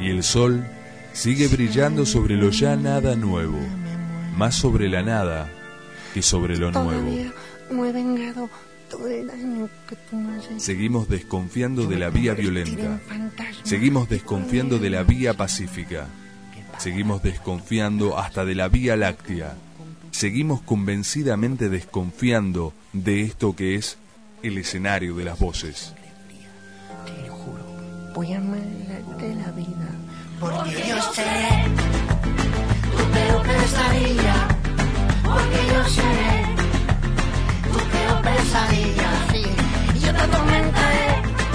y el sol sigue brillando sobre lo ya nada nuevo, más sobre la nada que sobre lo nuevo. No he vengado todo el daño que tú me has hecho. Seguimos desconfiando de la vía violenta, seguimos desconfiando de la vía pacífica, seguimos desconfiando hasta de la vía láctea, seguimos convencidamente desconfiando de esto que es el escenario de las voces. Te juro, voy a amarrarte la vida, porque yo seré tu peor pesadilla, porque yo seré tu peor pesadilla, sí, y yo te atormentaré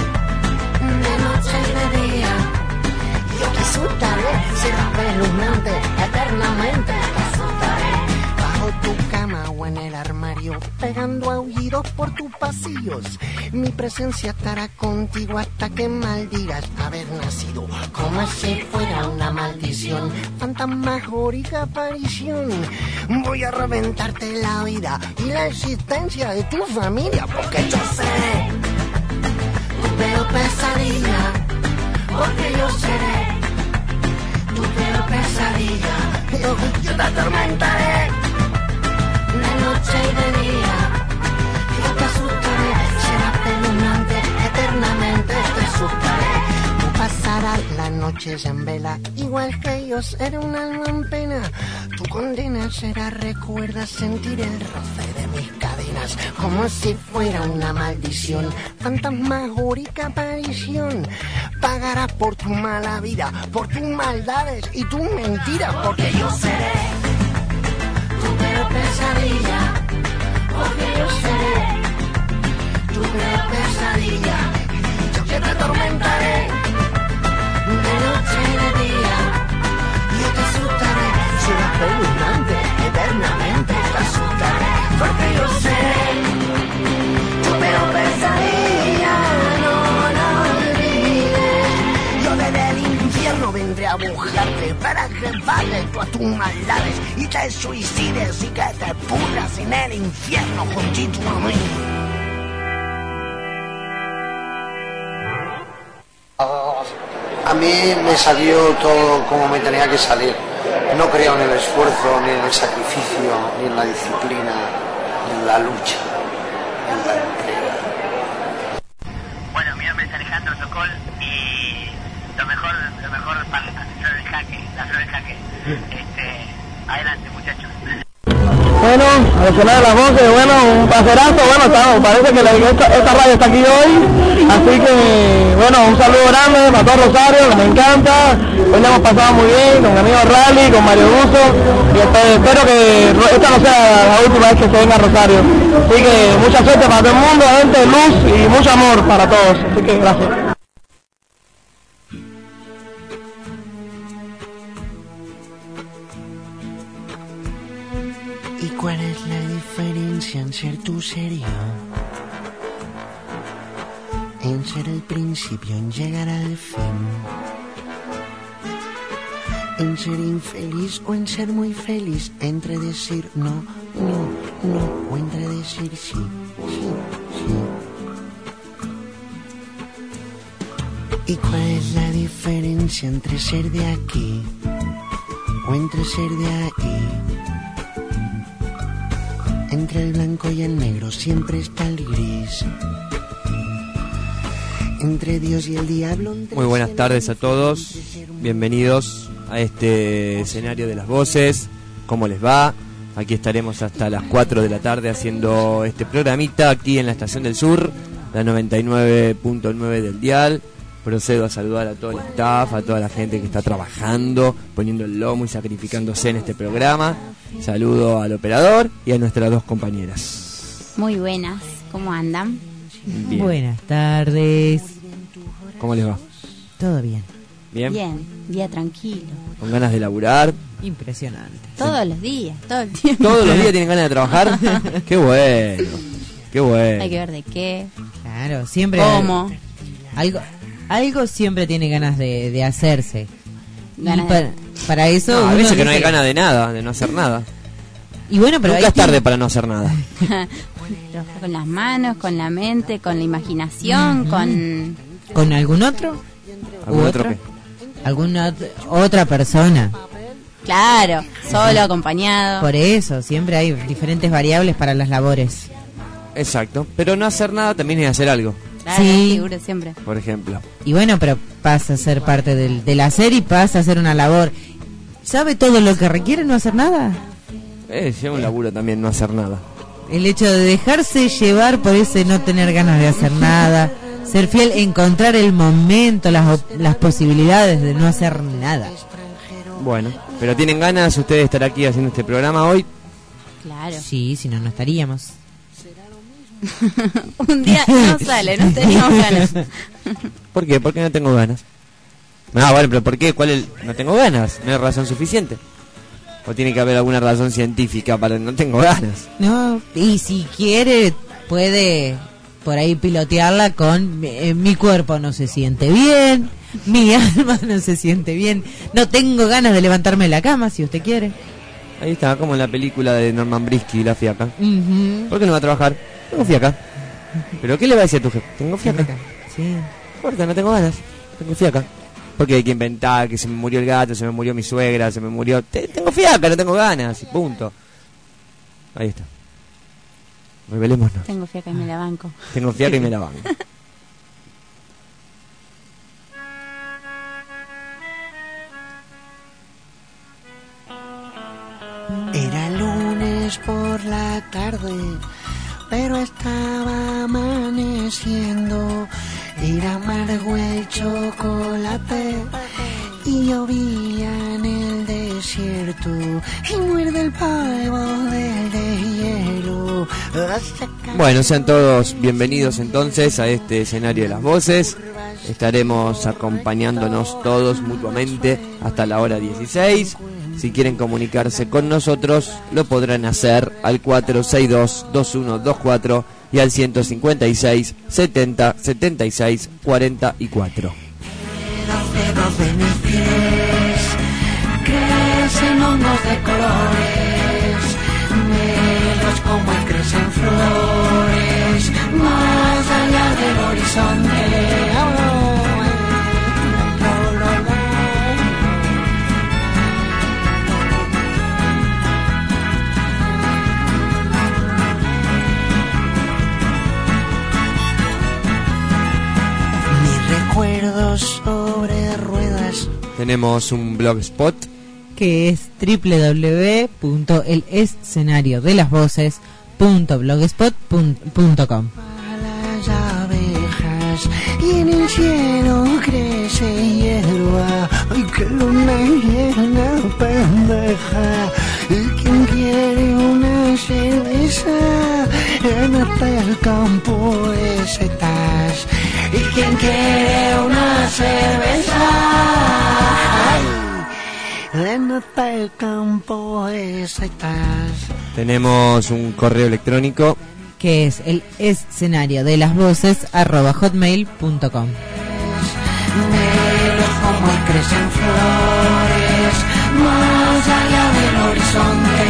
de noche y de día, yo te asustaré, serás espeluznante, eternamente te asustaré, bajo tu cama o en el armario, pegando aullidos por tus pasillos, mi presencia estará contigo hasta que maldigas haber nacido, como si fuera una maldición, fantasmagórica aparición, voy a reventarte la vida y la existencia de tu familia, porque yo seré tu peor pesadilla, porque yo seré tu peor pesadilla, yo te atormentaré de noche y de día, yo te asustaré, serás espeluznante, eternamente te asustaré. Tú pasarás las noches en vela, igual que yo seré un alma en pena. Tu condena será, recuerda sentir el roce de mis cadenas, como si fuera una maldición, fantasmagórica aparición. Pagarás por tu mala vida, por tus maldades y tus mentiras, porque yo seré tu peor pesadilla, porque yo seré tu peor pesadilla, yo te atormentaré de noche y de día, yo te asustaré, serás espeluznante, eternamente te asustaré, porque yo seré tu peor pesadilla, no olvides, yo desde el infierno vendré a buscarte para que pagues todas tus maldades y te suicides y que te pudras en el infierno juntito a mí. A mí me salió todo como me tenía que salir. No creo en el esfuerzo, ni en el sacrificio, ni en la disciplina, ni en la lucha, en la entrega. Bueno, mi nombre es Alejandro Sokol y lo mejor para la flor del jaque. Adelante, muchachos. Bueno, a sonar de las voces, bueno, un paserazo, bueno, parece que esta radio está aquí hoy, así que, bueno, un saludo grande para todo Rosario, que me encanta, hoy la hemos pasado muy bien, con mi amigo Rally, con Mario Gusto, y espero que esta no sea la última vez que se venga a Rosario, así que mucha suerte para todo el mundo, gente, luz y mucho amor para todos, así que gracias. ¿Y cuál es la diferencia en ser tú serio? En ser el principio, en llegar al fin. En ser infeliz o en ser muy feliz. Entre decir no, no, no. O entre decir sí, sí, sí. ¿Y cuál es la diferencia entre ser de aquí o entre ser de ahí? Entre el blanco y el negro siempre está el gris. Entre Dios y el diablo. Muy buenas tardes a todos. Bienvenidos a este escenario de las voces. ¿Cómo les va? Aquí estaremos hasta las 4 de la tarde haciendo este programita aquí en la Estación del Sur, la 99.9 del dial. Procedo a saludar a todo el staff, a toda la gente que está trabajando, poniendo el lomo y sacrificándose en este programa. Saludo al operador y a nuestras dos compañeras. Muy buenas, ¿cómo andan? Bien. Buenas tardes. ¿Cómo les va? Todo bien. ¿Bien? Bien, día tranquilo. ¿Con ganas de laburar? Impresionante. Todos los días, todo el tiempo. ¿Todos los días tienen ganas de trabajar? ¡Qué bueno! ¡Qué bueno! Hay que ver de qué. Claro, siempre. ¿Cómo? Algo siempre tiene ganas de hacerse. Ganas para eso. No, a veces que no hay ganas de nada, de no hacer nada. Y bueno, pero nunca es tarde para no hacer nada. Trabajar con las manos, con la mente, con la imaginación, con algún otro. ¿Algún otro qué? alguna otra persona. Claro, solo, acompañado. Por eso, siempre hay diferentes variables para las labores. Exacto, pero no hacer nada también es hacer algo, Claro, Sí. seguro, siempre. por ejemplo. Y bueno, pero pasa a ser parte del hacer y pasa a ser una labor. ¿Sabe todo lo que requiere no hacer nada? Lleva un laburo también no hacer nada. El hecho de dejarse llevar por ese no tener ganas de hacer nada, ser fiel, encontrar el momento, las posibilidades de no hacer nada. Bueno, pero ¿tienen ganas ustedes de estar aquí haciendo este programa hoy? Claro. Sí, si no, no estaríamos. Un día no sale, no tenemos ganas. ¿Por qué? ¿Por qué no tengo ganas? Ah, bueno, pero ¿por qué? No tengo ganas? ¿No hay razón suficiente? ¿O tiene que haber alguna razón científica para no tengo ganas? No, y si quiere, puede por ahí pilotearla con mi cuerpo no se siente bien, mi alma no se siente bien, no tengo ganas de levantarme de la cama, si usted quiere. Ahí está, como en la película de Norman Brisky, La Fiaca. Ujú. ¿Por qué no va a trabajar? Tengo fiaca. ¿Pero qué le va a decir a tu jefe? Tengo fiaca. Sí. Porque no tengo ganas. Tengo fiaca. Porque hay que inventar que se me murió el gato, se me murió mi suegra, se me murió... Tengo fiaca, no tengo ganas. Y punto. Ahí está. Revelémonos. Tengo fiaca y me la banco. Tengo fiaca y me la banco. Era lunes por la tarde, pero estaba amaneciendo. Era amargo el chocolate y llovía en el desierto. Y muerde el polvo del deshielo. Bueno, sean todos bienvenidos entonces a este escenario de las voces. Estaremos acompañándonos todos mutuamente hasta la hora 16. Si quieren comunicarse con nosotros, lo podrán hacer al 462-2124 y al 156 70 76 44. Los dedos de mis pies crecen hongos de colores, verlos como crecen flores, más allá del horizonte. Recuerdos sobre ruedas. Tenemos un blogspot que es www.elescenario-de-las-voces.blogspot.com. Las abejas y en el cielo crece hierba. Ay, que luna llena pendeja. ¿Y quién quiere una cerveza? En el campo de setas. ¿Y quién quiere una cerveza? Ay, en el campo de setas. tenemos un correo electrónico Que es el escenario de las voces @hotmail.com. Verlos como crecen flores, más allá del horizonte.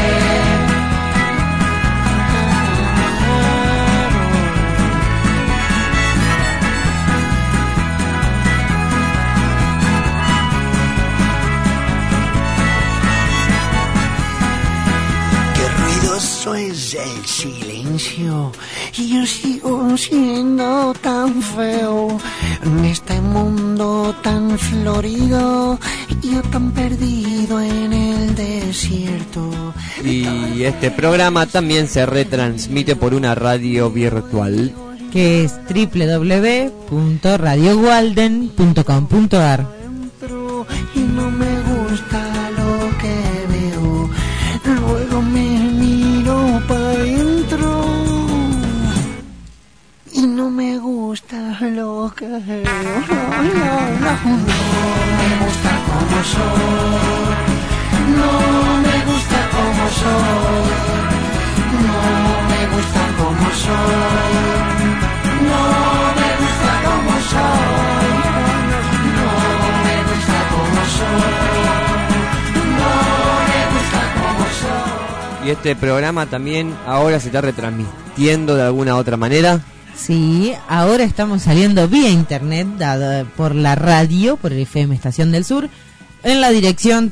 Ruidoso es el silencio y yo sigo siendo tan feo en este mundo tan florido y yo tan perdido en el desierto. y este programa también se retransmite por una radio virtual. Que es www.radiowalden.com.ar. Y no me gusta lo que veo, luego me miro para adentro y no me gusta lo que veo. No me gusta como soy, no me gusta como soy, no me gusta como soy, no me gusta como soy, no me gusta como soy, no me gusta como soy. Y este programa también ahora se está retransmitiendo de alguna otra manera. Sí, ahora estamos saliendo vía internet, dado por la radio, por el FM Estación del Sur, en la dirección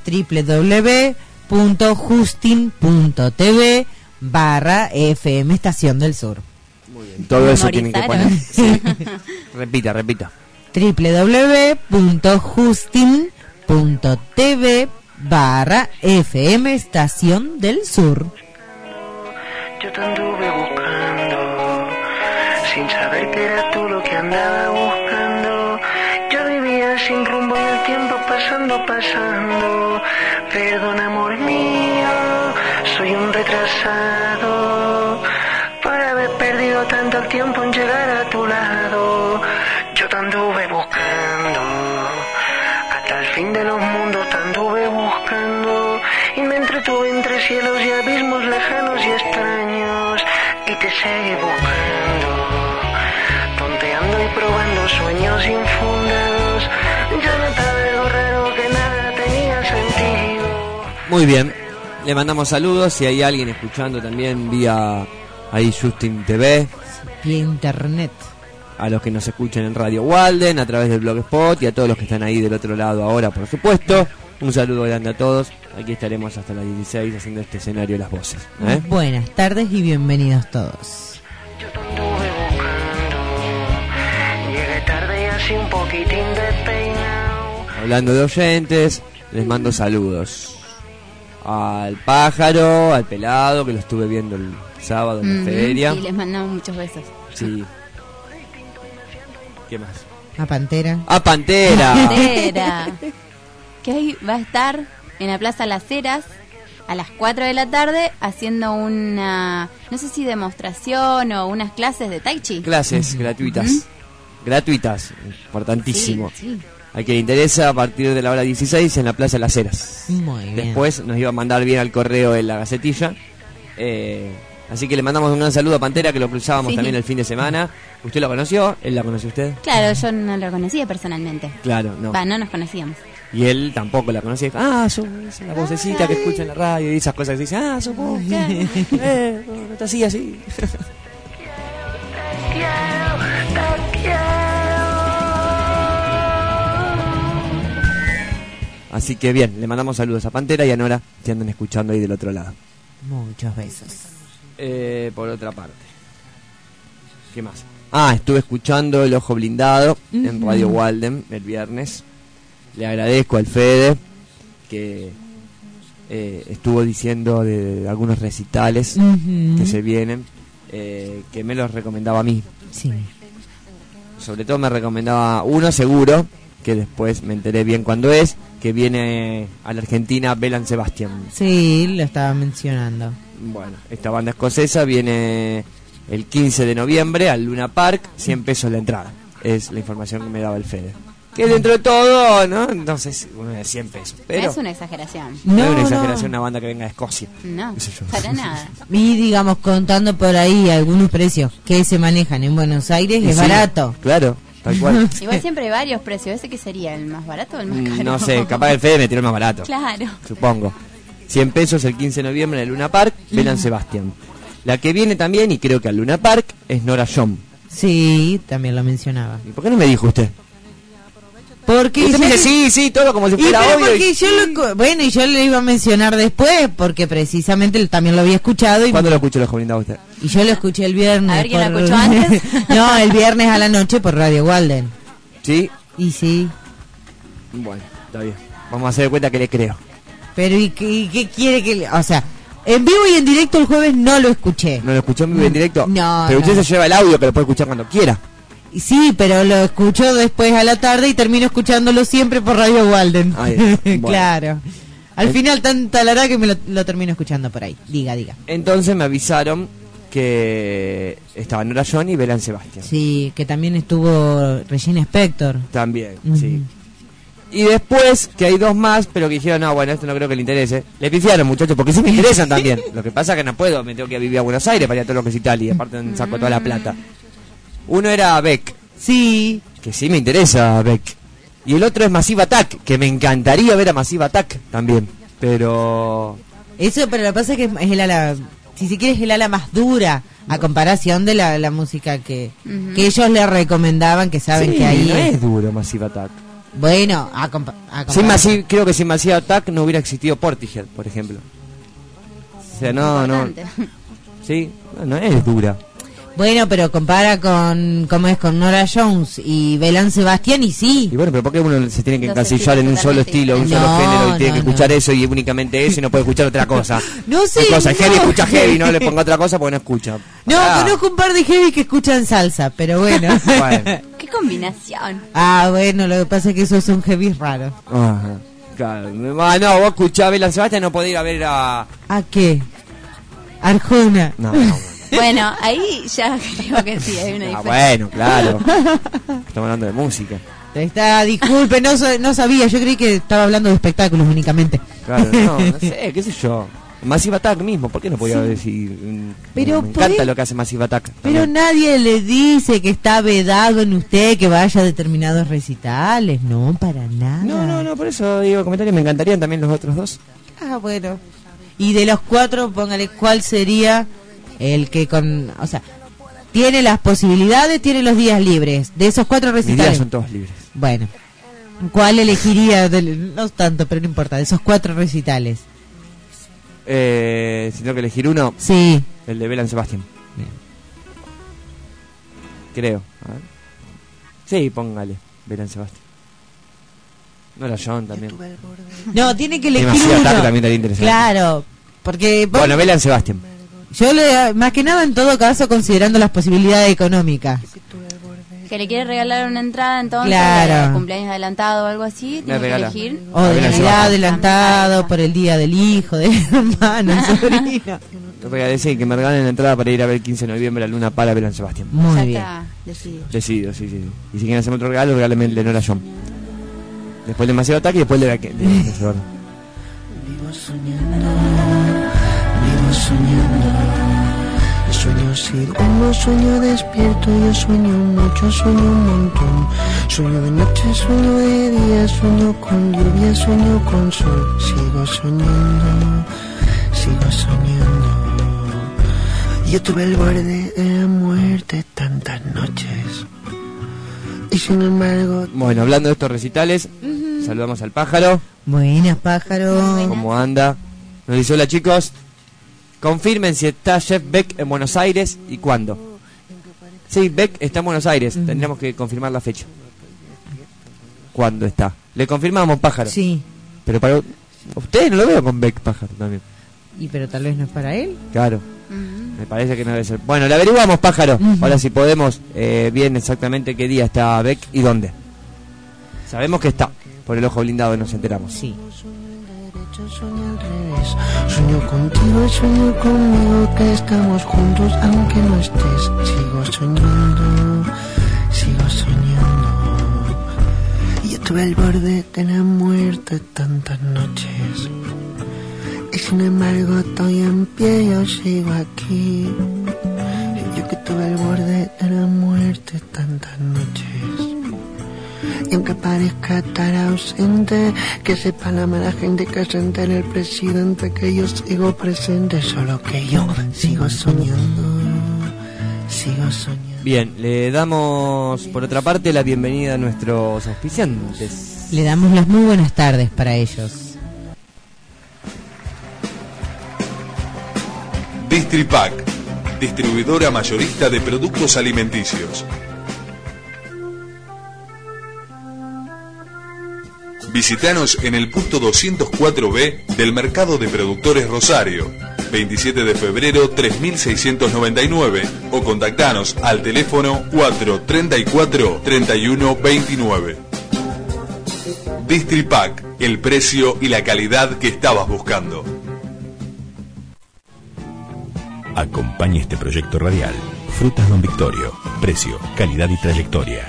www.justin.tv/FM Estación del Sur. Muy bien. Todo eso tienen que poner. Sí. Repita. www.justin.tv/FM Estación del Sur. Yo te anduve buscando, sin saber que era tú lo que andaba buscando. Yo vivía sin rumbo y el tiempo pasando. Perdón, amor mío, soy un retrasado por haber perdido tanto el tiempo en llegar a tu lado. Yo te anduve buscando, hasta el fin de los mundos te anduve buscando, y me entretuve entre cielos y abismos lejanos y extraños, y te seguí buscando, tonteando y probando sueños infundados. Ya notaba algo raro, que nada tenía sentido. Muy bien, le mandamos saludos. Si hay alguien escuchando también vía ahí Justin TV, vía internet, a los que nos escuchan en Radio Walden, a través del Blogspot, y a todos los que están ahí del otro lado ahora, por supuesto. Un saludo grande a todos. Aquí estaremos hasta las 16 haciendo este escenario de las voces. Buenas tardes y bienvenidos todos. Yo te anduve buscando, llegué tarde y así un poquitín despeinado. Hablando de oyentes, les mando saludos al pájaro, al pelado, que lo estuve viendo el sábado en la feria. Sí, les mandamos muchos besos. Sí. ¿Qué más? A Pantera. ¡A Pantera! Pantera. Que hoy va a estar en la Plaza Las Heras a las 4 de la tarde haciendo una, no sé si demostración o unas clases de Tai Chi. Clases gratuitas. Gratuitas, importantísimo. Sí. Al que le interesa, a partir de la hora 16 en la Plaza Las Heras. Muy bien. Después nos iba a mandar bien al correo en la Gacetilla. Así que le mandamos un gran saludo a Pantera, que lo cruzábamos también el fin de semana. ¿Usted lo conoció? ¿Él la conoció usted? Claro, yo no lo conocía personalmente. Claro, no. No nos conocíamos. Y él tampoco la conocía. Sos la vocecita que escucha en la radio y esas cosas que dice, sos vos, no te hacía así. Así que bien, le mandamos saludos a Pantera y a Nora, que andan escuchando ahí del otro lado. Muchos besos. Por otra parte, ¿qué más? Estuve escuchando El Ojo Blindado en Radio Walden el viernes. Le agradezco al Fede que estuvo diciendo de algunos recitales que se vienen, que me los recomendaba a mí. Sí. Sobre todo me recomendaba uno seguro, que después me enteré bien cuándo es, que viene a la Argentina Belle Sebastian. Sí, lo estaba mencionando. Bueno, esta banda escocesa viene el 15 de noviembre al Luna Park, 100 pesos la entrada. Es la información que me daba el Fede. Que dentro de todo, no sé si uno de 100 pesos, pero es una exageración. No es una exageración una banda que venga de Escocia. No, para nada. Y digamos, contando por ahí algunos precios que se manejan en Buenos Aires, es barato. Claro, tal cual. Igual siempre hay varios precios. ¿Ese qué sería? ¿El más barato o el más caro? No sé, capaz el Fede me tiró el más barato. Claro. Supongo. 100 pesos el 15 de noviembre en el Luna Park, Belle Sebastian. La que viene también, y creo que al Luna Park, es Nora John. Sí, también lo mencionaba. ¿Y por qué no me dijo usted? Porque usted me dice sí, todo como si fuera obvio. Porque bueno, y yo le iba a mencionar después, porque precisamente también lo había escuchado. ¿Cuándo lo escuchó el Ojo Blindado usted? Y yo lo escuché el viernes. A ver, ¿quién lo escuchó antes? No, el viernes a la noche por Radio Walden. ¿Sí? Y sí. Bueno, está bien. Vamos a hacer de cuenta que le creo. Pero ¿y qué quiere que le...? O sea, en vivo y en directo el jueves no lo escuché. ¿No lo escuchó en vivo y en directo? No. Pero usted se lleva el audio, que lo puede escuchar cuando quiera. Sí, pero lo escucho después a la tarde y termino escuchándolo siempre por Radio Walden. Bueno. Claro. Al final tanta la verdad que me lo termino escuchando por ahí. Diga. Entonces me avisaron que estaba Nora John y Belle Sebastian. Sí, que también estuvo Regina Spector. También, sí. Y después, que hay dos más, pero que dijeron, no, bueno, esto no creo que le interese. Le pifiaron, muchachos, porque sí me interesan también. Lo que pasa es que no puedo, me tengo que vivir a Buenos Aires para ir a todo lo que es Italia. Aparte saco toda la plata. Uno era Beck. Sí. Que sí me interesa Beck. Y el otro es Massive Attack, que me encantaría ver a Massive Attack también. Pero... Eso, pero lo que pasa es que es si se quiere, es el ala más dura a comparación de la música que ellos le recomendaban, que saben que ahí no es duro Massive Attack. Bueno, Creo que sin Massive Attack no hubiera existido Portishead, por ejemplo. O sea, no. Sí, no es dura. Bueno, pero compara con Nora Jones y Belén Sebastián y sí. Y bueno, pero ¿por qué uno se tiene que encasillar en un solo estilo, un solo género y tiene que escuchar eso y únicamente eso y no puede escuchar otra cosa? No sé. Heavy escucha heavy, no le ponga otra cosa porque no escucha. No, conozco un par de heavy que escuchan salsa, pero bueno. ¿Qué combinación? Bueno, lo que pasa es que esos son heavy raros. Ajá. Claro. No, vos escuchás Belén Sebastián, no podés ir a ver a... ¿A qué? Arjona. No. Bueno, ahí ya creo que sí, hay una diferencia. Bueno, claro. Estamos hablando de música. Disculpe, no sabía, yo creí que estaba hablando de espectáculos únicamente. Claro, no sé, qué sé yo. Massive Attack mismo, ¿por qué no podía decir? Pero me encanta lo que hace Massive Attack. Pero también. nadie le dice que está vedado en usted que vaya a determinados recitales, no, para nada. No, por eso digo comentarios, me encantarían también los otros dos. Bueno. Y de los 4, póngale, ¿cuál sería el que tiene las posibilidades, tiene los días libres? De esos 4 recitales. Mis días son todos libres. Bueno, ¿cuál elegiría? No tanto, pero no importa, de esos 4 recitales. Si tengo que elegir uno, sí, el de Belén Sebastián. Bien. Creo. A ver. Sí, póngale Belén Sebastián. No, la John también. No, tiene que elegir Massive uno. Attack también estaría interesante. Claro, porque bueno, Belén Sebastián. yo más que nada, en todo caso, considerando las posibilidades económicas. Que le quiere regalar una entrada, entonces, Claro. de cumpleaños adelantado o algo así, tiene que elegir. O de Navidad adelantado, por el día del hijo, del hermano, el sobrino. Te voy a decir que me regalen la entrada para ir a ver el 15 de noviembre a Luna para Belén Sebastián. Muy Ya bien. está decidido. Decidido, sí. Y si quieren hacerme otro regalo, regálenme el de Nora John. Después de Massive Attack y después de Vivo soñando. Sueño si duermo, sueño despierto. Yo sueño mucho, sueño un montón. Sueño de noche, sueño de día. Sueño con lluvia, sueño con sol. Sigo soñando. Yo tuve el borde de la muerte tantas noches. Y sin embargo... Bueno, hablando de estos recitales, saludamos al pájaro. Buenas, pájaro. ¿Cómo anda? Nos dice: hola chicos, confirmen si está Jeff Beck en Buenos Aires y cuándo. Sí, Beck está en Buenos Aires, tendríamos que confirmar la fecha. ¿Cuándo está? Le confirmamos, pájaro. Sí. Pero para ustedes no lo veo con Beck, pájaro, también. Y pero tal vez no es para él. Claro. Me parece que no debe ser. Bueno, le averiguamos, pájaro. Ahora si podemos, bien exactamente qué día está Beck y dónde. Sabemos que está, por el ojo blindado nos enteramos. Sí. Sueño contigo y sueño conmigo que estamos juntos aunque no estés. Sigo soñando. Yo tuve el borde de la muerte tantas noches. Y sin embargo estoy en pie, yo sigo aquí. Yo que tuve el borde de la muerte tantas noches. Y aunque parezca estar ausente, que sepa la mala gente, que se entere el presidente, que yo sigo presente, solo que yo sigo soñando. Bien, le damos por otra parte la bienvenida a nuestros auspiciantes. Le damos las muy buenas tardes para ellos. Distripac, distribuidora mayorista de productos alimenticios. Visítanos en el punto 204B del Mercado de Productores Rosario, 27 de febrero 3699, o contactanos al teléfono 434-3129. Distripac, el precio y la calidad que estabas buscando. Acompaña este proyecto radial. Frutas Don Victorio. Precio, calidad y trayectoria.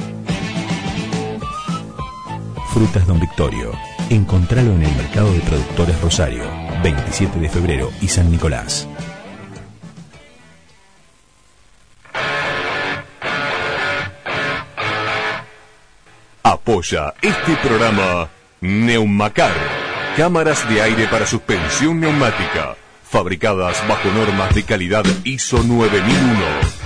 Frutas Don Victorio. Encontralo en el Mercado de Productores Rosario, 27 de febrero y San Nicolás. Apoya este programa Neumacar. Cámaras de aire para suspensión neumática. fabricadas bajo normas de calidad ISO 9001.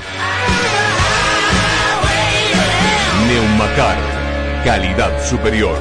Neumacar, calidad superior.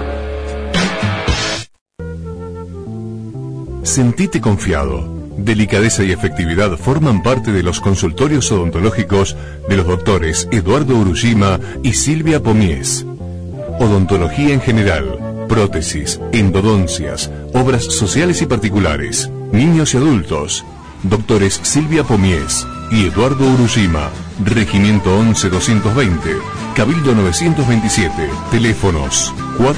Sentite confiado. Delicadeza y efectividad forman parte de los consultorios odontológicos de los doctores Eduardo Urushima y Silvia Pomies. Odontología en general, prótesis, endodoncias, obras sociales y particulares, niños y adultos. Doctores Silvia Pomies y Eduardo Urushima, Regimiento 11-220, Cabildo 927, teléfonos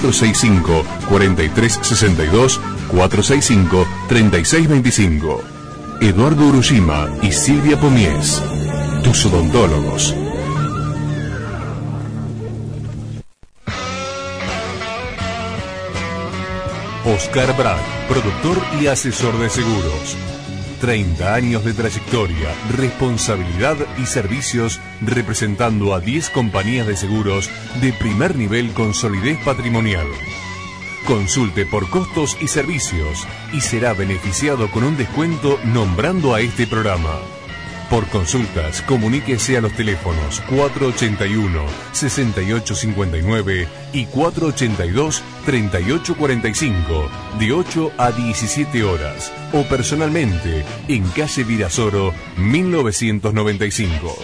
465-4362, 465-3625. Eduardo Urushima y Silvia Pomies, tus odontólogos. Oscar Brack, productor y asesor de seguros. 30 años de trayectoria, responsabilidad y servicios representando a 10 compañías de seguros de primer nivel con solidez patrimonial. Consulte por costos y servicios y será beneficiado con un descuento nombrando a este programa. Por consultas, comuníquese a los teléfonos 481-6859 y 482-3845 de 8 a 17 horas o personalmente en calle Virasoro 1995.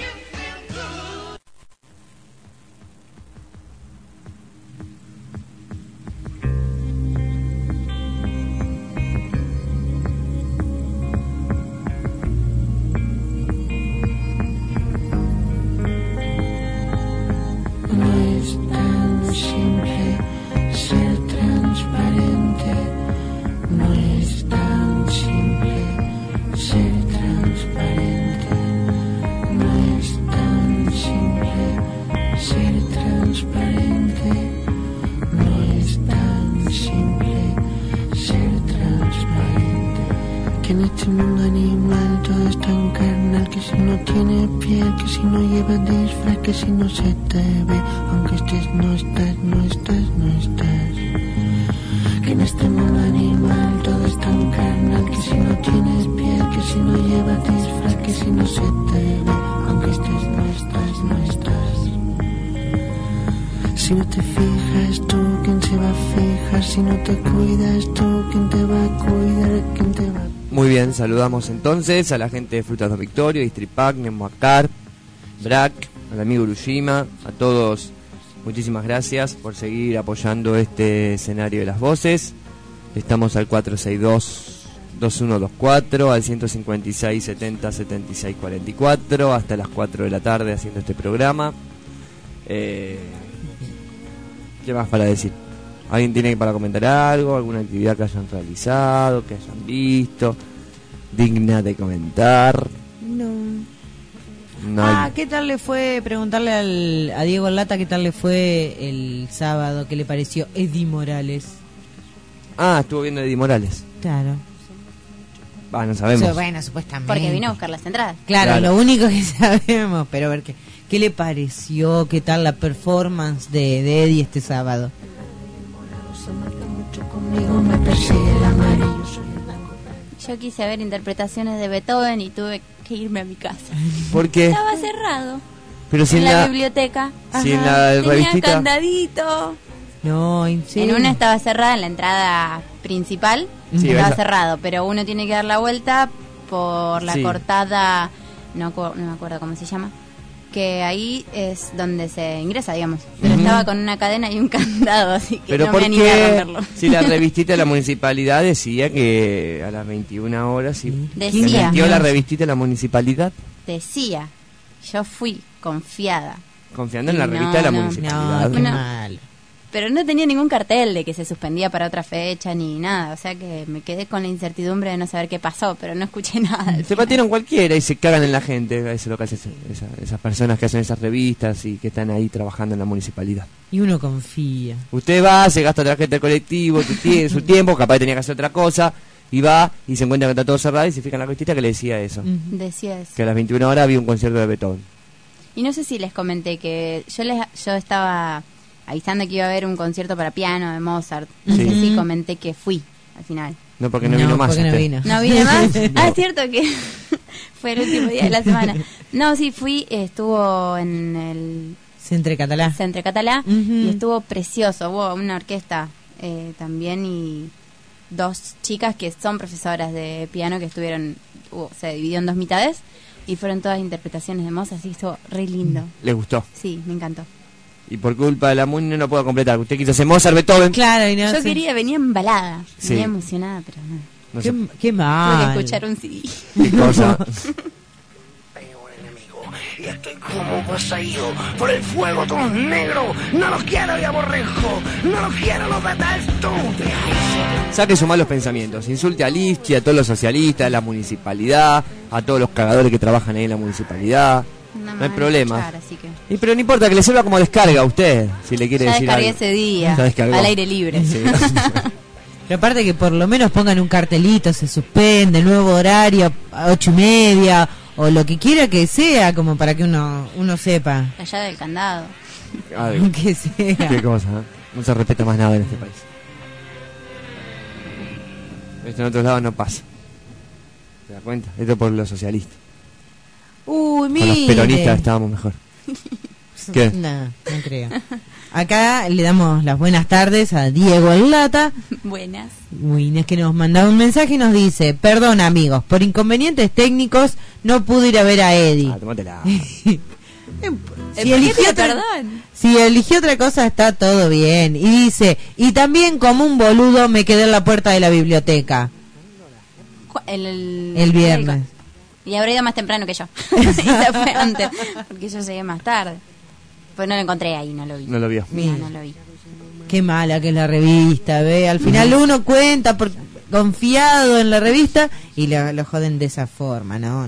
Saludamos entonces a la gente de Frutas Don Victorio, Distripac, Neumacar, Brack, al amigo Urushima, a todos, muchísimas gracias por seguir apoyando este escenario de las voces. Estamos al 462-2124, al 156-70-7644, hasta las 4 de la tarde haciendo este programa. ¿Qué más para decir? ¿Alguien tiene para comentar algo? ¿Alguna actividad que hayan realizado, que hayan visto? Digna de comentar. No. No. ¿Qué tal le fue? Preguntarle a Diego Lata qué tal le fue el sábado, qué le pareció Eddie Morales. Estuvo viendo Eddie Morales. Claro. No sabemos. Bueno, supuestamente. Porque vino a buscar las entradas. Claro, lo único que sabemos, pero a ver qué le pareció, qué tal la performance de Eddie este sábado. Yo quise ver interpretaciones de Beethoven y tuve que irme a mi casa. ¿Por qué? Estaba cerrado. Pero si en la biblioteca. Si en la tenía revistita. Candadito. No, en una estaba cerrada, en la entrada principal estaba cerrado, pero uno tiene que dar la vuelta por la cortada, no me acuerdo cómo se llama, que ahí es donde se ingresa, digamos. Pero estaba con una cadena y un candado, así que pero no me animé a romperlo. Si la revistita de la municipalidad decía que a las 21 horas decía. ¿Metió la revistita de la municipalidad? Decía. Yo fui confiada. Confiando en la revista de la municipalidad. Qué mal. Pero no tenía ningún cartel de que se suspendía para otra fecha ni nada. O sea que me quedé con la incertidumbre de no saber qué pasó, pero no escuché nada. Se patearon cualquiera y se cagan en la gente. Eso es lo que hacen esas personas que hacen esas revistas y que están ahí trabajando en la municipalidad. Y uno confía. Usted va, se gasta tarjeta de colectivo, tiene su tiempo, capaz tenía que hacer otra cosa, y va y se encuentra que está todo cerrado y se fija en la revistita que le decía eso. Decía eso. Que a las 21 horas había un concierto de Beethoven. Y no sé si les comenté que yo estaba avisando que iba a haber un concierto para piano de Mozart. No sé si comenté que fui al final. No, porque no vino más. Porque no vino. ¿No vine más? Ah, es cierto que fue el último día de la semana. No, sí, estuvo en el Centre Catalá. Y estuvo precioso. Hubo una orquesta también y 2 chicas que son profesoras de piano que estuvieron, se dividió en 2 mitades y fueron todas interpretaciones de Mozart, así estuvo re lindo. ¿Les gustó? Sí, me encantó. Y por culpa de la MUNI no puedo completar. Usted quiso hacer Mozart, Beethoven. Claro, y no, yo quería, venía embalada, Sí. venía emocionada, pero no. No sé. Qué mal. Tuve que escuchar un CD. ¿Qué cosa? Y estoy como poseído por el fuego todo negro. No los quiero y aborrejo. No los quiero, los detesto. Saque sus malos pensamientos. Insulte a Listi, a todos los socialistas, a la municipalidad, a todos los cagadores que trabajan ahí en la municipalidad. No hay problema. Escuchar, así que... Pero no importa, que le sirva como descarga a usted, si le quiere ya decir descargué algo. ese día, Ya descargó. al aire libre. Sí. Pero aparte que por lo menos pongan un cartelito, se suspende, nuevo horario, a 8:30, o lo que quiera que sea, como para que uno sepa. Allá del candado. Ay, Que sea. qué cosa, ¿eh? No se respeta más nada en este país. Esto en otros lados no pasa. ¿Te das cuenta? Esto por los socialistas. Uy, Con mire. los peronistas estábamos mejor. ¿Qué? No creo. Acá le damos las buenas tardes a Diego El Lata. Buenas. Uy, es que nos mandaba un mensaje y nos dice: perdón amigos, por inconvenientes técnicos no pude ir a ver a Eddie. Tómatela. Si eligió otra cosa está todo bien. Y dice, y también como un boludo me quedé en la puerta de la biblioteca el viernes. Y habrá ido más temprano que yo. Y se fue antes, porque yo llegué más tarde. Pues no lo encontré ahí, no lo vi. No lo vio. No lo vi. Qué mala que es la revista, ve. Al final uno cuenta por confiado en la revista y lo joden de esa forma, no.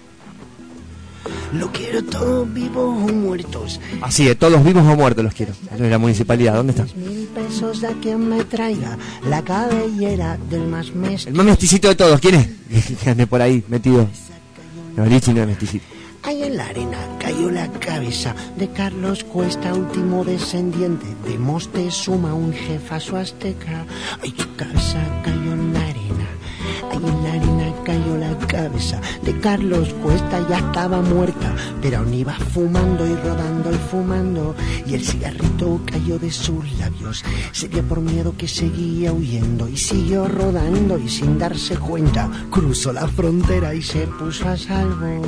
Lo quiero todos vivos o muertos. Así de todos vivos o muertos los quiero. Los de la municipalidad, ¿dónde están? 1000 pesos a quien me traiga la cabellera del más El más mesticito de todos, ¿quién es? Que ande por ahí, metido. No, Lichi no es mesticito. Ahí en la arena cayó la cabeza de Carlos Cuesta, último descendiente de Moctezuma, un jefazo azteca. Ay, su cabeza cayó en la arena. Ahí en la arena cayó la cabeza de Carlos Cuesta, ya estaba muerta, pero aún iba fumando y rodando y fumando, y el cigarrito cayó de sus labios. Sería por miedo que seguía huyendo y siguió rodando, y sin darse cuenta cruzó la frontera y se puso a salvo.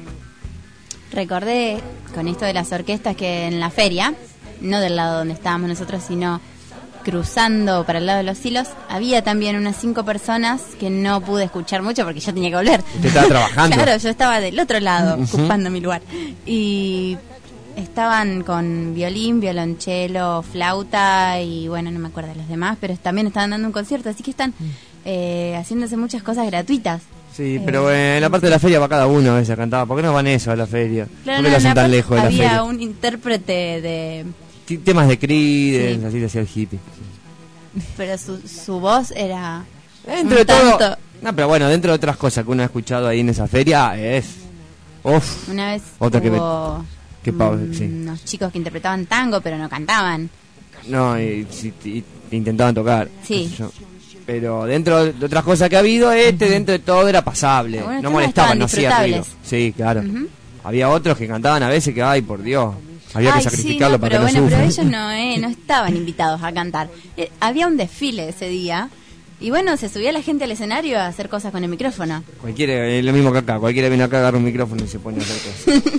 Recordé con esto de las orquestas que en la feria, no del lado donde estábamos nosotros, sino cruzando para el lado de los silos, había también unas 5 personas que no pude escuchar mucho porque yo tenía que volver. Usted estaba trabajando. Claro, yo estaba del otro lado, ocupando mi lugar. Y estaban con violín, violonchelo, flauta y bueno, no me acuerdo de los demás, pero también estaban dando un concierto, así que están haciéndose muchas cosas gratuitas. Sí, pero en la parte de la feria va cada uno a veces a cantar. ¿Por qué no van eso a la feria? Claro, ¿Por qué lo hacen tan lejos de la feria? había un intérprete de... Temas de Creedence, Sí. así decía el hippie. Pero su voz era... Dentro de todo... No, pero bueno, dentro de otras cosas que uno ha escuchado ahí en esa feria es... Uf, Una vez otra hubo sí. unos chicos que interpretaban tango, pero no cantaban. No, y intentaban tocar. Sí. qué sé yo. Pero dentro de otras cosas que ha habido, dentro de todo era pasable. Algunos No temas molestaban, no estaban hacía ruido. disfrutables. Sí, claro. Ujú. Había otros que cantaban a veces que, ay, por Dios, había que sacrificarlo sí, no, para pero que no bueno, pero sufran. ellos no estaban invitados a cantar. Había un desfile ese día y bueno, se subía la gente al escenario a hacer cosas con el micrófono. Cualquiera, es lo mismo que acá. Cualquiera viene acá, agarra un micrófono y se pone a hacer cosas.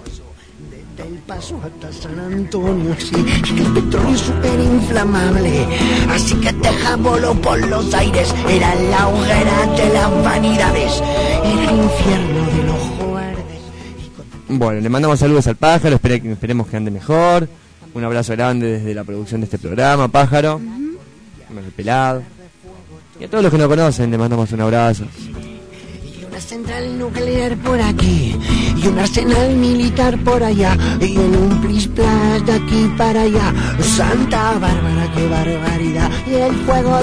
Del Paso hasta San Antonio, sí, y que el petróleo es súper inflamable, así que Texas voló por los aires, era la hoguera de las vanidades, era el infierno del ojo verde. Bueno, le mandamos saludos al Pájaro, esperemos que ande mejor. Un abrazo grande desde la producción de este programa, Pájaro. El pelado. Y a todos los que nos conocen le mandamos un abrazo. Una central nuclear por aquí y un arsenal militar por allá, y en un plis-plas de aquí para allá. Santa Bárbara, qué barbaridad. Y el fuego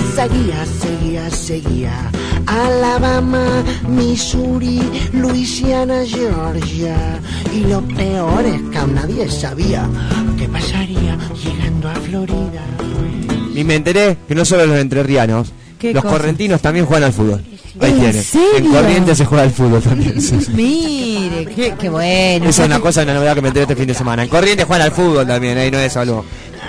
seguía. Alabama, Missouri, Luisiana, Georgia. Y lo peor es que aún nadie sabía qué pasaría llegando a Florida. Y me enteré que no solo los entrerrianos, Los correntinos también juegan al fútbol. Ahí ¿En tiene. serio? En Corrientes se juega al fútbol también. Mire, qué bueno. Esa es una novedad que me enteré este fin de semana. En Corrientes juegan al fútbol también, ahí no es algo.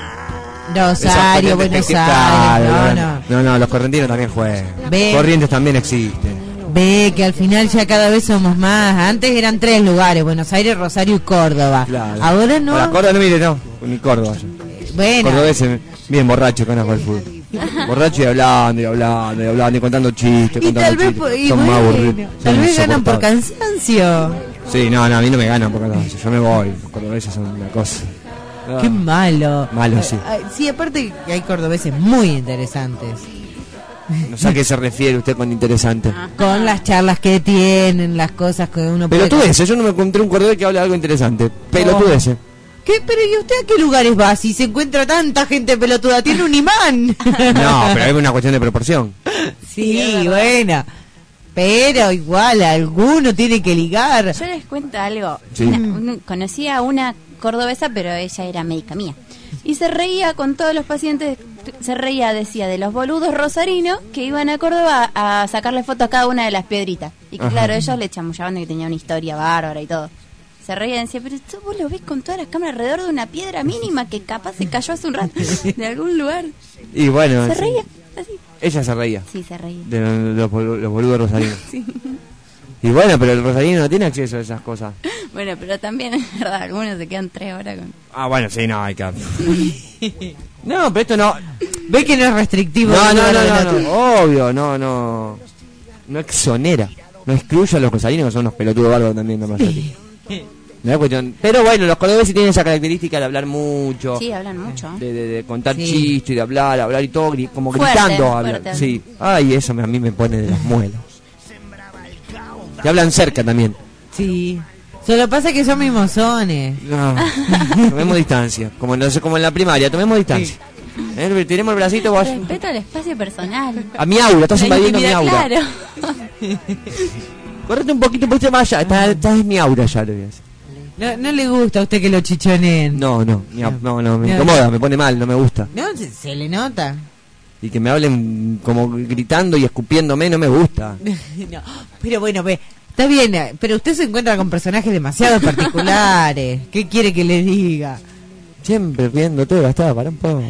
Rosario, Buenos Aires. No, los correntinos también juegan. Corrientes también existen. Ve que al final ya cada vez somos más. Antes eran 3 lugares: Buenos Aires, Rosario y Córdoba. Claro. Ahora no. Ahora Córdoba no, mire, no, ni Córdoba. Bueno. Cordobeses bien borracho que van a jugar al fútbol. Borracho y hablando y contando chistes. Y tal vez, son más aburridos. Tal vez ganan por cansancio. Sí, no, a mí no me ganan por cansancio. Yo me voy. Los cordobeses son una cosa. Qué malo. Malo, sí. Sí, aparte que hay cordobeses muy interesantes. No sé a qué se refiere usted con interesante. Con las charlas que tienen, las cosas que uno puede... Pelotudeces, yo no me encontré un cordobés que hable de algo interesante. Pelotudeces. ¿Qué? Pero ¿y usted a qué lugares va si se encuentra tanta gente pelotuda? Tiene un imán. No, pero es una cuestión de proporción. Sí, bueno. Pero igual, alguno tiene que ligar. Yo les cuento algo. Sí. Conocí a una cordobesa, pero ella era médica mía. Y se reía con todos los pacientes, decía, de los boludos rosarinos que iban a Córdoba a sacarle fotos a cada una de las piedritas. Y que, claro, ellos le chamullaban de que tenía una historia bárbara y todo. Se reía y decía, pero tú vos lo ves con todas las cámaras alrededor de una piedra mínima que capaz se cayó hace un rato de algún lugar. Y bueno, se reía, así. Ella se reía. Sí, se reía. De los boludos rosarinos. Sí. Y bueno, pero el rosarino no tiene acceso a esas cosas. Bueno, pero también es verdad, algunos se quedan 3 horas con... Ah, bueno, sí, no, hay que... No, pero esto no... ¿Ve que no es restrictivo? No, obvio, no exonera. No excluye a los rosarinos que son unos pelotudos bárbaros también, no más. No es cuestión. Pero bueno, los cordobeses tienen esa característica de hablar mucho. Sí, hablan mucho. De contar chistes y de hablar y todo, como fuerte, gritando. Fuerte. Sí. Ay, eso a mí me pone de las muelas. Y hablan cerca también. Sí. Solo pasa que son mimosones. No. Tomemos distancia. Como en la primaria, tomemos distancia. Sí. Tiremos el bracito. Vos... Respeto al espacio personal. A mi aura, estás invadiendo mi aura. Claro. Correte un poquito más allá. Estás en mi aura ya, lo voy a decir. No le gusta a usted que lo chichoneen. No, me incomoda, me pone mal, no me gusta. No, se le nota. Y que me hablen como gritando y escupiéndome, no me gusta. No, pero bueno, está bien, pero usted se encuentra con personajes demasiado particulares. ¿Qué quiere que le diga? Siempre viendo todo, estaba para un poco.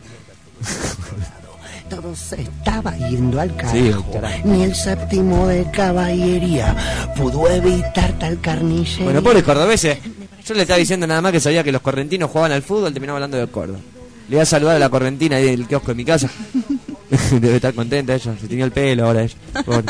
Todo se estaba yendo al carajo. Sí, Ni el séptimo de caballería pudo evitar tal carnicería. Bueno, pobres cordobeses. Yo le estaba diciendo nada más que sabía que los correntinos jugaban al fútbol, terminaba hablando del Córdoba. Le voy a saludar a la correntina ahí del kiosco de mi casa. Debe estar contenta ella, se tenía el pelo ahora ella.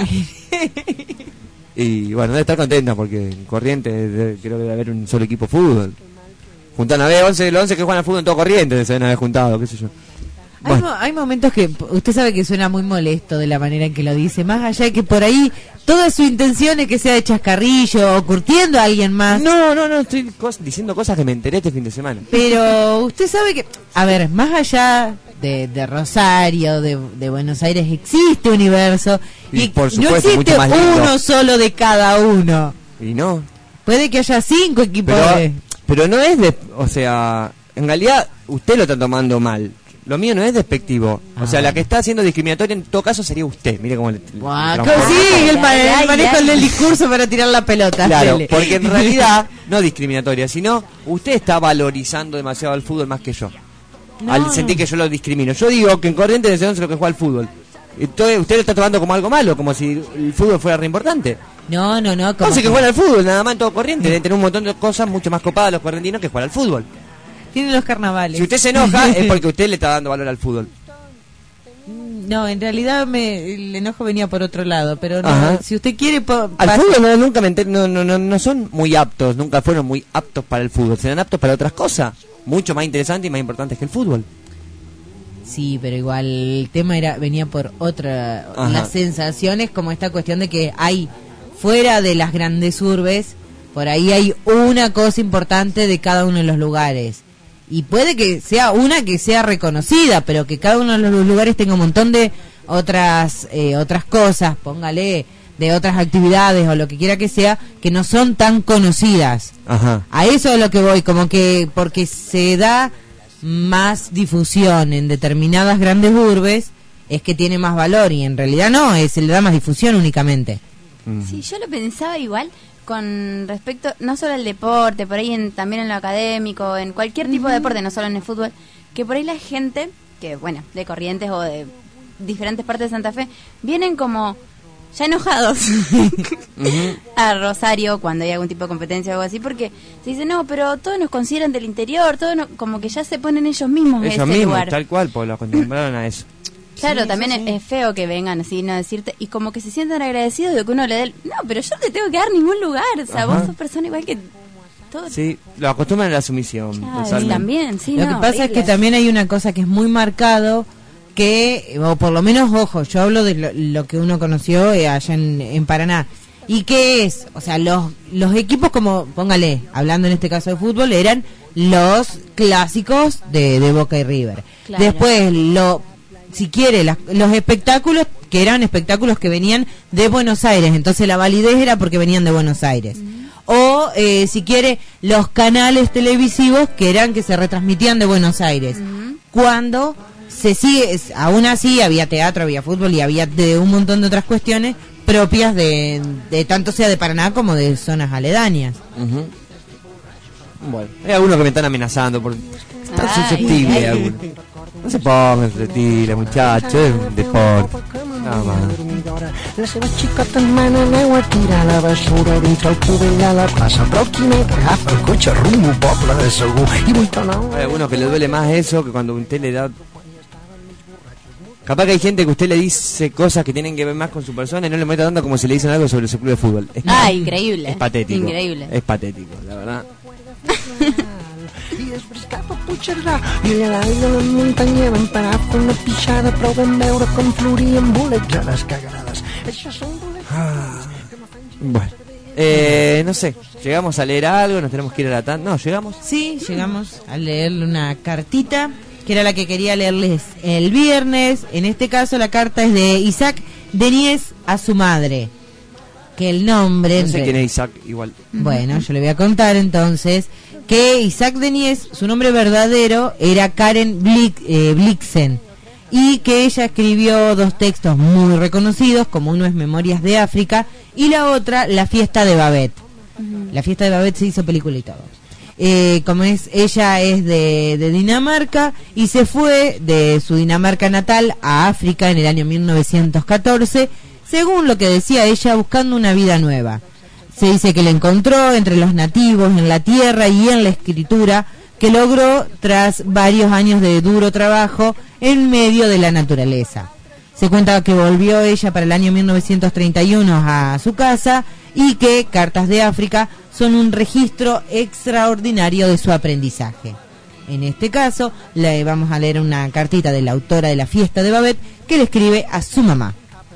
Y bueno, debe estar contenta porque en Corrientes creo que debe haber un solo equipo de fútbol. Juntan a ver los 11 que juegan al fútbol en todo Corrientes, se deben haber juntado, qué sé yo. Bueno. Hay momentos que usted sabe que suena muy molesto de la manera en que lo dice, más allá de que por ahí toda su intención es que sea de chascarrillo o curtiendo a alguien más. No, estoy diciendo cosas que me enteré este fin de semana. Pero usted sabe que, a ver, más allá de Rosario, de Buenos Aires, existe universo y por supuesto, no existe mucho más lindo. Uno solo de cada uno. Y no. Puede que haya 5 equipos pero no es o sea, en realidad usted lo está tomando mal. Lo mío no es despectivo. O sea, la que está haciendo discriminatoria en todo caso sería usted. Mire cómo le... Sí, el manejo del discurso para tirar la pelota. Claro, porque en realidad no discriminatoria, sino usted está valorizando demasiado al fútbol más que yo. Al sentir que yo lo discrimino. Yo digo que en Corrientes es lo que juega al fútbol. Entonces usted lo está tomando como algo malo, como si el fútbol fuera re importante. No. Como que juegan al fútbol, nada más en todo Corrientes. Deben tener un montón de cosas mucho más copadas los correntinos que jugar al fútbol. Tienen los carnavales. Si usted se enoja es porque usted le está dando valor al fútbol. No, en realidad el enojo venía por otro lado, pero no, si usted quiere... Al fútbol nunca me enteré, no son muy aptos, nunca fueron muy aptos para el fútbol, serán aptos para otras cosas, mucho más interesantes y más importantes que el fútbol. Sí, pero igual el tema venía por otra... Las sensaciones, como esta cuestión de que hay, fuera de las grandes urbes, por ahí hay una cosa importante de cada uno de los lugares. Y puede que sea una que sea reconocida, pero que cada uno de los lugares tenga un montón de otras cosas, póngale, de otras actividades o lo que quiera que sea, que no son tan conocidas. A eso es lo que voy, como que porque se da más difusión en determinadas grandes urbes, es que tiene más valor, y en realidad no, se le da más difusión únicamente. Sí, yo lo pensaba igual con respecto no solo al deporte, por ahí también en lo académico, en cualquier tipo de deporte, no solo en el fútbol, que por ahí la gente, que bueno, de Corrientes o de diferentes partes de Santa Fe, vienen como ya enojados a Rosario cuando hay algún tipo de competencia o algo así, porque se dice, no, pero todos nos consideran del interior, todos como que ya se ponen ellos mismos en ese lugar. Tal cual, pues lo acostumbraron a eso. Claro, sí, también es feo que vengan así, no decirte, y como que se sientan agradecidos de que uno le dé no, pero yo no te tengo que dar ningún lugar, o sea, vos sos persona igual que todos. Sí, lo acostumbran a la sumisión. Claro, también, sí. Lo que pasa es que también hay una cosa que es muy marcado, que, o por lo menos, ojo, yo hablo de lo que uno conoció allá en Paraná, y que es, o sea, los equipos como, póngale, hablando en este caso de fútbol, eran los clásicos de Boca y River. Claro. Después, si quiere, los espectáculos, que eran espectáculos que venían de Buenos Aires, entonces la validez era porque venían de Buenos Aires. O, si quiere, los canales televisivos que se retransmitían de Buenos Aires. Cuando se sigue, aún así había teatro, había fútbol y había de un montón de otras cuestiones propias de tanto sea de Paraná como de zonas aledañas. Bueno, hay algunos que me están amenazando por tan susceptible algunos. No se pongan susceptibles, muchachos, es un deporte. Nada más. La seva xicota en mana, aneu a tirar la basura dintre el cubell a la plaça, però el Quimet agafa el cotxe rumbo poble de Segur i 8 o 9. Hay algunos que le duele más eso que cuando usted le da. Capaz que hay gente que usted le dice cosas que tienen que ver más con su persona y no le molesta tanto como si le dicen algo sobre su club de fútbol. Increíble. Es patético. Increíble. Es patético, la verdad. I després cap a Puigcerdà i allà dalt de la muntanya vam parar a fer una pixada, però vam veure com florien bolets a les cagarades. Això són bolets. Bueno, no sé, ¿llegamos a leer algo? ¿Nos tenemos que ir a la tanda? No, ¿llegamos? Sí, llegamos a leerle una cartita, que era la que quería leerles el viernes. En este caso la carta es de Isaac Denies a su madre, que el nombre... No sé quién es Isaac, igual. Bueno, yo le voy a contar entonces que Isaac Denies, su nombre verdadero era Karen Blixen, y que ella escribió 2 textos muy reconocidos, como uno es Memorias de África y la otra La fiesta de Babette. La fiesta de Babette se hizo película y todo. Como ella es de Dinamarca y se fue de su Dinamarca natal a África en el año 1914, según lo que decía ella, buscando una vida nueva. Se dice que la encontró entre los nativos, en la tierra y en la escritura, que logró tras varios años de duro trabajo en medio de la naturaleza. Se cuenta que volvió ella para el año 1931 a su casa y que Cartas de África son un registro extraordinario de su aprendizaje. En este caso, le vamos a leer una cartita de la autora de La fiesta de Babette que le escribe a su mamá.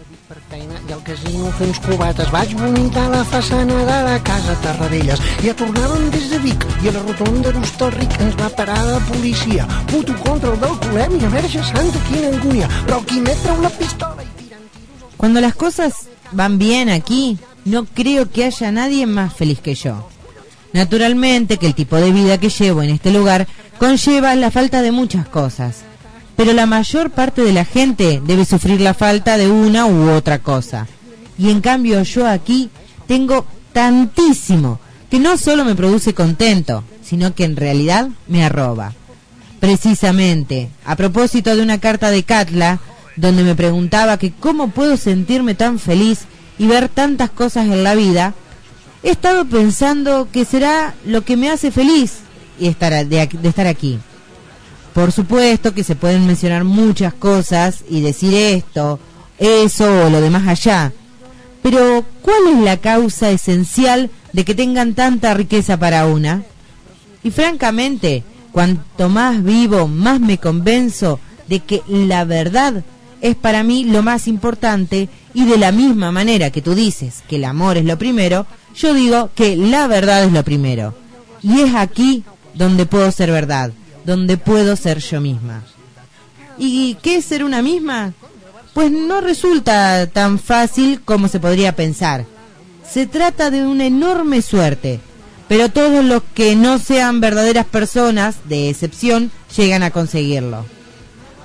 I al casino fer uns cubates, vaig vomitar la façana de la casa Tarradellas i ja tornàvem des de Vic i a la rotonda d'Hostalric ens va parar la policia. Puto contra el d'alcoholèmia, verge santa, quina angúnia, però el Quimet treu la pistola y tiran tiros. Cuando las cosas van bien aquí, no creo que haya nadie más feliz que yo. Naturalmente que el tipo de vida que llevo en este lugar conlleva la falta de muchas cosas, pero la mayor parte de la gente debe sufrir la falta de una u otra cosa. Y en cambio yo aquí tengo tantísimo que no solo me produce contento, sino que en realidad me arroba. Precisamente, a propósito de una carta de Katla, donde me preguntaba que cómo puedo sentirme tan feliz y ver tantas cosas en la vida, he estado pensando que será lo que me hace feliz y de estar aquí. Por supuesto que se pueden mencionar muchas cosas y decir esto, eso o lo demás allá. Pero, ¿cuál es la causa esencial de que tengan tanta riqueza para una? Y francamente, cuanto más vivo, más me convenzo de que la verdad es para mí lo más importante, y de la misma manera que tú dices que el amor es lo primero, yo digo que la verdad es lo primero. Y es aquí donde puedo ser verdad, donde puedo ser yo misma. ¿Y qué es ser una misma? Pues no resulta tan fácil como se podría pensar. Se trata de una enorme suerte, pero todos los que no sean verdaderas personas, de excepción, llegan a conseguirlo.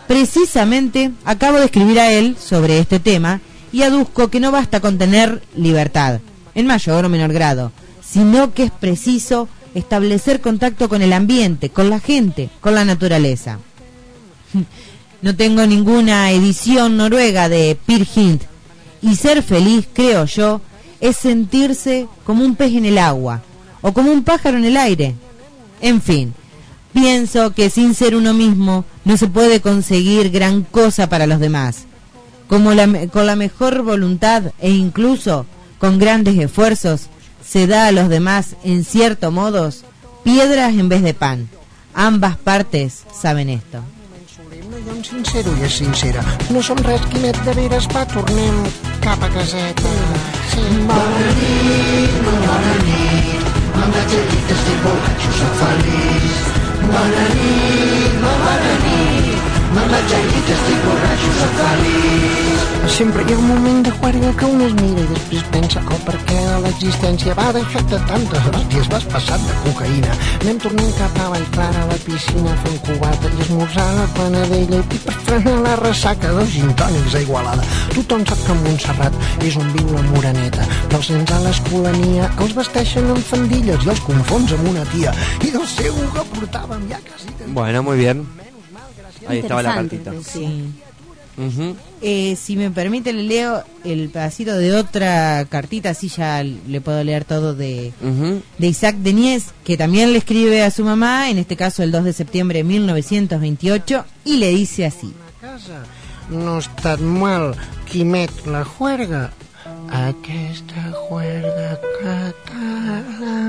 Precisamente acabo de escribir a él sobre este tema y aduzco que no basta con tener libertad, en mayor o menor grado, sino que es preciso establecer contacto con el ambiente, con la gente, con la naturaleza. No tengo ninguna edición noruega de Peer Gynt, y ser feliz, creo yo, es sentirse como un pez en el agua o como un pájaro en el aire. En fin, pienso que sin ser uno mismo no se puede conseguir gran cosa para los demás. Con la mejor voluntad e incluso con grandes esfuerzos se da a los demás, en cierto modo, piedras en vez de pan. Ambas partes saben esto. Jo sincero i és sincera. No som res, Quimet, de veres, va, tornem cap a caseta. Sí. Bona nit, me'n vaig a dir que estic borratxo, soc feliç. Bona nit, me'n vaig a dir que estic borratxo, soc feliç. Sempre hi ha un moment de juerga que un es mira i després pensa el perquè de l'existència. Va, deixa't de tantes hòsties, vas passat de cocaïna. Anem tornant cap a Vallclara, a la piscina, fent cubata i esmorzar a la Panadella. I per frenar la ressaca, 2 gintònics a Igualada. Tothom sap que Montserrat és on viu la Moreneta, però els nens a l'escolania els vesteixen amb fandilles i els confons amb una tia. I del seu que portàvem ja quasi... Bueno, muy bien. Ahí estaba la cartita. Sí. Si me permite, le leo el pedacito de otra cartita, así ya le puedo leer todo de Isaac Denies, que también le escribe a su mamá, en este caso el 2 de septiembre de 1928, y le dice así: no ha estat mal, Quimet, la juerga, aquesta juerga catalana.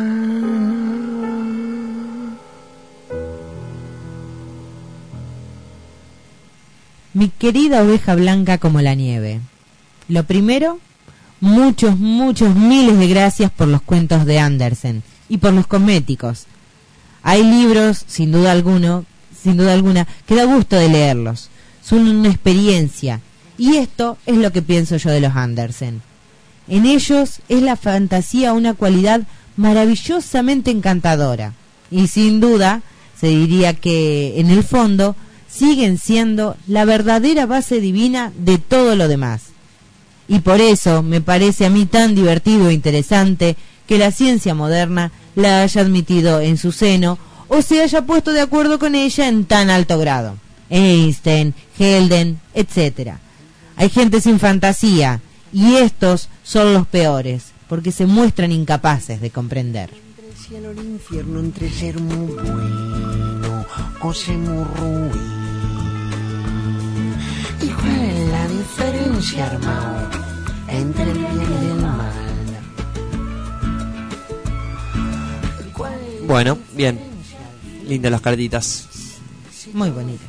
Mi querida oveja blanca como la nieve. Lo primero, muchos miles de gracias por los cuentos de Andersen y por los cosméticos. Hay libros, sin duda alguna, que da gusto de leerlos. Son una experiencia, y esto es lo que pienso yo de los Andersen. En ellos es la fantasía una cualidad maravillosamente encantadora, y sin duda se diría que en el fondo siguen siendo la verdadera base divina de todo lo demás. Y por eso me parece a mí tan divertido e interesante que la ciencia moderna la haya admitido en su seno o se haya puesto de acuerdo con ella en tan alto grado. Einstein, Helden, etc. Hay gente sin fantasía, y estos son los peores, porque se muestran incapaces de comprender. Entre el cielo y el infierno, entre ser muy bueno o ser muy ruin. ¿Y cuál es la diferencia, hermano, entre el bien y el mal? Bueno, bien. Lindas las cartitas. Muy bonitas.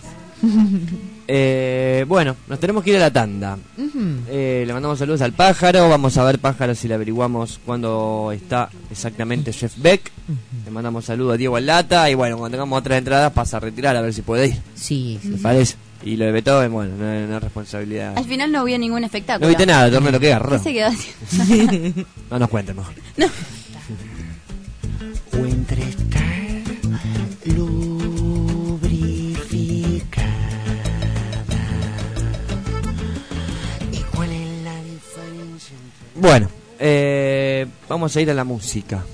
Bueno, nos tenemos que ir a la tanda. Le mandamos saludos al Pájaro. Vamos a ver, Pájaro, si le averiguamos cuándo está exactamente Jeff Beck. Le mandamos saludos a Diego Alata. Y bueno, cuando tengamos otras entradas pasa a retirar a ver si puede ir. Sí, ¿Le parece? Y lo de Beethoven, bueno, no es responsabilidad. Al final no hubo ningún espectáculo. No viste nada, torneo lo que agarró. ¿Qué se quedó haciendo? No nos cuenten mejor. No. O entre estar lubrificada. ¿Y cuál es la diferencia? Bueno, vamos a ir a la música.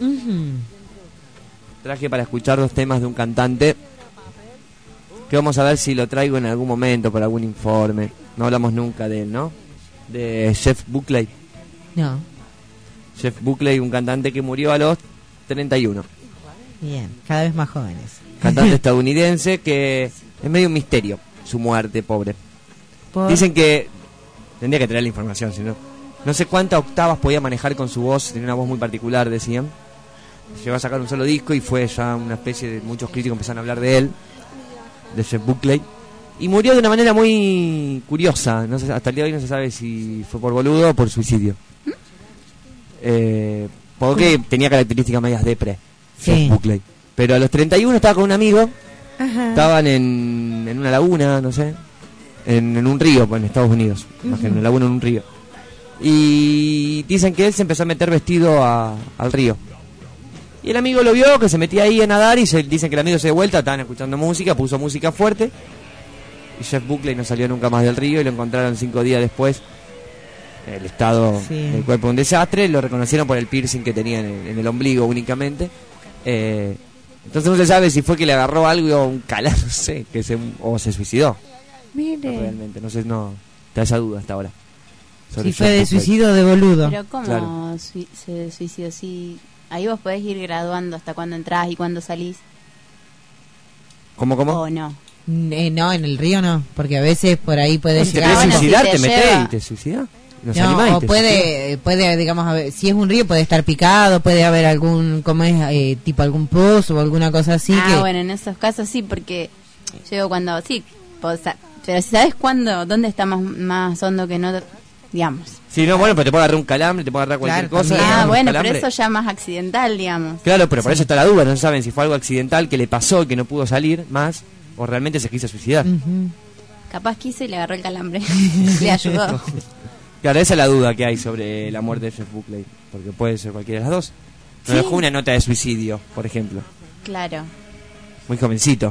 Traje para escuchar 2 temas de un cantante que vamos a ver si lo traigo en algún momento por algún informe. No hablamos nunca de él, ¿no? De Jeff Buckley. No. Jeff Buckley, un cantante que murió a los 31. Bien, cada vez más jóvenes. Cantante estadounidense que es medio un misterio su muerte, pobre. Dicen que tendría que traer la información, si no. No sé cuántas octavas podía manejar con su voz, tenía una voz muy particular, decían. Llegó a sacar un solo disco y fue ya una especie de... Muchos críticos empezaron a hablar de él, de Jeff Buckley. Y murió de una manera muy curiosa. No sé, hasta el día de hoy no se sabe si fue por boludo o por suicidio. Porque tenía características medias depre, Jeff Buckley. Pero a los 31 estaba con un amigo. Ajá. Estaban en una laguna, no sé, en un río, en Estados Unidos. Imagínate, una laguna en un río. Y dicen que él se empezó a meter vestido al río. Y el amigo lo vio, que se metía ahí a nadar, y dicen que el amigo se dio vuelta, estaban escuchando música, puso música fuerte. y Jeff Buckley no salió nunca más del río y lo encontraron 5 días después. El estado del cuerpo un desastre, lo reconocieron por el piercing que tenía en el ombligo únicamente. Entonces no se sabe si fue que le agarró algo o un calor, no sé, o se suicidó. Mire. No, realmente, no sé, no está esa duda hasta ahora. Si fue de suicidio de boludo. Pero ¿cómo se suicidó? Si ahí vos podés ir graduando hasta cuándo entrás y cuándo salís. ¿Cómo? ¿O no? No, en el río no, porque a veces por ahí puedes llegar. ¿Te querés suicidar? ¿Te metés y te suicidás? No, o puede, digamos, a ver, si es un río puede estar picado, puede haber algún, como es, tipo algún pozo o alguna cosa así. Bueno, en esos casos sí, porque yo cuando, pero si sabes dónde está más hondo que no, digamos. Sí, no, bueno, pero te puede agarrar un calambre, te puede agarrar cualquier cosa. Bueno, pero eso ya más accidental, digamos. Claro, pero por eso está la duda, no saben si fue algo accidental que le pasó y que no pudo salir más, o realmente se quiso suicidar. Capaz quiso y le agarró el calambre, le ayudó. Claro, esa es la duda que hay sobre la muerte de Jeff Buckley, porque puede ser cualquiera de las dos. No dejó una nota de suicidio, por ejemplo. Claro. Muy jovencito.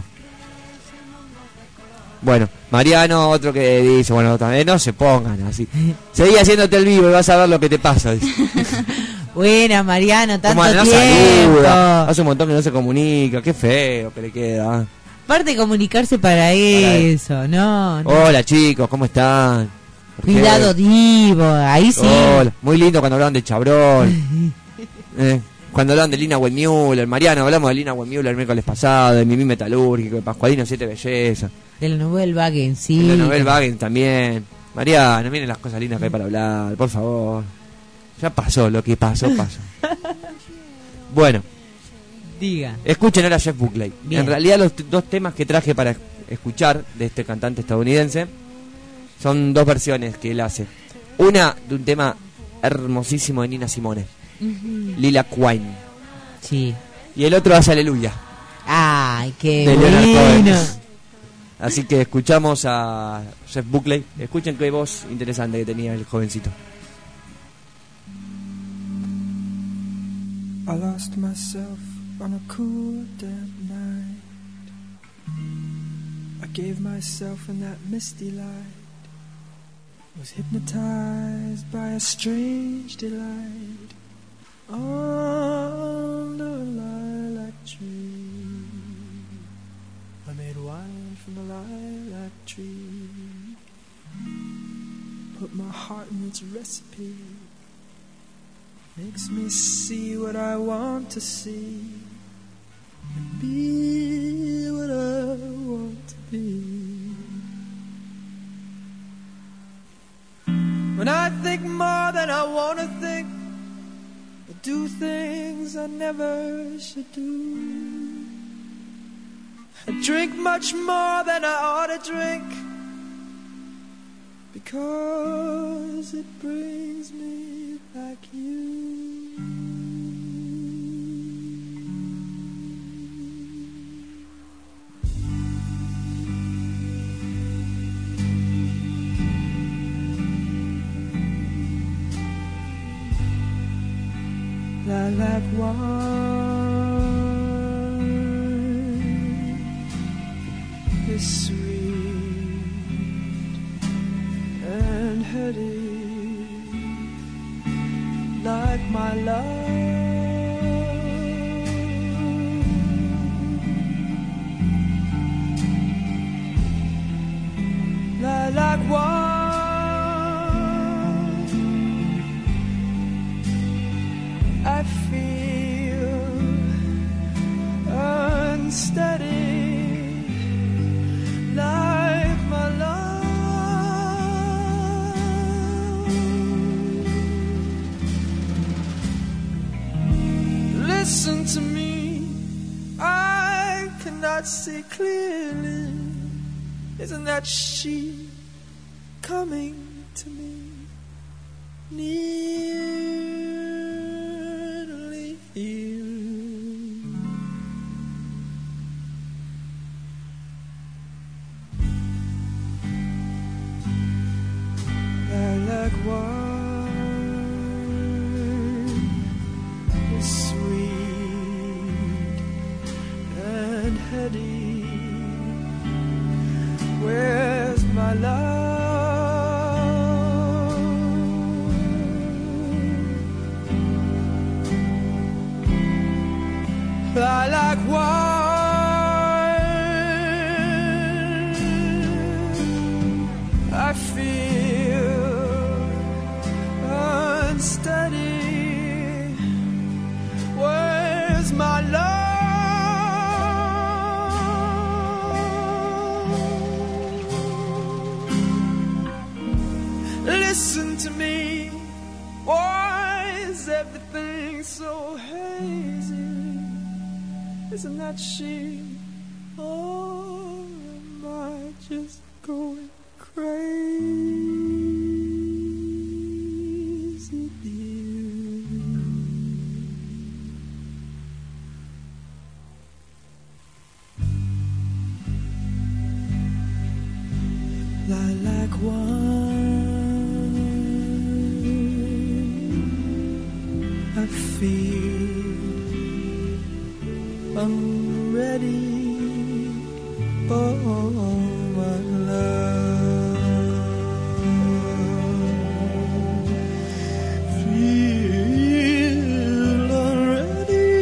Bueno, Mariano, otro que dice, bueno, también no se pongan así. Seguí haciéndote el vivo y vas a ver lo que te pasa. Buena, Mariano, tanto no tiempo. Saluda, hace un montón que no se comunica, qué feo que le queda. Aparte de comunicarse para eso, no. Hola chicos, ¿cómo están? Cuidado Divo, ahí sí. Hola, muy lindo cuando hablaban de Chabrol. Cuando hablaban de Lina Weidmuller, Mariano, hablamos de Lina Weidmuller el miércoles pasado, de Mimí Metalúrgico, de Pascualino 7 Belleza. De la Nouvelle Vague, sí. De la Nouvelle Vague también. Mariano, miren las cosas lindas que hay para hablar, por favor. Ya pasó, lo que pasó. Bueno. Diga. Escuchen ahora a Jeff Buckley. Bien. En realidad los dos temas que traje para escuchar de este cantante estadounidense son dos versiones que él hace. Una de un tema hermosísimo de Nina Simone, Lila Quine. Sí. Y el otro hace Aleluya. Ay, qué bueno. Así que escuchamos a Jeff Buckley. Escuchen qué voz interesante que tenía el jovencito. I lost myself on a cool damp night. I gave myself in that misty light. Was hypnotized by a strange delight under a lilac tree. I made wine from the lilac tree, put my heart in its recipe. Makes me see what I want to see and be what I want to be. When I think more than I want to think, I do things I never should do. I drink much more than I ought to drink, because it brings me back you. Lilac wine is sweet and heady, like my love. Lilac wine I feel unsteady, like my love. Listen to me, I cannot see clearly. Isn't that she coming to me? Nearly here. Lilac wine is sweet and heady, where unsteady. Where's my love? Listen to me. Why is everything so hazy? Isn't that she? Or am I just going crazy, dear? Lilac wine, I feel I'm ready. Oh, my love, feel already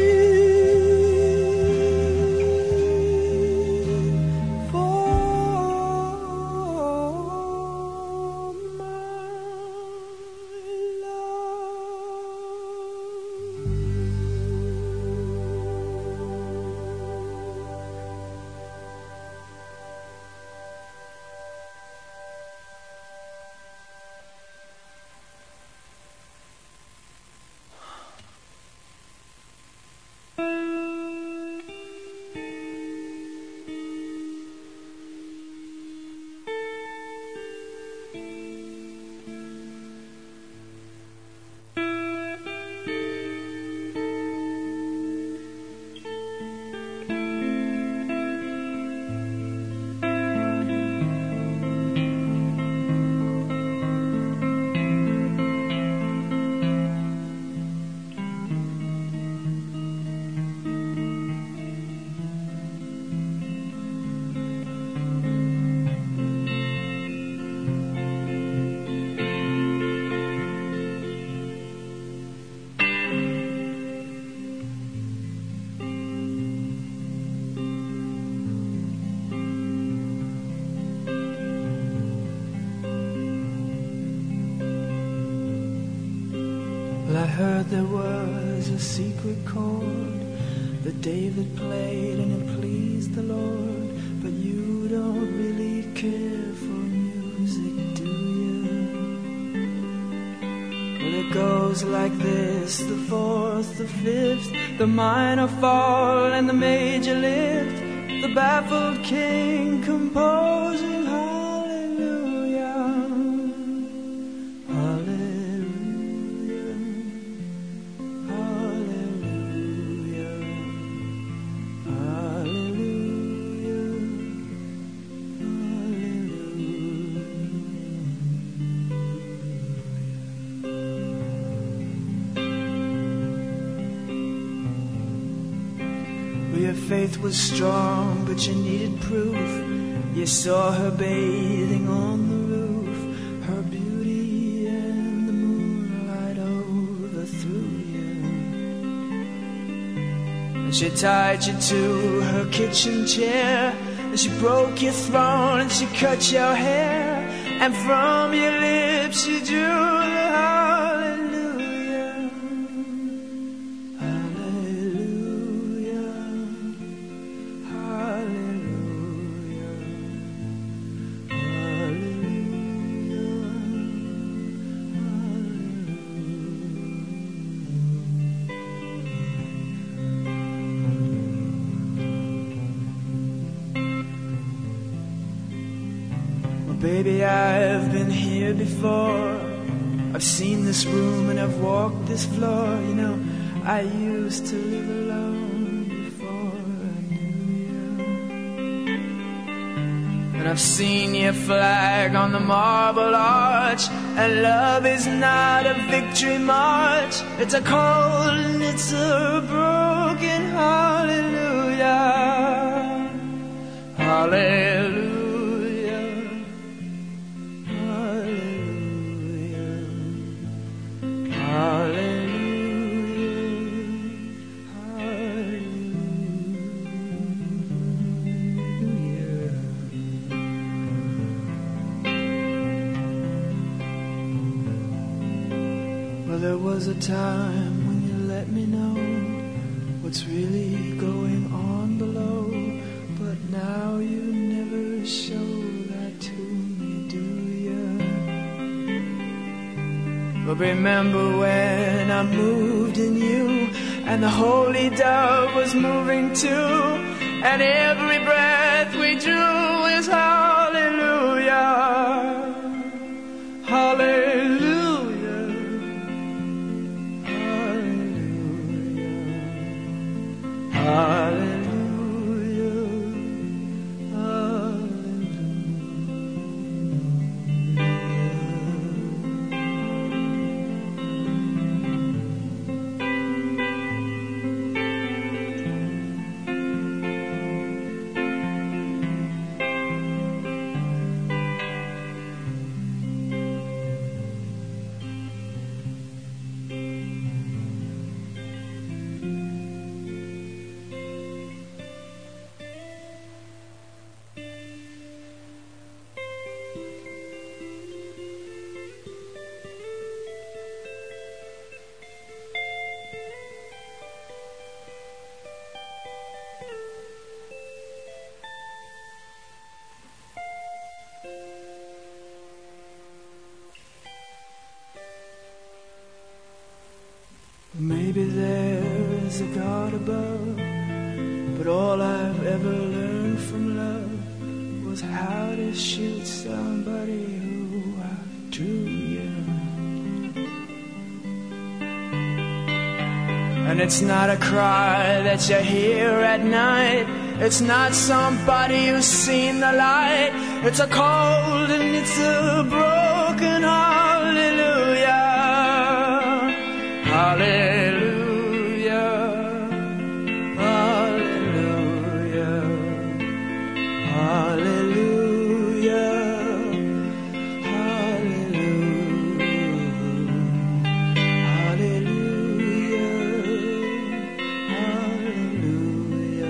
for my I heard there was a secret chord that David played and it pleased the Lord. But you don't really care for music, do you? Well, it goes like this: the fourth, the fifth, the minor fall and the major lift, the baffled king composing hallelujah, hallelujah. Faith was strong, but you needed proof. You saw her bathing on the roof, her beauty and the moonlight overthrew you. And she tied you to her kitchen chair, and she broke your throne, and she cut your hair, and from your lips she drew the hallelujah, hallelujah. Baby, I've been here before. I've seen this room and I've walked this floor. You know, I used to live alone before I knew you. And I've seen your flag on the marble arch. And love is not a victory march. It's a cold and it's a broken hallelujah, hallelujah. there was a time when you let me know what's really going on below, but now you never show that to me, do ya? But remember when I moved in you, and the holy dove was moving too, and every breath we drew is hallelujah, hallelujah, hallelujah, hallelujah. Maybe there's a God above, but all I've ever learned from love was how to shoot somebody who outdrew you. And it's not a cry that you hear at night, it's not somebody who's seen the light, it's a cold and it's a broken hallelujah. Hallelujah, hallelujah, hallelujah, hallelujah, hallelujah,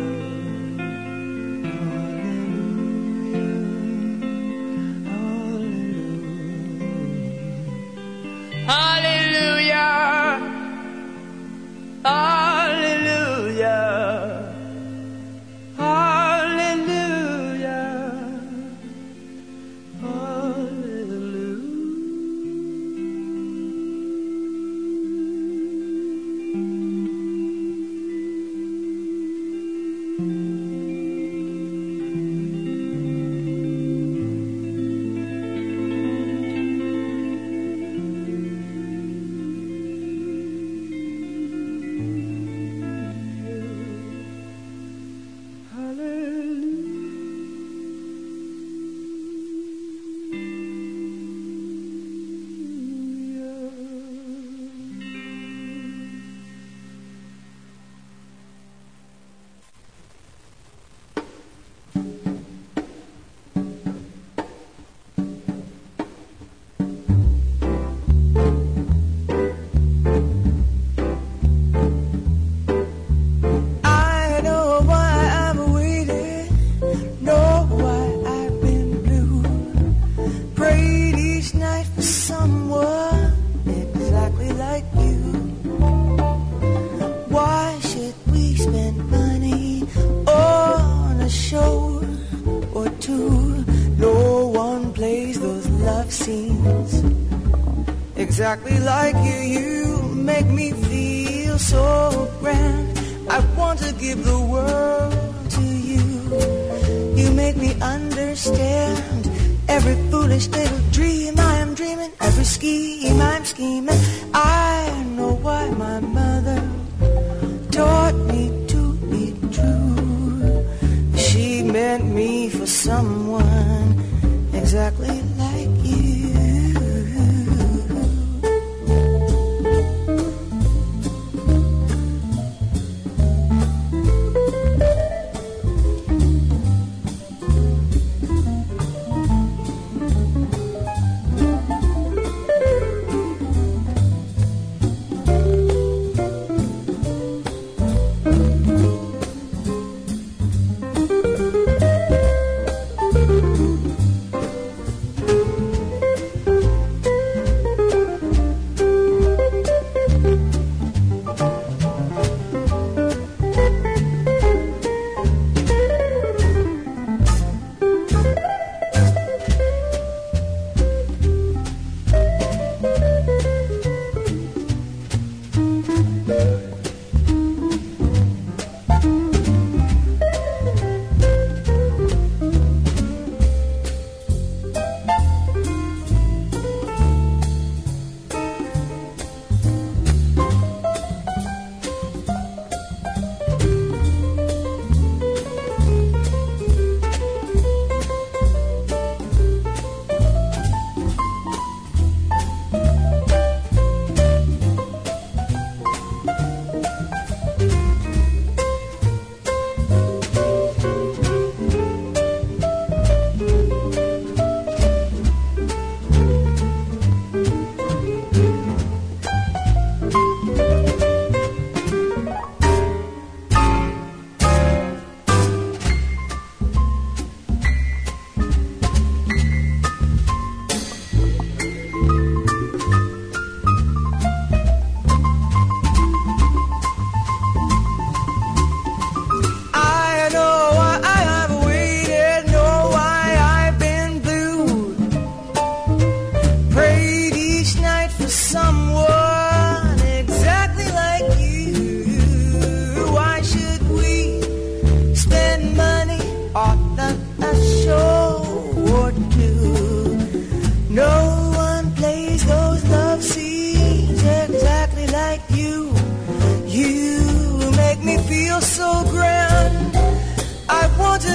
hallelujah, hallelujah. Hallelujah, hallelujah, hallelujah. Exactly like you, you make me feel so grand. I want to give the world to you. You make me understand every foolish little dream I am dreaming, every scheme I'm scheming. I know why my mother taught me to be true. She meant me for someone exactly like you.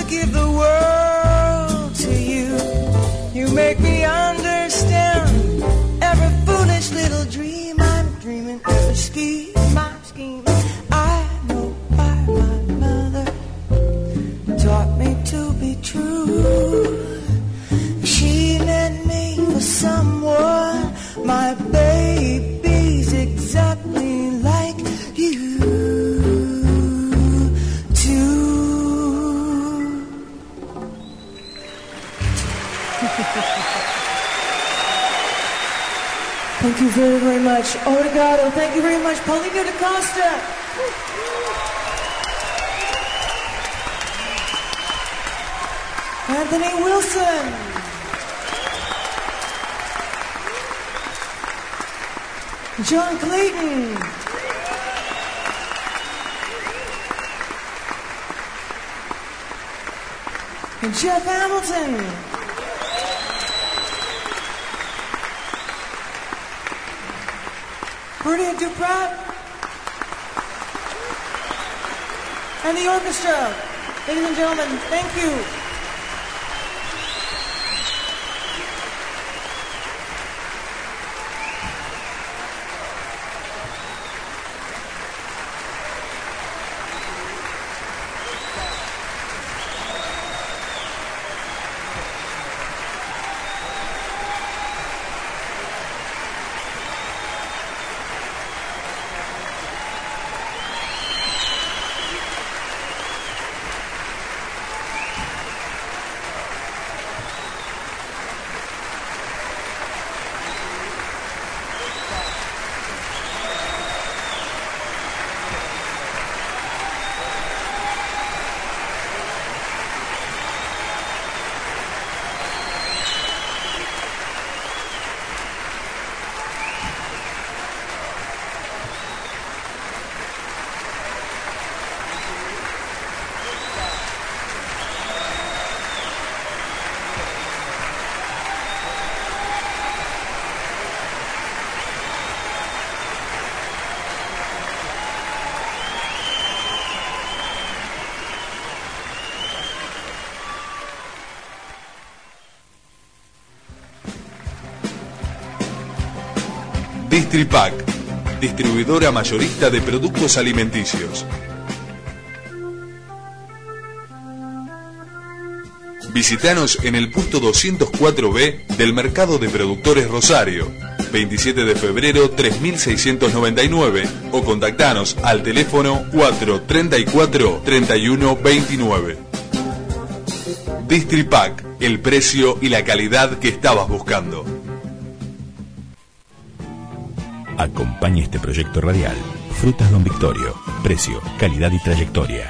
give the world to you. You make me understand every foolish little dream I'm dreaming, every scheme I'm scheming. I know why my mother taught me to be true. She meant me for someone, my baby's exactly like you too. Thank you very, very much. Obrigado. Thank you very much. Paulinho da Costa. Anthony Wilson. John Clayton. And Jeff Hamilton. Bernie Duprat. And the orchestra. Ladies and gentlemen, thank you. Distripac, distribuidora mayorista de productos alimenticios. Visítanos en el punto 204B del Mercado de Productores Rosario, 27 de febrero 3699, o contactanos al teléfono 434-3129. Distripac, el precio y la calidad que estabas buscando. Acompaña este proyecto radial. Frutas Don Victorio. Precio, calidad y trayectoria.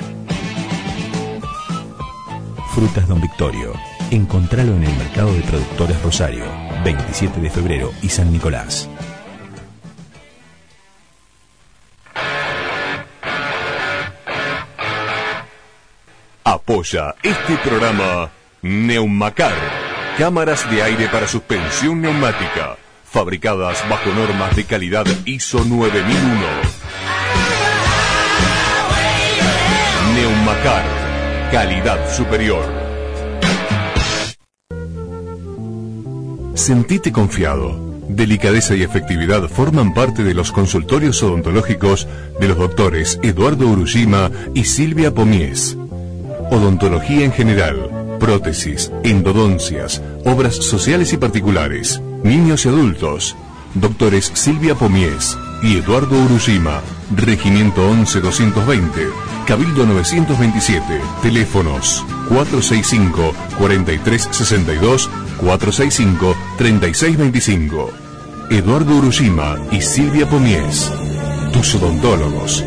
Frutas Don Victorio. Encontralo en el Mercado de Productores Rosario, 27 de febrero y San Nicolás. Apoya este programa Neumacar. Cámaras de aire para suspensión neumática. Fabricadas bajo normas de calidad ISO 9001. Neumacar, calidad superior. Sentite confiado. Delicadeza y efectividad forman parte de los consultorios odontológicos de los doctores Eduardo Urushima y Silvia Pomies. Odontología en general, prótesis, endodoncias, obras sociales y particulares, niños y adultos. Doctores Silvia Pomies y Eduardo Urushima. Regimiento 11-220, Cabildo 927. Teléfonos 465-4362, 465-3625. Eduardo Urushima y Silvia Pomies, tus odontólogos.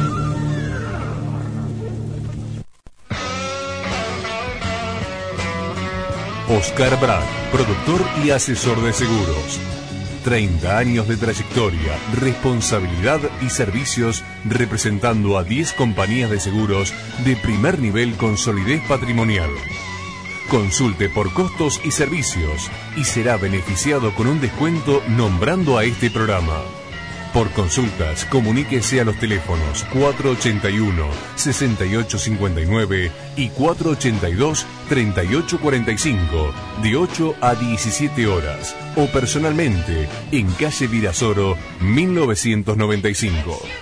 Oscar Brad, productor y asesor de seguros. 30 años de trayectoria, responsabilidad y servicios representando a 10 compañías de seguros de primer nivel con solidez patrimonial. Consulte por costos y servicios y será beneficiado con un descuento nombrando a este programa. Por consultas, comuníquese a los teléfonos 481-6859 y 482-3845, de 8 a 17 horas, o personalmente en calle Virasoro, 1995.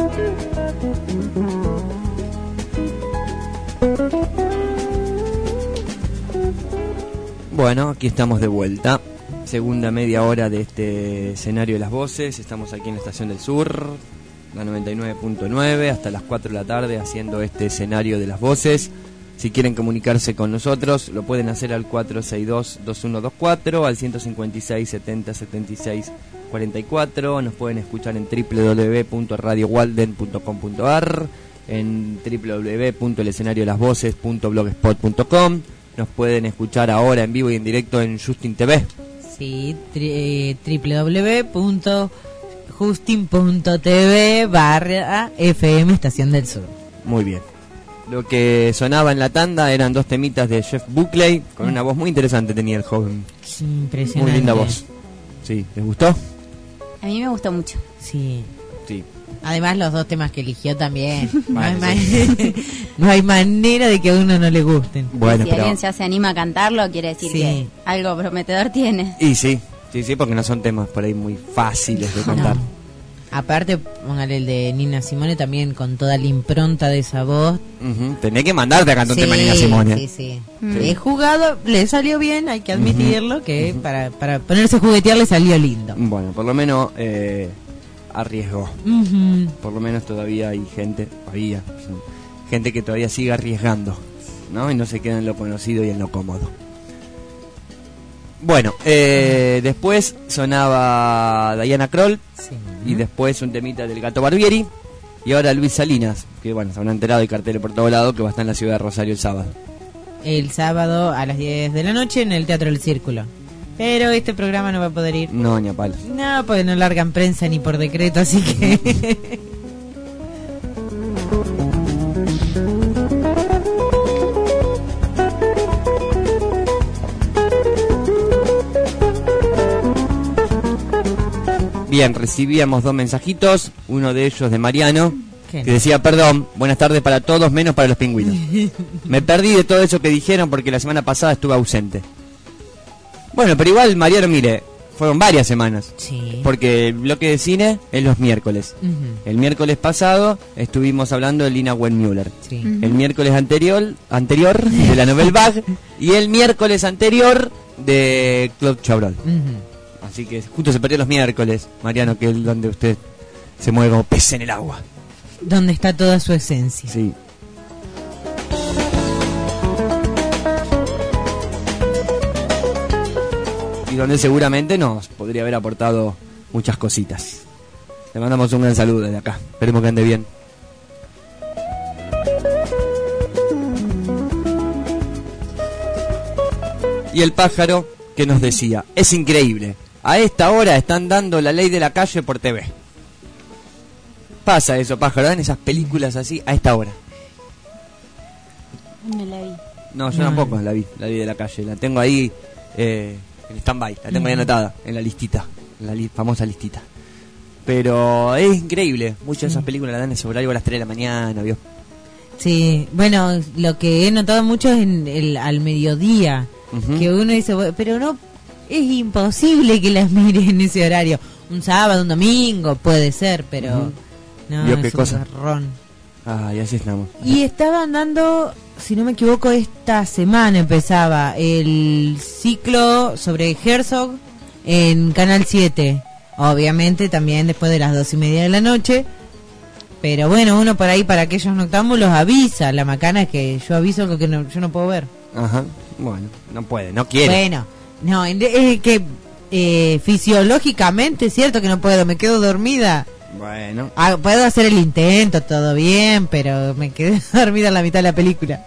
Bueno, aquí estamos de vuelta. Segunda media hora de este escenario de las voces. Estamos aquí en la Estación del Sur, la 99.9, hasta las 4 de la tarde haciendo este escenario de las voces. Si quieren comunicarse con nosotros, lo pueden hacer al 462-2124, al 156-70-76-44. Nos pueden escuchar en www.radiowalden.com.ar, en www.elescenariodelasvoces.blogspot.com. Nos pueden escuchar ahora en vivo y en directo en Justin TV. Sí, www.justin.tv/FM Estación del Sur. Muy bien. Lo que sonaba en la tanda eran 2 temitas de Jeff Buckley, con una voz muy interesante tenía el joven. Sí, impresionante. Muy linda voz. Sí, ¿les gustó? A mí me gustó mucho. Sí. Sí. Además los 2 temas que eligió también. Vale, no hay manera de que a uno no le gusten. Bueno, si alguien se anima a cantarlo, quiere decir Sí. que algo prometedor tiene. Y sí, porque no son temas por ahí muy fáciles de cantar. No. Aparte, póngale el de Nina Simone también con toda la impronta de esa voz. Tenés que mandarte a cantar un tema de Nina Simone. Sí, sí. He jugado, le salió bien, hay que admitirlo, que para ponerse a juguetear le salió lindo. Bueno, por lo menos arriesgó. Por lo menos todavía hay gente que todavía sigue arriesgando, ¿no? Y no se queda en lo conocido y en lo cómodo. Bueno, después sonaba Diana Kroll, y después un temita del Gato Barbieri, y ahora Luis Salinas, que bueno, se habrán enterado de carteles por todo lado, que va a estar en la ciudad de Rosario el sábado. El sábado a las 10 de la noche en el Teatro del Círculo. Pero este programa no va a poder ir. No, ni a palo. No, porque no largan prensa ni por decreto, así que... Bien, recibíamos 2 mensajitos, uno de ellos de Mariano, ¿Qué? que decía, perdón, buenas tardes para todos, menos para los pingüinos. Me perdí de todo eso que dijeron porque la semana pasada estuve ausente. Bueno, pero igual, Mariano, mire, fueron varias semanas. Sí. Porque el bloque de cine es los miércoles. El miércoles pasado estuvimos hablando de Lina Wenmüller. Sí. El miércoles anterior de la Nouvelle Vague, y el miércoles anterior de Claude Chabrol. Así que justo se perdió los miércoles, Mariano, que es donde usted se mueve como pez en el agua. Donde está toda su esencia. Sí. Y donde seguramente nos podría haber aportado muchas cositas. Le mandamos un gran saludo desde acá. Esperemos que ande bien. Y el pájaro que nos decía, es increíble. A esta hora están dando La Ley de la Calle por TV. Pasa eso, pájaro, dan esas películas así a esta hora. Me la vi. No, yo tampoco la vi, La Ley de la Calle. La tengo ahí en stand-by, la tengo ahí anotada en la listita, en la famosa listita. Pero es increíble, muchas de esas películas la dan en ese horario a las 3 de la mañana, ¿vio? Sí, bueno, lo que he notado mucho es al mediodía, que uno dice, pero no, es imposible que las mire en ese horario. Un sábado, un domingo, puede ser, pero no, ¿Vio es qué un cosa? garrón. Ah, y así estamos. Y estaban dando, si no me equivoco, esta semana empezaba el ciclo sobre Herzog en Canal 7. Obviamente también después de las 2:30 de la noche. Pero bueno, uno por ahí para aquellos noctámbulos avisa. La macana es que yo aviso lo que yo no puedo ver. Ajá, bueno, no puede, no quiere. Bueno, no, es que fisiológicamente es cierto que no puedo, me quedo dormida. Bueno. Puedo hacer el intento, todo bien, pero me quedé dormida en la mitad de la película.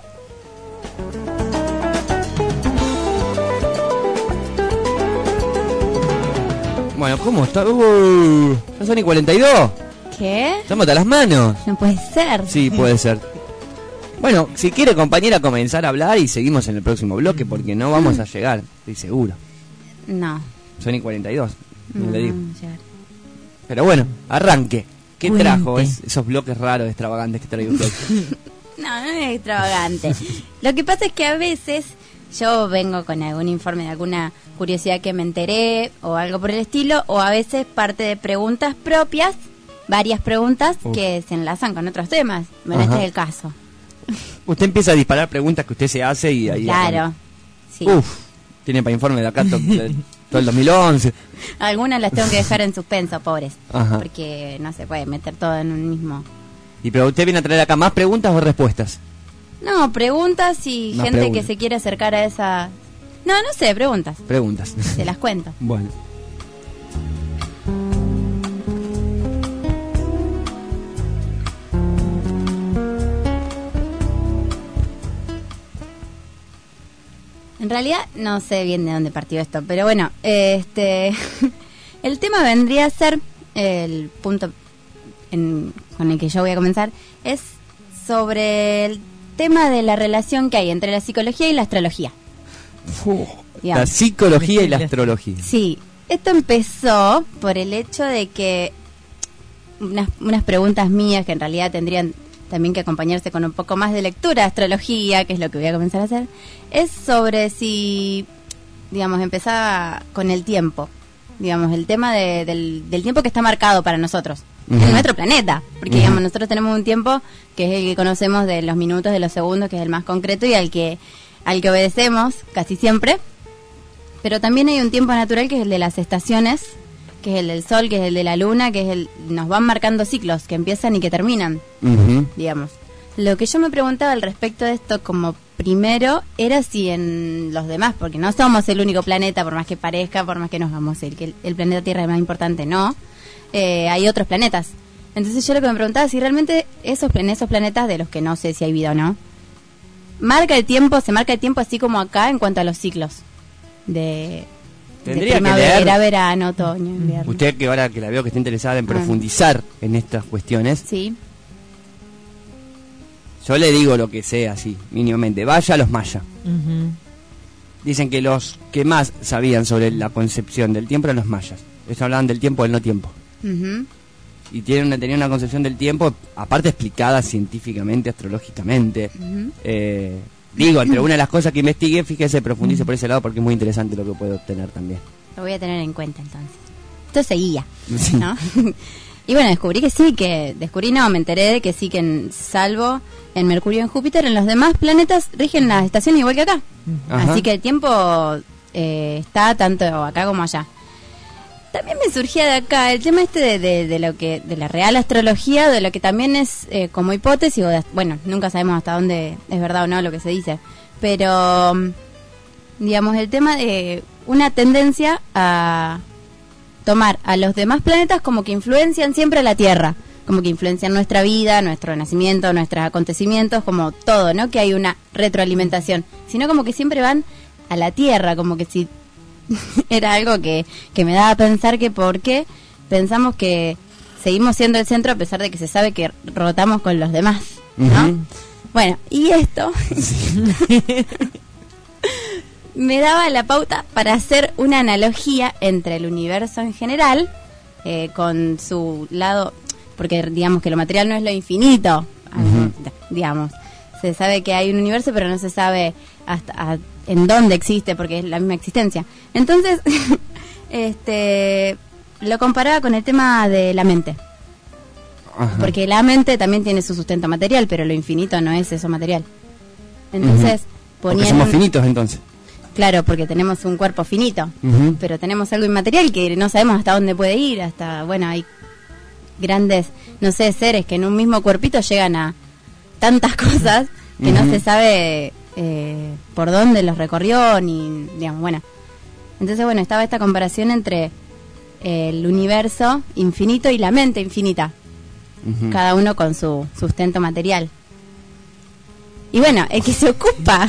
Bueno, ¿cómo está? ¿Ya son y 42? ¿Qué? Estamos a las manos. No puede ser. Sí, puede ser. Bueno, si quiere, compañera, comenzar a hablar y seguimos en el próximo bloque, porque no vamos a llegar, estoy seguro. No. Son y 42, no No le digo. vamos a llegar. Pero bueno, arranque. ¿Qué Cuente. trajo esos bloques raros, extravagantes que trae usted? No es extravagante. Lo que pasa es que a veces yo vengo con algún informe de alguna curiosidad que me enteré o algo por el estilo, o a veces parte de preguntas propias varias preguntas que se enlazan con otros temas. Bueno, este es el caso. Usted empieza a disparar preguntas que usted se hace y ahí... Claro, sí. Tiene para informe de acá todo el 2011. Algunas las tengo que dejar en suspenso, pobres. Ajá. Porque no se puede meter todo en un mismo... ¿Y pero usted viene a traer acá más preguntas o respuestas? No, preguntas y Más gente preguntas. que se quiere acercar a esa... No sé, preguntas. Preguntas. Se las cuento. Bueno. En realidad no sé bien de dónde partió esto, pero bueno, el tema vendría a ser, el punto con el que yo voy a comenzar, es sobre el tema de la relación que hay entre la psicología y la astrología. La psicología y la astrología. Sí, esto empezó por el hecho de que unas preguntas mías que en realidad tendrían también que acompañarse con un poco más de lectura de astrología, que es lo que voy a comenzar a hacer, es sobre si, digamos, empezaba con el tiempo, digamos, el tema del tiempo que está marcado para nosotros, en nuestro planeta, porque digamos, nosotros tenemos un tiempo que es el que conocemos de los minutos, de los segundos, que es el más concreto y al que obedecemos casi siempre, pero también hay un tiempo natural que es el de las estaciones, que es el del sol, que es el de la luna, que es nos van marcando ciclos que empiezan y que terminan, digamos. Lo que yo me preguntaba al respecto de esto, como primero, era si en los demás, porque no somos el único planeta, por más que parezca, por más que nos vamos, que el planeta Tierra es más importante, no, hay otros planetas. Entonces yo lo que me preguntaba, si realmente en esos planetas, de los que no sé si hay vida o no, se marca el tiempo así como acá en cuanto a los ciclos de primavera, verano, otoño, invierno. Usted, que ahora que la veo que está interesada en profundizar en estas cuestiones, sí, yo le digo lo que sé así, mínimamente. Vaya a los mayas. Dicen que los que más sabían sobre la concepción del tiempo eran los mayas. Ellos hablaban del tiempo, del no tiempo. Y tenían una concepción del tiempo, aparte explicada científicamente, astrológicamente. Digo, entre una de las cosas que investigué, fíjese, profundice por ese lado porque es muy interesante lo que puede obtener también. Lo voy a tener en cuenta entonces. Esto seguía, ¿no? Y bueno, me enteré de que sí, que salvo en Mercurio y en Júpiter, en los demás planetas rigen las estaciones igual que acá. Así que el tiempo está tanto acá como allá. También me surgía de acá el tema de lo que, de la real astrología, de lo que también es como hipótesis, bueno, nunca sabemos hasta dónde es verdad o no lo que se dice, pero digamos el tema de una tendencia a tomar a los demás planetas como que influencian siempre a la Tierra, como que influencian nuestra vida, nuestro nacimiento, nuestros acontecimientos, como todo, ¿no? Que hay una retroalimentación, sino como que siempre van a la Tierra, como que si era algo que me daba a pensar que por qué pensamos que seguimos siendo el centro a pesar de que se sabe que rotamos con los demás, ¿no? Bueno, y esto me daba la pauta para hacer una analogía entre el universo en general, con su lado, porque digamos que lo material no es lo infinito, digamos, se sabe que hay un universo pero no se sabe hasta en dónde existe porque es la misma existencia. Entonces lo comparaba con el tema de la mente. Porque la mente también tiene su sustento material, pero lo infinito no es eso material. Entonces porque somos finitos entonces. Claro, porque tenemos un cuerpo finito, pero tenemos algo inmaterial que no sabemos hasta dónde puede ir, hasta, bueno, hay grandes, no sé, seres que en un mismo cuerpito llegan a tantas cosas que no se sabe por dónde los recorrió, ni, digamos, bueno. Entonces, bueno, estaba esta comparación entre el universo infinito y la mente infinita, cada uno con su sustento material. Y bueno, el que se ocupa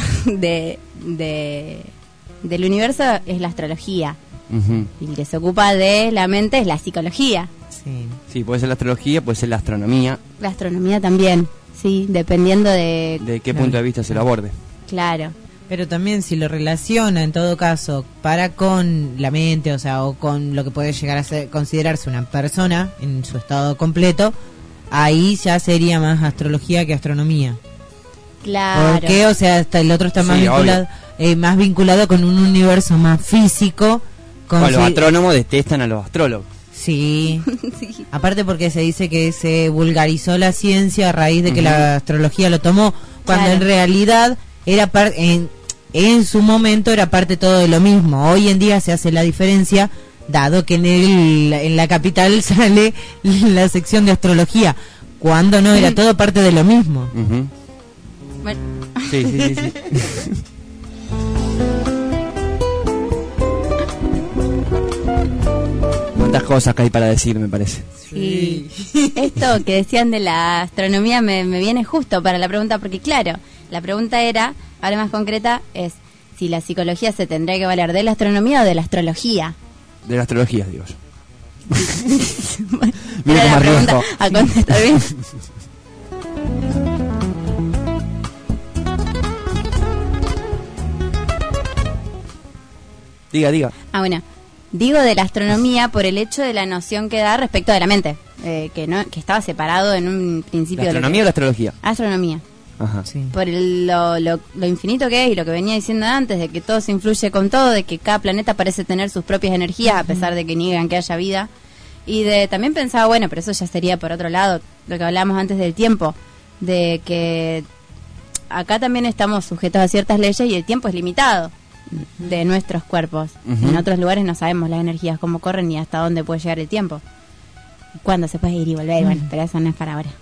del universo es la astrología, y el que se ocupa de la mente es la psicología. Sí, puede ser la astrología, puede ser la astronomía. La astronomía también, sí, dependiendo de qué punto de vista se lo aborde. Claro. Pero también si lo relaciona en todo caso para con la mente, o sea, o con lo que puede llegar a considerarse una persona en su estado completo, ahí ya sería más astrología que astronomía. Claro. Porque, o sea, hasta el otro está más vinculado con un universo más físico. Los astrónomos detestan a los astrólogos. Sí. Sí. Aparte porque se dice que se vulgarizó la ciencia a raíz de que la astrología lo tomó, cuando en realidad era en su momento era parte todo de lo mismo. Hoy en día se hace la diferencia, dado que en la capital sale la sección de astrología, cuando no era todo parte de lo mismo. Bueno. Sí. Cuántas cosas que hay para decir, me parece. Sí. Esto que decían de la astronomía me viene justo para la pregunta, porque claro, la pregunta era, ahora más concreta, es si la psicología se tendría que valer de la astronomía o de la astrología. De la astrología, digo yo. Mira la pregunta a contestar bien. Diga. Ah, bueno. Digo de la astronomía por el hecho de la noción que da respecto de la mente, que estaba separado en un principio. ¿La astronomía o la astrología? Astronomía. Ajá. Sí. Por lo infinito que es y lo que venía diciendo antes, de que todo se influye con todo, de que cada planeta parece tener sus propias energías a pesar de que niegan que haya vida. Y también pensaba, bueno, pero eso ya sería por otro lado, lo que hablábamos antes del tiempo, de que acá también estamos sujetos a ciertas leyes y el tiempo es limitado de nuestros cuerpos. En otros lugares no sabemos las energías, cómo corren y hasta dónde puede llegar el tiempo. Cuándo se puede ir y volver, bueno, pero eso no es para ahora.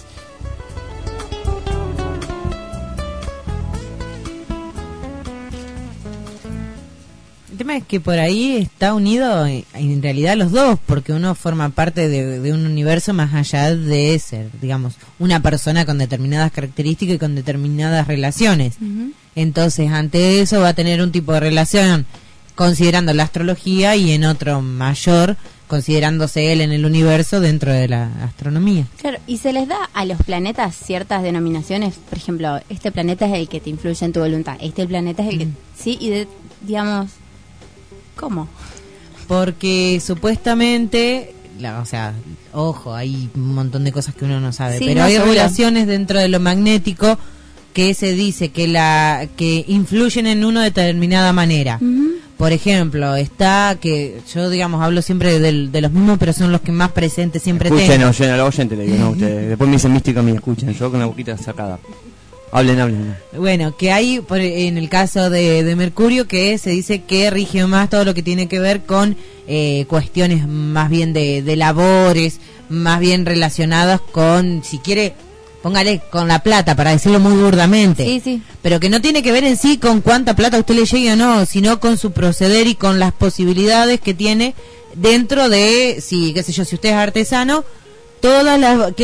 El tema es que por ahí está unido en realidad los dos, porque uno forma parte de un universo más allá de ser, digamos, una persona con determinadas características y con determinadas relaciones. Entonces, ante eso va a tener un tipo de relación considerando la astrología y en otro mayor considerándose él en el universo dentro de la astronomía. Claro, y se les da a los planetas ciertas denominaciones, por ejemplo, este planeta es el que te influye en tu voluntad, este planeta es el que... Sí, y digamos... ¿Cómo? Porque supuestamente, o sea, ojo, hay un montón de cosas que uno no sabe, pero hay relaciones dentro de lo magnético que se dice que influyen en uno de determinada manera. Por ejemplo, está que yo, digamos, hablo siempre de los mismos, pero son los que más presentes siempre tengo. Escuchen, a los oyentes le digo, no ustedes. Después me dicen místico a mí, escuchen, yo con la boquita sacada. Hablen. Bueno, que hay en el caso de Mercurio, que se dice que rige más todo lo que tiene que ver con cuestiones más bien de labores, más bien relacionadas con, si quiere, póngale, con la plata, para decirlo muy burdamente. Sí. Pero que no tiene que ver en sí con cuánta plata a usted le llegue o no, sino con su proceder y con las posibilidades que tiene dentro de, si usted es artesano, todas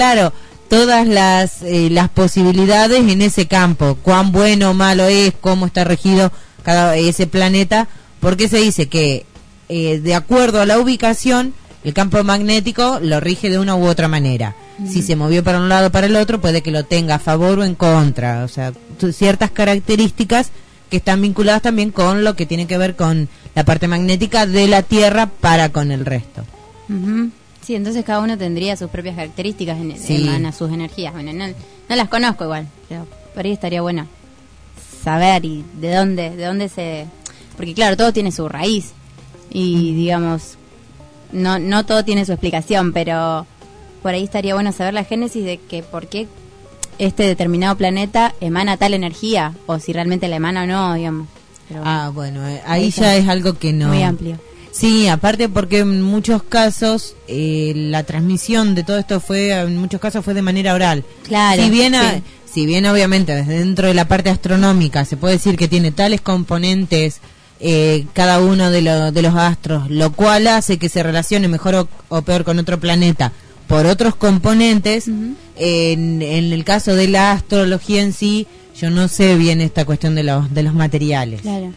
las posibilidades en ese campo, cuán bueno o malo es, cómo está regido ese planeta, porque se dice que de acuerdo a la ubicación, el campo magnético lo rige de una u otra manera. Si se movió para un lado o para el otro, puede que lo tenga a favor o en contra, o sea, ciertas características que están vinculadas también con lo que tiene que ver con la parte magnética de la Tierra para con el resto. Sí, entonces cada uno tendría sus propias características, emana sus energías. Bueno, no las conozco igual, pero por ahí estaría bueno saber y de dónde se... Porque claro, todo tiene su raíz y digamos, no todo tiene su explicación, pero por ahí estaría bueno saber la génesis de que por qué este determinado planeta emana tal energía, o si realmente la emana o no, digamos. Pero, bueno, ahí ya es algo que no... Muy amplio. Sí, aparte porque en muchos casos la transmisión de todo esto fue de manera oral. Claro. Si bien obviamente desde dentro de la parte astronómica se puede decir que tiene tales componentes cada uno de los astros, lo cual hace que se relacione mejor o peor con otro planeta por otros componentes, en el caso de la astrología en sí, yo no sé bien esta cuestión de los materiales. Claro.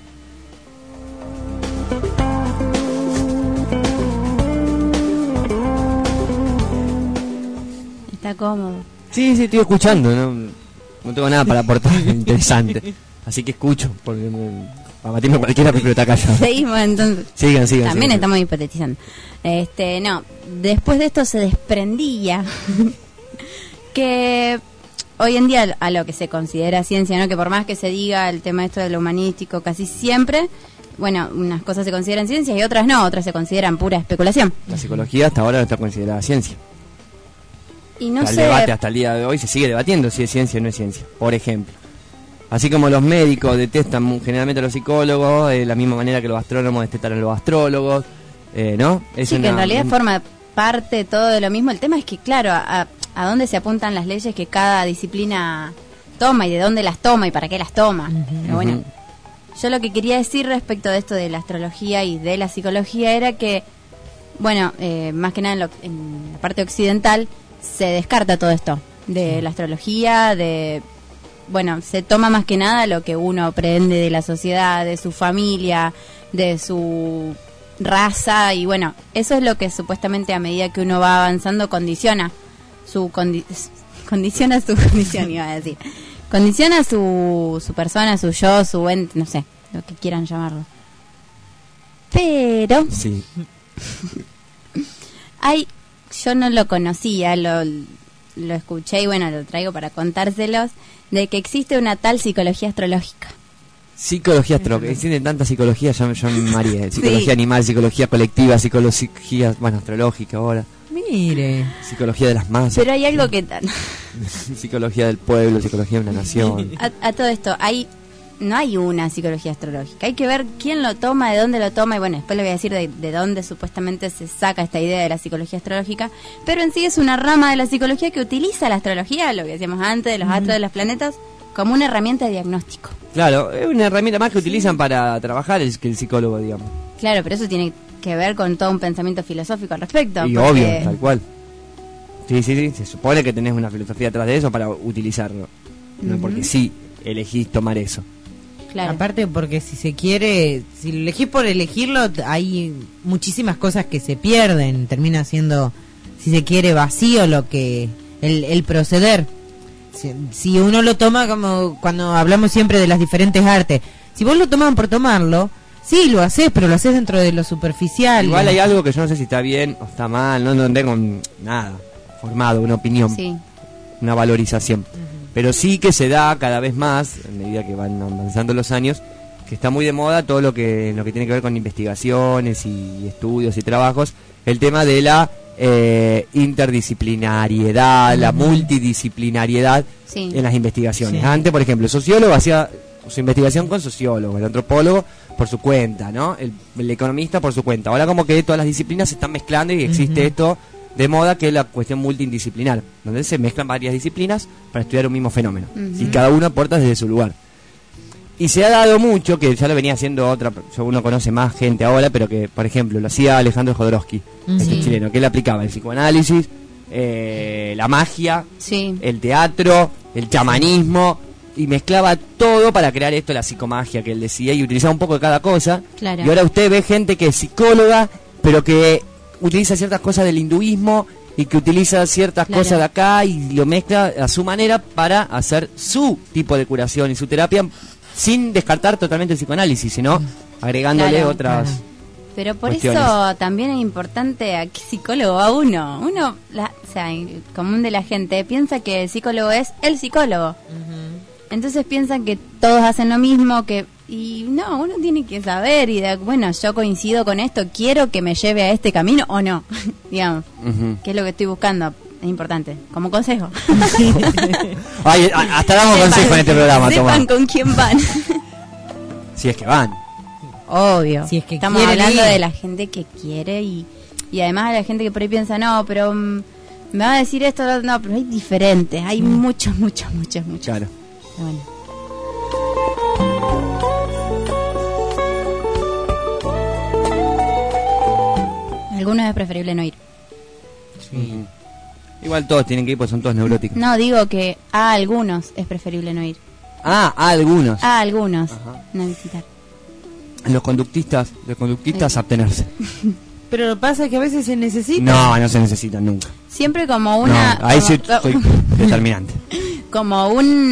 Está cómodo. Sí, estoy escuchando, no tengo nada para aportar interesante, así que escucho, porque para batirme cualquiera prefiero estar callado. Seguimos entonces. Sigan. También estamos hipotetizando. No, después de esto se desprendía que hoy en día a lo que se considera ciencia, ¿no? Que por más que se diga el tema esto de lo humanístico, casi siempre bueno, unas cosas se consideran ciencia y otras no, otras se consideran pura especulación. La psicología hasta ahora no está considerada ciencia. Y no el sé... debate hasta el día de hoy se sigue debatiendo si es ciencia o no es ciencia, por ejemplo. Así como los médicos detestan generalmente a los psicólogos, de la misma manera que los astrónomos detestan a los astrólogos, ¿no? Sí, que en realidad forma parte todo de lo mismo. El tema es que, claro, a dónde se apuntan las leyes que cada disciplina toma y de dónde las toma y para qué las toma. Pero bueno, yo lo que quería decir respecto de esto de la astrología y de la psicología era que, bueno, más que nada en la parte occidental se descarta todo esto de la astrología, bueno, se toma más que nada lo que uno aprende de la sociedad, de su familia, de su raza, y bueno, eso es lo que supuestamente a medida que uno va avanzando condiciona su condición, iba a decir. Condiciona su persona, su yo, su ente, no sé, lo que quieran llamarlo. Pero sí. Yo no lo conocía, lo escuché y bueno, lo traigo para contárselos, de que existe una tal psicología astrológica. Psicología astrológica, existe tanta psicología, yo me mareé. Psicología animal, psicología colectiva, psicología, bueno, astrológica ahora. Mire. Psicología de las masas. Pero hay algo que... Psicología del pueblo, psicología de una nación. A todo esto, no hay una psicología astrológica. Hay que ver quién lo toma, de dónde lo toma, y bueno, después le voy a decir de dónde supuestamente se saca esta idea de la psicología astrológica. Pero en sí es una rama de la psicología que utiliza la astrología, lo que decíamos antes, de los astros, de los planetas, como una herramienta de diagnóstico. Claro, es una herramienta más que utilizan para trabajar que el psicólogo, digamos. Claro, pero eso tiene que ver con todo un pensamiento filosófico al respecto. Y obvio, tal cual. Sí, se supone que tenés una filosofía atrás de eso para utilizarlo. No porque sí elegís tomar eso. Claro. Aparte porque si lo elegís por elegirlo, hay muchísimas cosas que se pierden, termina siendo, si se quiere, vacío lo que el proceder. Si uno lo toma, como cuando hablamos siempre de las diferentes artes, si vos lo toman por tomarlo, sí, lo haces, pero lo haces dentro de lo superficial. Igual hay algo que yo no sé si está bien o está mal, no tengo nada formado, una opinión, una valorización. Pero sí que se da cada vez más, a medida que van avanzando los años, que está muy de moda todo lo que tiene que ver con investigaciones y estudios y trabajos, el tema de la interdisciplinariedad, la multidisciplinariedad en las investigaciones. Antes, por ejemplo, el sociólogo hacía su investigación con sociólogo, el antropólogo por su cuenta, ¿no? El economista por su cuenta. Ahora como que todas las disciplinas se están mezclando y existe esto de moda que es la cuestión multidisciplinar, donde se mezclan varias disciplinas para estudiar un mismo fenómeno y cada uno aporta desde su lugar. Y se ha dado mucho, que ya lo venía haciendo uno conoce más gente ahora, pero que, por ejemplo, lo hacía Alejandro Jodorowsky, este chileno, que él aplicaba el psicoanálisis, la magia, el teatro, el chamanismo, y mezclaba todo para crear esto, la psicomagia que él decía, y utilizaba un poco de cada cosa. Claro. Y ahora usted ve gente que es psicóloga, pero que utiliza ciertas cosas del hinduismo y que utiliza ciertas cosas de acá y lo mezcla a su manera para hacer su tipo de curación y su terapia, sin descartar totalmente el psicoanálisis, sino agregándole otras Pero por cuestiones. eso también es importante a qué psicólogo va uno. O sea, el común de la gente piensa que el psicólogo es el psicólogo. Entonces piensan que todos hacen lo mismo, y no, uno tiene que saber bueno, yo coincido con esto, quiero que me lleve a este camino o no, digamos, que es lo que estoy buscando. Es importante, como consejo. Ay, hasta damos consejo en este programa, sepan con quién van. Si es que van. Obvio. Si es que estamos hablando de la gente que quiere y además de la gente que por ahí piensa, no, pero me va a decir esto, no, pero hay diferentes, hay muchos. Claro. Bueno. Algunos es preferible no ir. Igual todos tienen que ir, pues son todos neuróticos. No, digo que a algunos es preferible no ir. A algunos. A algunos, no visitar. Los conductistas abstenerse. Pero lo que pasa es que a veces se necesita. No se necesitan nunca. Siempre como una... No, ahí sí soy determinante. Como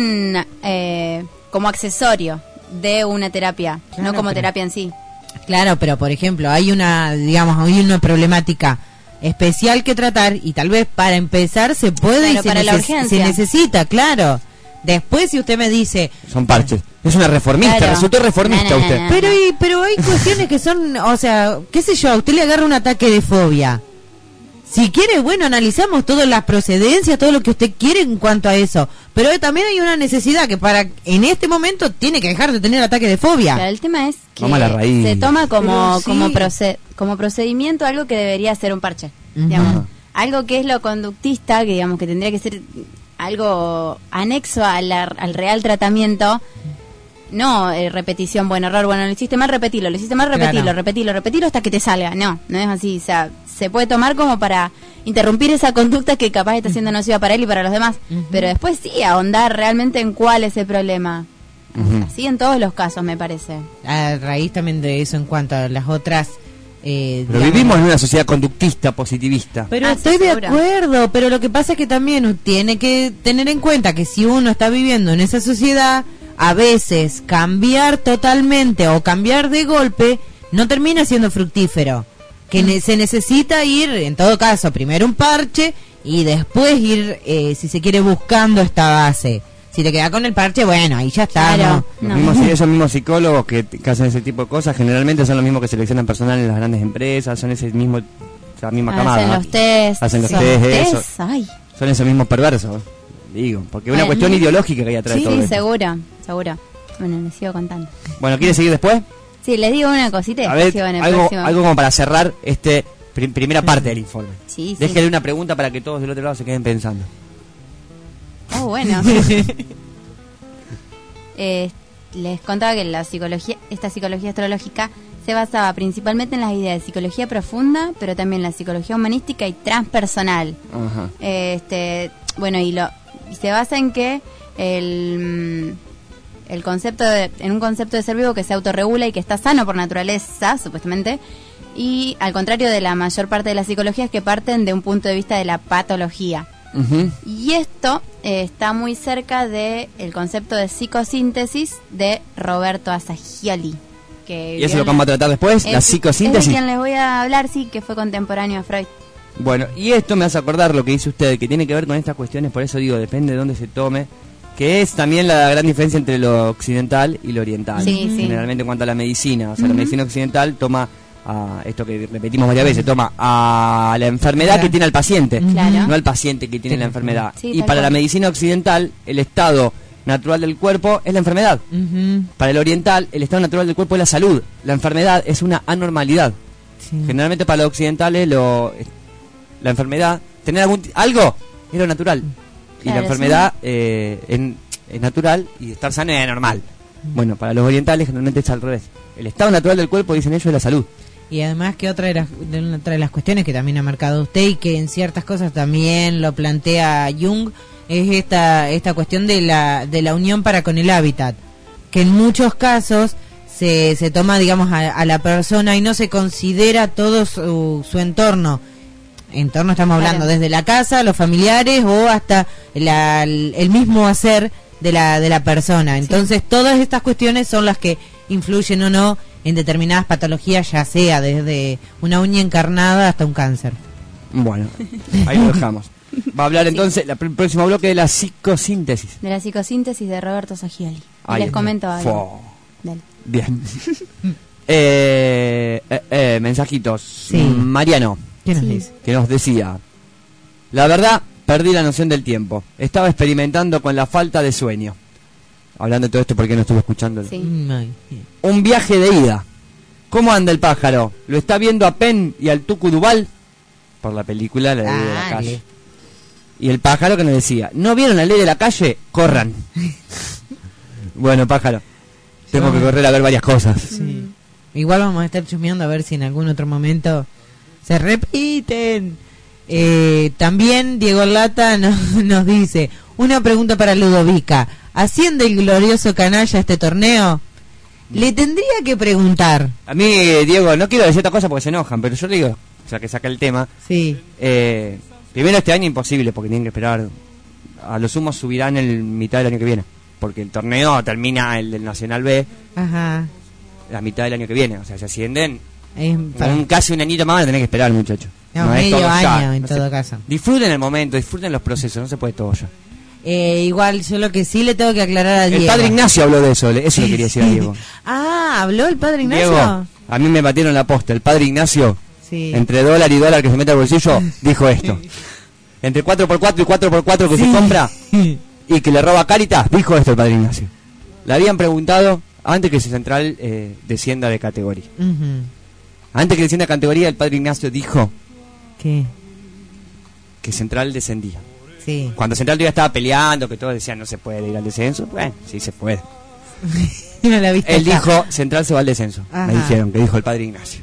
como accesorio de una terapia, no como terapia en sí. Claro, pero por ejemplo, hay una problemática especial que tratar y tal vez para empezar se puede para la urgencia se necesita, claro. Después, si usted me dice... Son parches. Es una reformista, Claro. resultó reformista usted. Pero hay cuestiones que son, o sea, qué sé yo, a usted le agarra un ataque de fobia. Si quiere, bueno, analizamos todas las procedencias, todo lo que usted quiere en cuanto a eso. Pero también hay una necesidad que en este momento tiene que dejar de tener ataque de fobia. Claro, el tema es que Vamos a la raíz. se toma como Sí. como procedimiento algo que debería ser un parche, digamos. Algo que es lo conductista, que digamos que tendría que ser algo anexo al real tratamiento. No, repetición, buen error, bueno, lo hiciste mal, repetilo, Claro. repetilo hasta que te salga. No es así, o sea, se puede tomar como para interrumpir esa conducta que capaz está siendo nociva para él y para los demás, pero después sí, ahondar realmente en cuál es el problema. Así en todos los casos, me parece. A raíz también de eso en cuanto a las otras... Pero digamos, vivimos en una sociedad conductista, positivista. Pero Ah, estoy sí, de seguro. acuerdo, pero lo que pasa es que también tiene que tener en cuenta que si uno está viviendo en esa sociedad, a veces cambiar totalmente o cambiar de golpe no termina siendo fructífero. Que se necesita ir, en todo caso, primero un parche y después ir, si se quiere, buscando esta base. Si te quedas con el parche, bueno, ahí ya está. Claro. ¿no? Esos mismos psicólogos que hacen ese tipo de cosas generalmente son los mismos que seleccionan personal en las grandes empresas, son esa misma camada. Hacen los test. Hacen los Sí. test, eso. Test, ay. Son esos mismos perversos, digo, porque es una Bueno. cuestión ideológica que hay atrás de todo Sí, esto. seguro. Bueno, les sigo contando. Bueno, ¿quiere seguir después? Sí, les digo una cosita y A después ver, sigo en el algo próximo. como para cerrar primera parte del informe. Sí. Déjele una pregunta para que todos del otro lado se queden pensando. Oh, bueno. Les contaba que esta psicología astrológica se basaba principalmente en las ideas de psicología profunda, pero también la psicología humanística y transpersonal. Ajá. Bueno, y se basa en que el concepto en un concepto de ser vivo que se autorregula y que está sano por naturaleza, supuestamente, y al contrario de la mayor parte de las psicologías que parten de un punto de vista de la patología. Ujú. Y esto está muy cerca del concepto de psicosíntesis de Roberto Assagioli. ¿Y eso es lo que vamos a tratar después? ¿La Es psicosíntesis? de quien les voy a hablar, sí, que fue contemporáneo a Freud. Bueno, y esto me hace acordar lo que dice usted, que tiene que ver con estas cuestiones, por eso digo, depende de dónde se tome, que es también la gran diferencia entre lo occidental y lo oriental. Sí, sí. Generalmente en cuanto a la medicina, o sea, la medicina occidental toma a esto que repetimos varias veces, toma a la enfermedad que tiene al paciente, Claro. no al paciente que tiene la enfermedad. Sí, y tal para la cual. medicina occidental, el estado natural del cuerpo es la enfermedad. Ujú. Para el oriental, el estado natural del cuerpo es la salud. La enfermedad es una anormalidad. Sí. Generalmente para los occidentales la enfermedad, tener algo es lo natural. Y Claro, la enfermedad es natural y estar sano es anormal. Bueno, para los orientales generalmente es al revés. El estado natural del cuerpo, dicen ellos, es la salud. Y además que otra de las cuestiones que también ha marcado usted y que en ciertas cosas también lo plantea Jung es esta cuestión de la unión para con el hábitat, que en muchos casos se toma, digamos, a la persona y no se considera todo su entorno. Entorno estamos hablando Claro. desde la casa, los familiares o hasta el mismo hacer de la persona. Entonces todas estas cuestiones son las que influyen o no en determinadas patologías, ya sea desde una uña encarnada hasta un cáncer. Bueno, ahí lo dejamos. Va a hablar entonces el próximo bloque de la psicosíntesis. De la psicosíntesis de Roberto Assagioli. Y Ahí les está. comento algo. Fo. Dale. Bien. Mensajitos. Sí. Mariano, ¿Qué nos dice? que nos decía: la verdad, perdí la noción del tiempo. Estaba experimentando con la falta de sueño. Hablando de todo esto porque no estuve escuchando. Sí. Ay, bien. Un viaje de ida. ¿Cómo anda el pájaro? ¿Lo está viendo a Penn y al Tucu Duval? Por la película La Ley de la Dale. Calle. Y el pájaro que nos decía: ¿no vieron La Ley de la Calle? Corran. Bueno, pájaro, tengo que correr a ver varias cosas. Sí. Igual vamos a estar chusmeando a ver si en algún otro momento se repiten. También Diego Lata nos dice: una pregunta para Ludovica. ¿Asciende el glorioso canalla a este torneo? Le tendría que preguntar. A mí, Diego, no quiero decir esta cosa porque se enojan, pero yo le digo, o sea, que saca el tema. Sí. Primero este año imposible porque tienen que esperar. A lo sumo subirán el mitad del año que viene. Porque el torneo termina el del Nacional B Ajá. la mitad del año que viene. O sea, se ascienden. Para- Casi un añito más van a tener que esperar, muchachos. No, es medio todo ya. año en No todo se- caso. Disfruten el momento, disfruten los procesos, no se puede todo ya. Igual, yo lo que sí le tengo que aclarar a Diego. El padre Ignacio habló de eso, eso le quería decir a Diego. Ah, ¿habló el padre Ignacio? Diego, a mí me batieron la posta. El padre Ignacio, sí. Entre dólar y dólar que se mete al bolsillo, dijo esto. Entre 4x4 y 4x4 que se compra y que le roba a Cáritas, dijo esto el padre Ignacio. Le habían preguntado antes que Central descienda de categoría. Antes que descienda de categoría, el padre Ignacio dijo que Central descendía. Sí. Cuando Central todavía estaba peleando, que todos decían no se puede ir al descenso, bueno, sí se puede. Él dijo, Central se va al descenso. Ajá. Me dijeron, que dijo el padre Ignacio.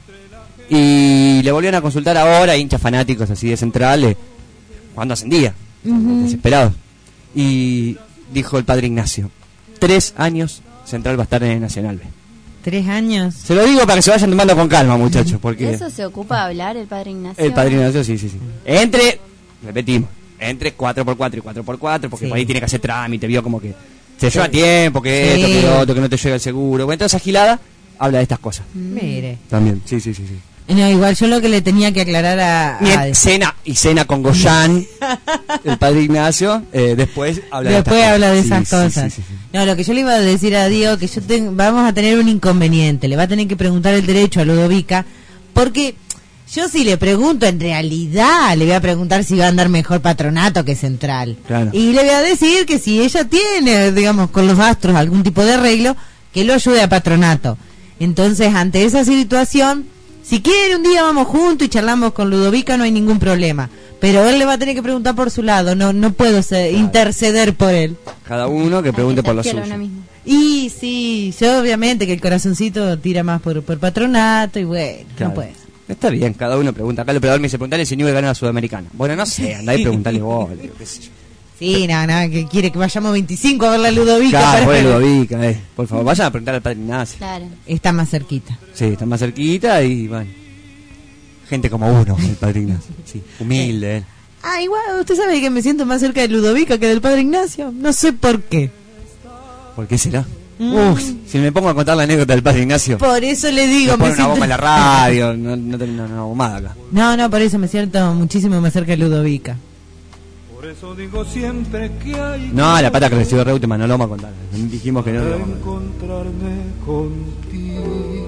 Y le volvieron a consultar ahora, hinchas fanáticos así de Central, cuando ascendía, desesperados. Y dijo el padre Ignacio, 3 años Central va a estar en el Nacional B. 3 años. Se lo digo para que se vayan tomando con calma, muchachos, porque... ¿Eso se ocupa de hablar el padre Ignacio? El padre Ignacio, sí. Repetimos, entre 4x4 y 4x4, porque por ahí tiene que hacer trámite, vio como que se lleva tiempo, que esto, que lo otro, que no te llega el seguro. Bueno, toda esa gilada habla de estas cosas. Mire. También, sí. No, igual yo lo que le tenía que aclarar a cena con Goyan, el padre Ignacio, después habla de esas cosas. Sí. No, lo que yo le iba a decir a Diego, que vamos a tener un inconveniente, le va a tener que preguntar el derecho a Ludovica, porque yo si le pregunto, en realidad le voy a preguntar si va a andar mejor Patronato que Central. Claro. Y le voy a decir que si ella tiene, digamos, con los astros algún tipo de arreglo, que lo ayude a Patronato. Entonces, ante esa situación, si quiere un día vamos juntos y charlamos con Ludovica, no hay ningún problema. Pero él le va a tener que preguntar por su lado, no puedo interceder por él. Cada uno que pregunte por lo suyo. Y sí, yo obviamente que el corazoncito tira más por Patronato y bueno, claro. No puede. Está bien, cada uno pregunta. Acá el operador me dice, preguntale si Newell ganó la Sudamericana. Bueno, no sé, andá y preguntale vos, qué sé yo. Sí, nada, que quiere que vayamos 25 a ver la Ludovica. Claro, Ludovica, por favor, vayan a preguntar al padre Ignacio. Claro. Está más cerquita. Sí, está más cerquita y bueno. Gente como uno, el padre Ignacio. Sí, humilde, él. Igual, usted sabe que me siento más cerca de Ludovica que del padre Ignacio. No sé por qué. ¿Por qué será? Si me pongo a contar la anécdota del padre Ignacio. Por eso le digo, me siento... una bomba en la radio, no tengo una bombada acá. No, por eso me siento muchísimo más cerca de Ludovica. Por eso digo siempre que hay... No, la pata que recibió Reutemann no lo vamos a contar. Dijimos que no lo vamos a encontrarme contigo.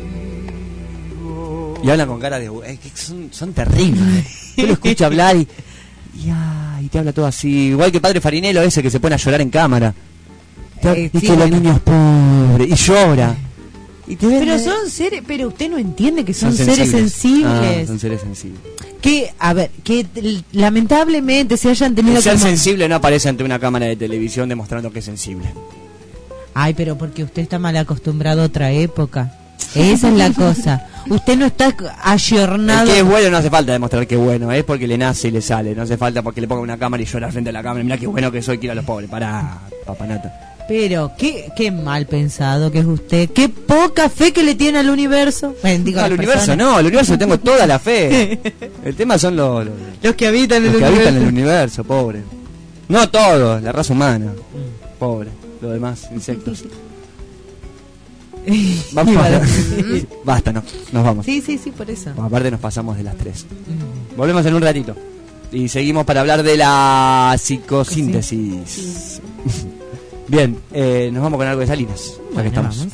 Y hablan con cara de... son terribles. Yo lo escucho hablar y te habla todo así. Igual que padre Farinello ese que se pone a llorar en cámara. Y que los niños pobres. Y llora. Pero son seres... Pero usted no entiende que son seres sensibles. Son seres sensibles. Que, a ver, que lamentablemente se hayan tenido que... Ser sensible no aparece ante una cámara de televisión demostrando que es sensible. Ay, pero porque usted está mal acostumbrado a otra época. Esa es la cosa. Usted no está ayornado. El que es bueno no hace falta demostrar que es bueno, es porque le nace y le sale. No hace falta porque le ponga una cámara y llora frente a la cámara. Mirá qué bueno que soy, quiero a los pobres. Pará, papanata. Pero qué mal pensado que es usted. Qué poca fe que le tiene al universo. Bueno, digo, al universo no, al universo tengo toda la fe. El tema son los que habitan habitan el universo, pobre. No todos, la raza humana. Pobre, los demás insectos. Vamos basta, nos vamos. Sí, por eso. Aparte nos pasamos de las 3. Volvemos en un ratito. Y seguimos para hablar de la psicosíntesis. Sí. Bien, nos vamos con algo de Salinas. Aquí estamos. Vamos.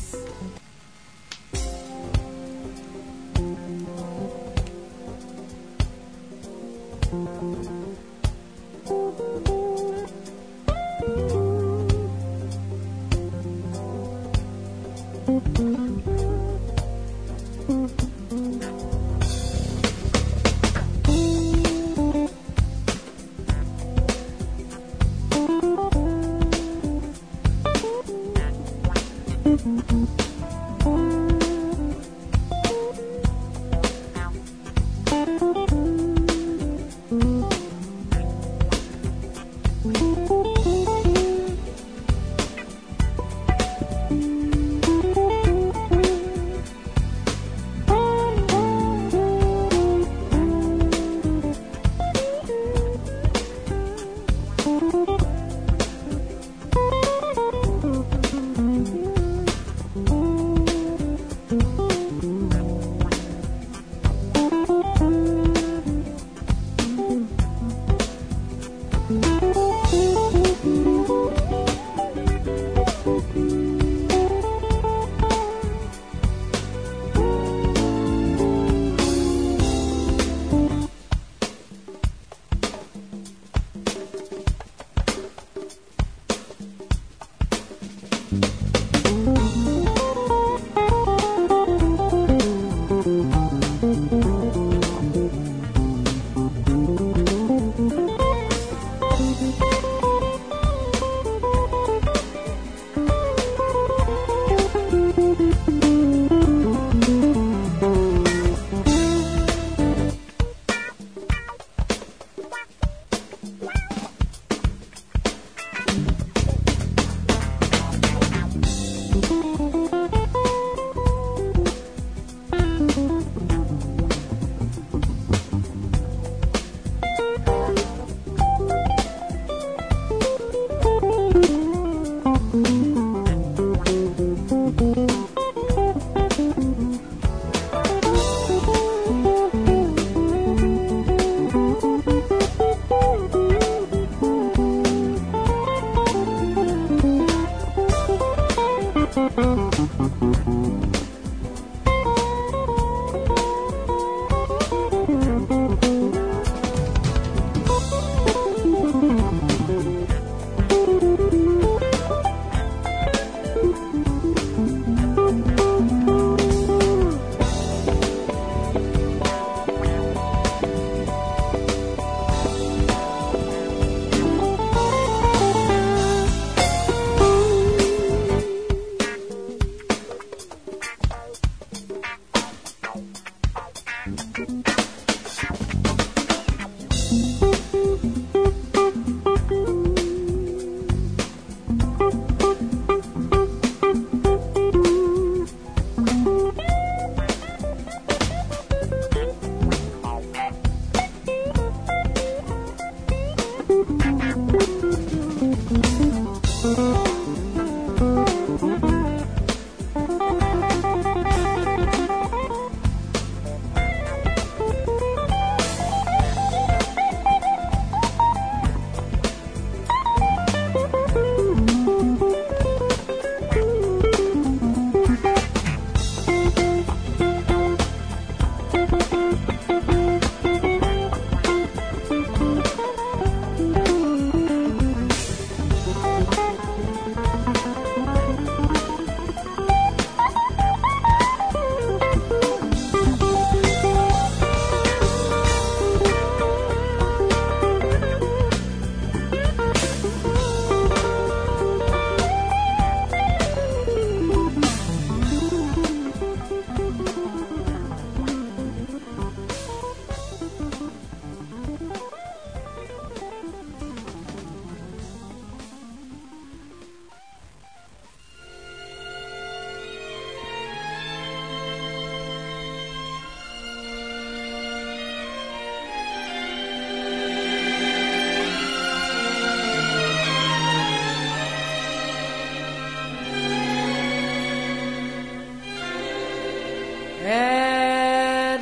At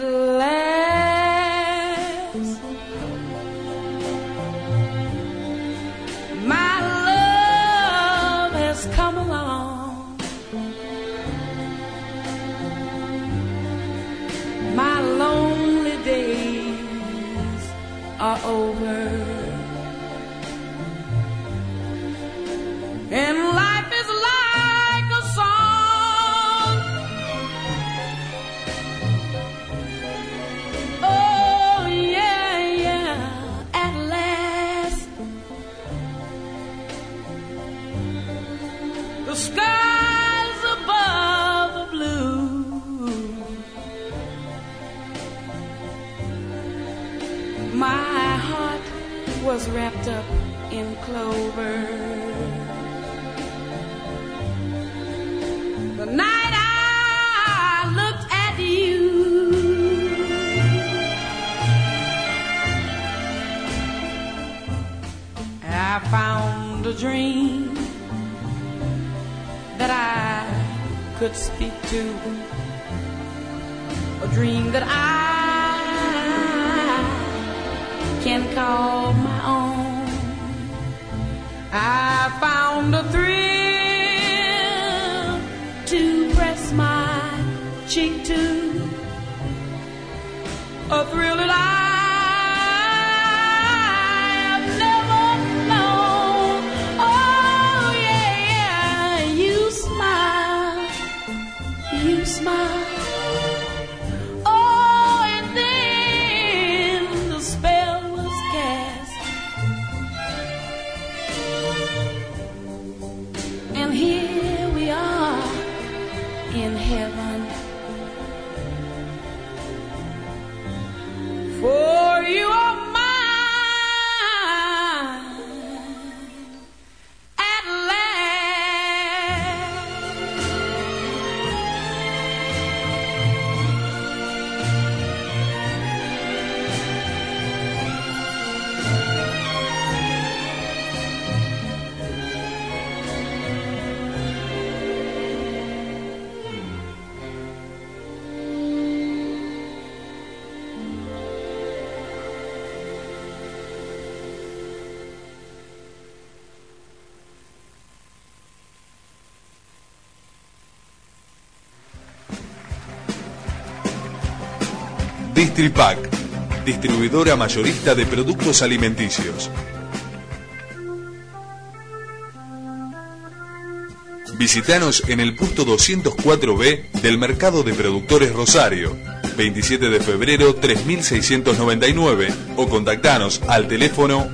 last, my love has come along. My lonely days are over, and life is like a song. Oh yeah, yeah, at last the skies above are blue. My heart was wrapped up in clover. The night I looked at you, I found a dream that I could speak to, a dream that I can call my own. I found a thrill to press my cheek to, a thrill that I have never known. Oh yeah, yeah, you smile, you smile. Oh, and then the spell was cast, and here we are in heaven. For you are mine at Distripac, distribuidora mayorista de productos alimenticios. Visítanos en el punto 204B del Mercado de Productores Rosario, 27 de febrero 3699, o contactanos al teléfono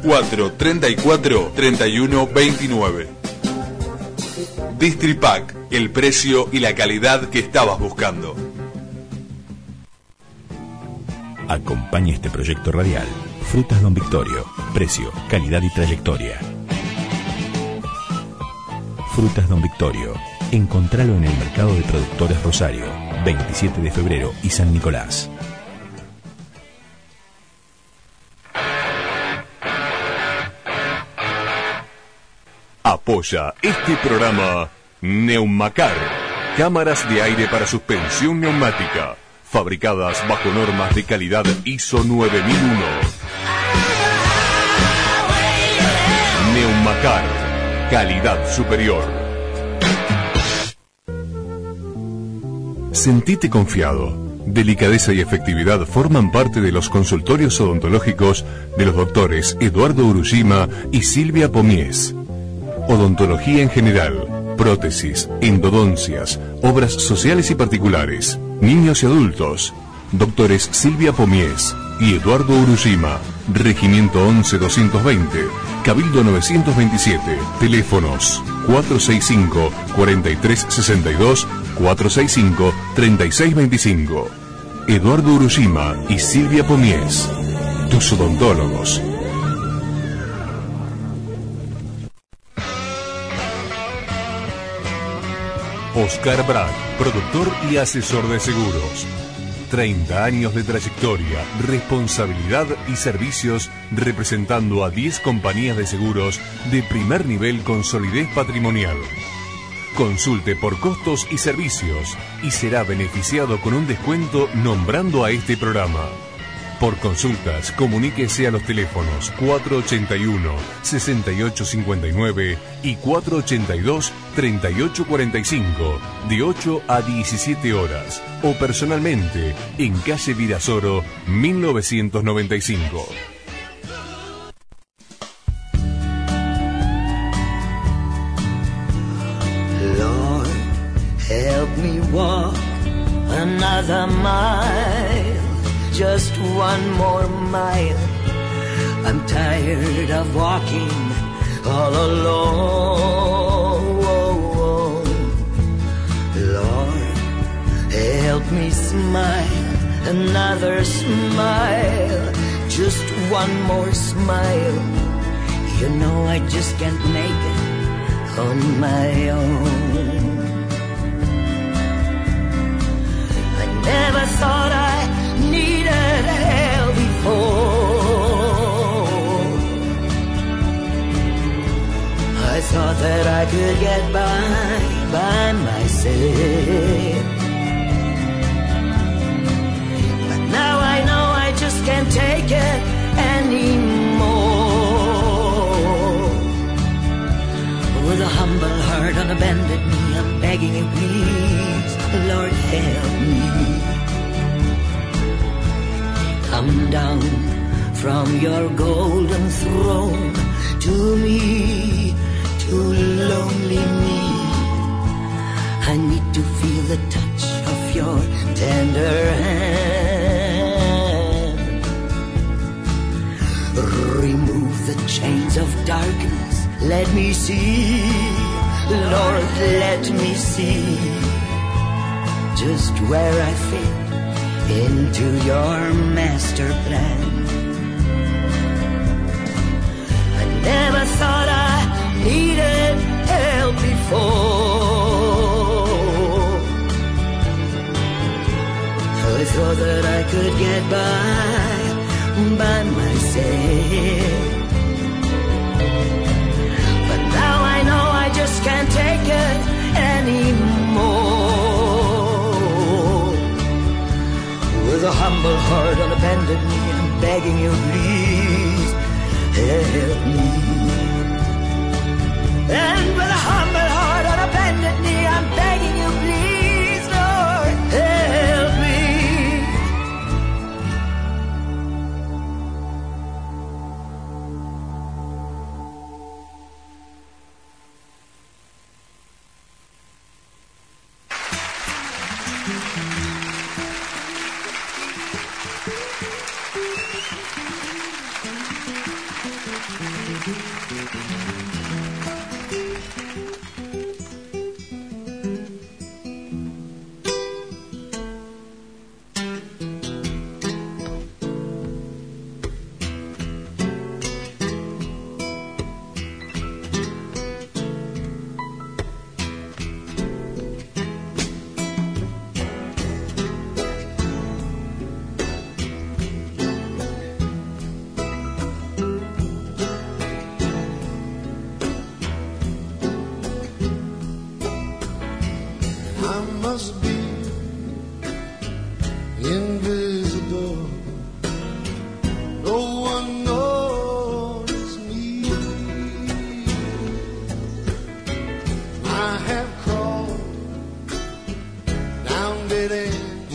434-3129. Distripac, el precio y la calidad que estabas buscando. Acompaña este proyecto radial. Frutas Don Victorio. Precio, calidad y trayectoria. Frutas Don Victorio. Encontralo en el Mercado de Productores Rosario, 27 de febrero y San Nicolás. Apoya este programa Neumacar, cámaras de aire para suspensión neumática, fabricadas bajo normas de calidad ISO 9001. Neumacar, calidad superior. Sentite confiado. Delicadeza y efectividad forman parte de los consultorios odontológicos de los doctores Eduardo Urujima y Silvia Pomies. Odontología en general, prótesis, endodoncias, obras sociales y particulares, niños y adultos. Doctores Silvia Pomies y Eduardo Urujima. Regimiento 11-220, Cabildo 927, teléfonos 465-4362, 465-3625. Eduardo Urujima y Silvia Pomies, tus odontólogos. Oscar Brad, productor y asesor de seguros. 30 años de trayectoria, responsabilidad y servicios representando a 10 compañías de seguros de primer nivel con solidez patrimonial. Consulte por costos y servicios y será beneficiado con un descuento nombrando a este programa. Por consultas, comuníquese a los teléfonos 481-6859 y 482-3845 de 8 a 17 horas o personalmente en calle Virasoro 1995. Lord, help me walk another mile. Just one more mile. I'm tired of walking all alone. Lord, help me smile, another smile. Just one more smile. You know I just can't make it on my own. I never thought I needed help before. I thought that I could get by myself. But now I know I just can't take it anymore. With a humble heart on a bended knee, I'm begging you please, Lord help me. Come down from your golden throne to me, to lonely me. I need to feel the touch of your tender hand. Remove the chains of darkness, let me see, Lord, let me see just where I fit into your master plan. I never thought I needed help before. I thought that I could get by myself. But now I know I just can't take it anymore. With a humble heart on a bended knee, I'm begging you, please help me. And with a humble heart on a bended knee, I'm begging you, please, Lord, help me.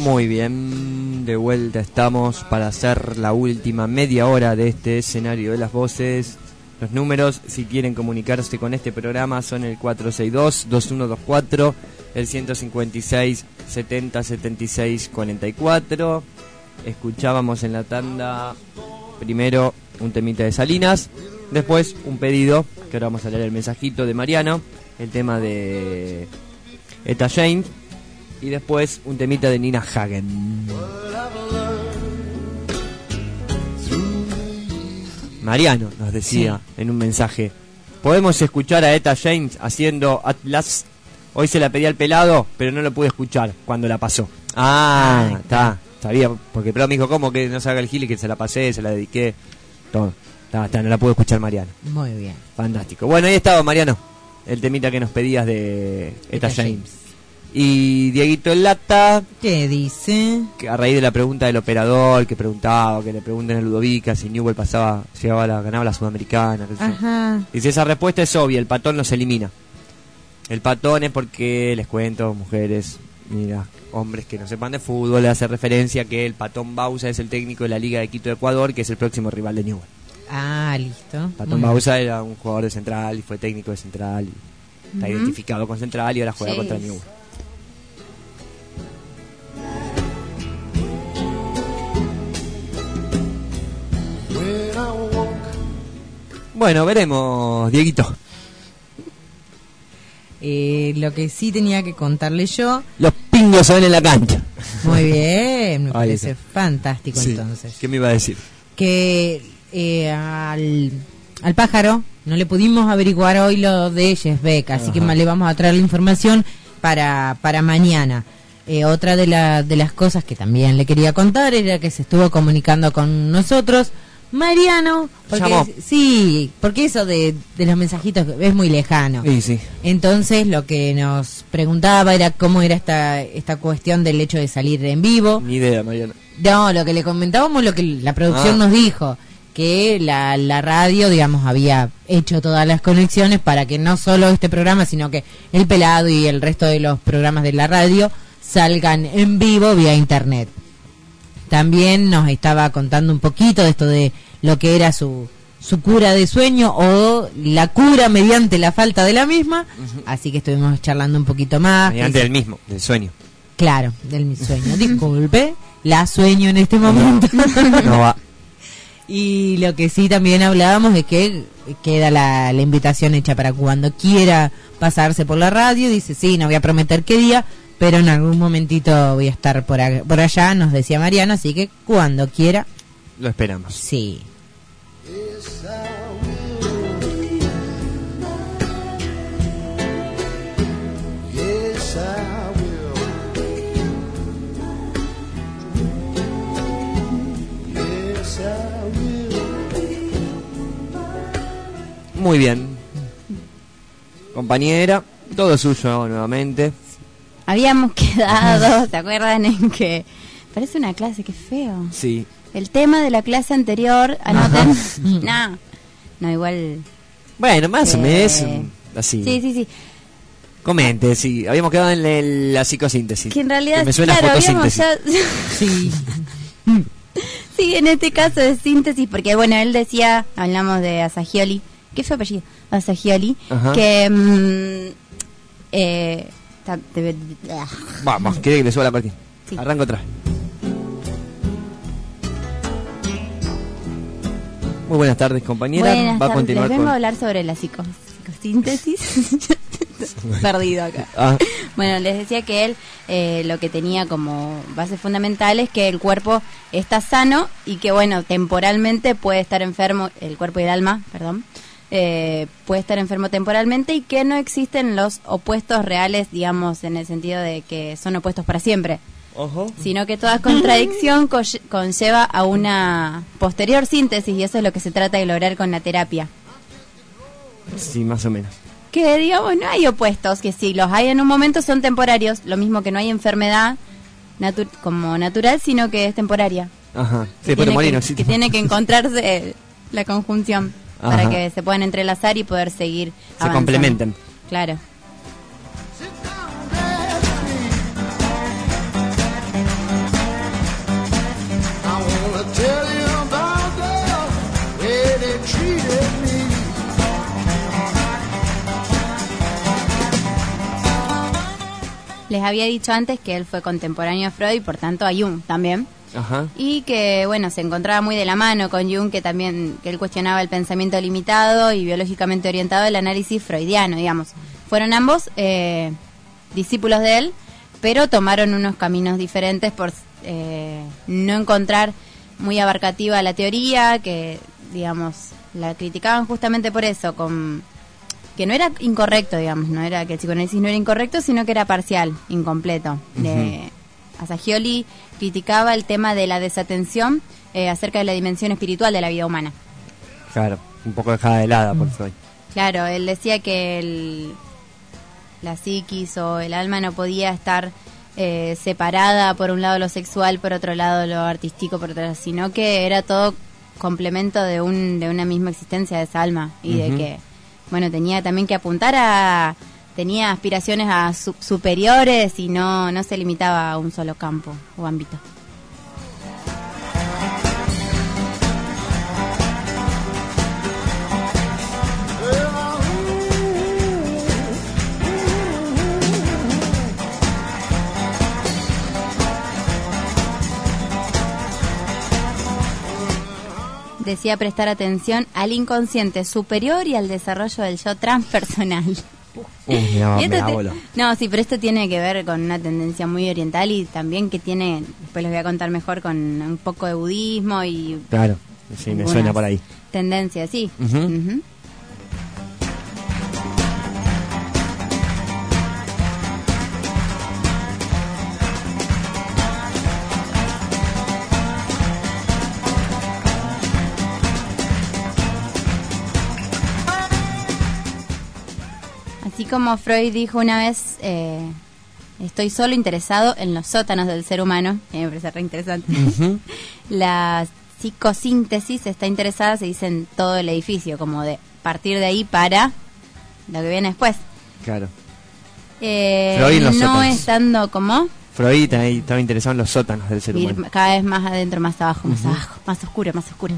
Muy bien, de vuelta estamos para hacer la última media hora de este escenario de las voces. Los números, si quieren comunicarse con este programa, son el 462-2124, el 156-70-76-44. Escuchábamos en la tanda primero un temita de Salinas, después un pedido, que ahora vamos a leer el mensajito de Mariano, el tema de Etta James, y después un temita de Nina Hagen. Mariano nos decía en un mensaje: podemos escuchar a Etta James haciendo Atlas. Hoy se la pedí al pelado, pero no lo pude escuchar cuando la pasó. Está, sabía, porque el pelado me dijo, ¿cómo que no se haga el gil y que se la pasé, se la dediqué? Todo, no la pude escuchar Mariano. Muy bien. Fantástico. Bueno, ahí estaba Mariano, el temita que nos pedías de Etta James. Y Dieguito el Lata, ¿qué dice? Que a raíz de la pregunta del operador, que preguntaba, que le pregunten a Ludovica si Newell ganaba la Sudamericana. Ajá. Dice, esa respuesta es obvia, el patón no se elimina. El patón es porque, les cuento, mujeres, mira, hombres que no sepan de fútbol, le hace referencia que el Patón Bausa es el técnico de la Liga de Quito de Ecuador, que es el próximo rival de Newell. Listo. Patón Bausa era un jugador de Central y fue técnico de Central, y está identificado con Central y ahora juega contra Newell. Bueno, veremos, Dieguito. Lo que sí tenía que contarle yo... Los pingos se ven en la cancha. Muy bien, me parece fantástico. Sí. Entonces. ¿Qué me iba a decir? Que al pájaro no le pudimos averiguar hoy lo de Jess Beck, así que le vamos a traer la información para mañana. Otra de las cosas que también le quería contar era que se estuvo comunicando con nosotros Mariano, porque eso de los mensajitos es muy lejano. Sí. Entonces lo que nos preguntaba era cómo era esta cuestión del hecho de salir en vivo. Ni idea, Mariano. No, lo que le comentábamos, lo que la producción nos dijo, que la radio, digamos, había hecho todas las conexiones para que no solo este programa, sino que El Pelado y el resto de los programas de la radio salgan en vivo vía internet. También nos estaba contando un poquito de esto de lo que era su cura de sueño o la cura mediante la falta de la misma. Así que estuvimos charlando un poquito más. Mediante del sueño. Claro, del sueño. Disculpe, la sueño en este momento. No va. Y lo que sí también hablábamos es que queda la invitación hecha para cuando quiera pasarse por la radio. Dice, sí, no voy a prometer qué día, pero en algún momentito voy a estar por allá, nos decía Mariano, así que cuando quiera. Lo esperamos. Sí. Muy bien. Compañera, todo suyo nuevamente. Habíamos quedado, ¿se acuerdan? En que parece una clase, qué feo. Sí. El tema de la clase anterior, anoten. No, igual. Bueno, más o menos así. Sí. Comente, sí. Habíamos quedado en la psicosíntesis. Que en realidad, me suena fotosíntesis. Sí. Sí, en este caso de síntesis, porque bueno, él decía, hablamos de Asagioli. ¿Qué fue apellido? Asagioli. Que vamos, quiere que le suba la cortina. Sí. Arranco otra. Muy buenas tardes, compañera. Buenas Va a continuar. Les vengo a hablar sobre la psicosíntesis. Perdido acá. Bueno, les decía que él lo que tenía como base fundamental es que el cuerpo está sano y que, bueno, temporalmente puede estar enfermo, el cuerpo y el alma, perdón, puede estar enfermo temporalmente y que no existen los opuestos reales, digamos, en el sentido de que son opuestos para siempre. Sino que toda contradicción conlleva a una posterior síntesis y eso es lo que se trata de lograr con la terapia. Sí, más o menos. Que digamos, no hay opuestos, que si los hay en un momento son temporarios, lo mismo que no hay enfermedad como natural, sino que es temporaria. Sí, puede morir, que tiene que encontrarse la conjunción para que se puedan entrelazar y poder seguir avanzando. Se complementen. Claro. les había dicho antes que él fue contemporáneo a Freud y por tanto a Jung también. Ajá. Y que, bueno, se encontraba muy de la mano con Jung, que también que él cuestionaba el pensamiento limitado y biológicamente orientado del análisis freudiano, digamos. Fueron ambos discípulos de él, pero tomaron unos caminos diferentes por no encontrar muy abarcativa la teoría, que, digamos, la criticaban justamente por eso, que no era incorrecto, digamos, no era que el psicoanálisis no era incorrecto, sino que era parcial, incompleto. Assagioli criticaba el tema de la desatención acerca de la dimensión espiritual de la vida humana. Claro, un poco dejada de lado por Freud. Claro, él decía que la psiquis o el alma no podía estar separada, por un lado lo sexual, por otro lado lo artístico, por otro lado, sino que era todo complemento de una misma existencia de esa alma, y de que, bueno, tenía también que apuntar tenía aspiraciones a superiores y no se limitaba a un solo campo o ámbito. Decía prestar atención al inconsciente superior y al desarrollo del yo transpersonal. No, sí, pero esto tiene que ver con una tendencia muy oriental y también que tiene, después les voy a contar mejor, con un poco de budismo y... Claro, sí, me suena por ahí. Tendencia, sí. Así como Freud dijo una vez, estoy solo interesado en los sótanos del ser humano, que me parece re interesante. La psicosíntesis está interesada, se dice, en todo el edificio, como de partir de ahí para lo que viene después. Claro. Freud no sótanos. Estando como... Freud estaba interesado en los sótanos del ser humano. Ir cada vez más adentro, más abajo, más abajo, más oscuro, más oscuro.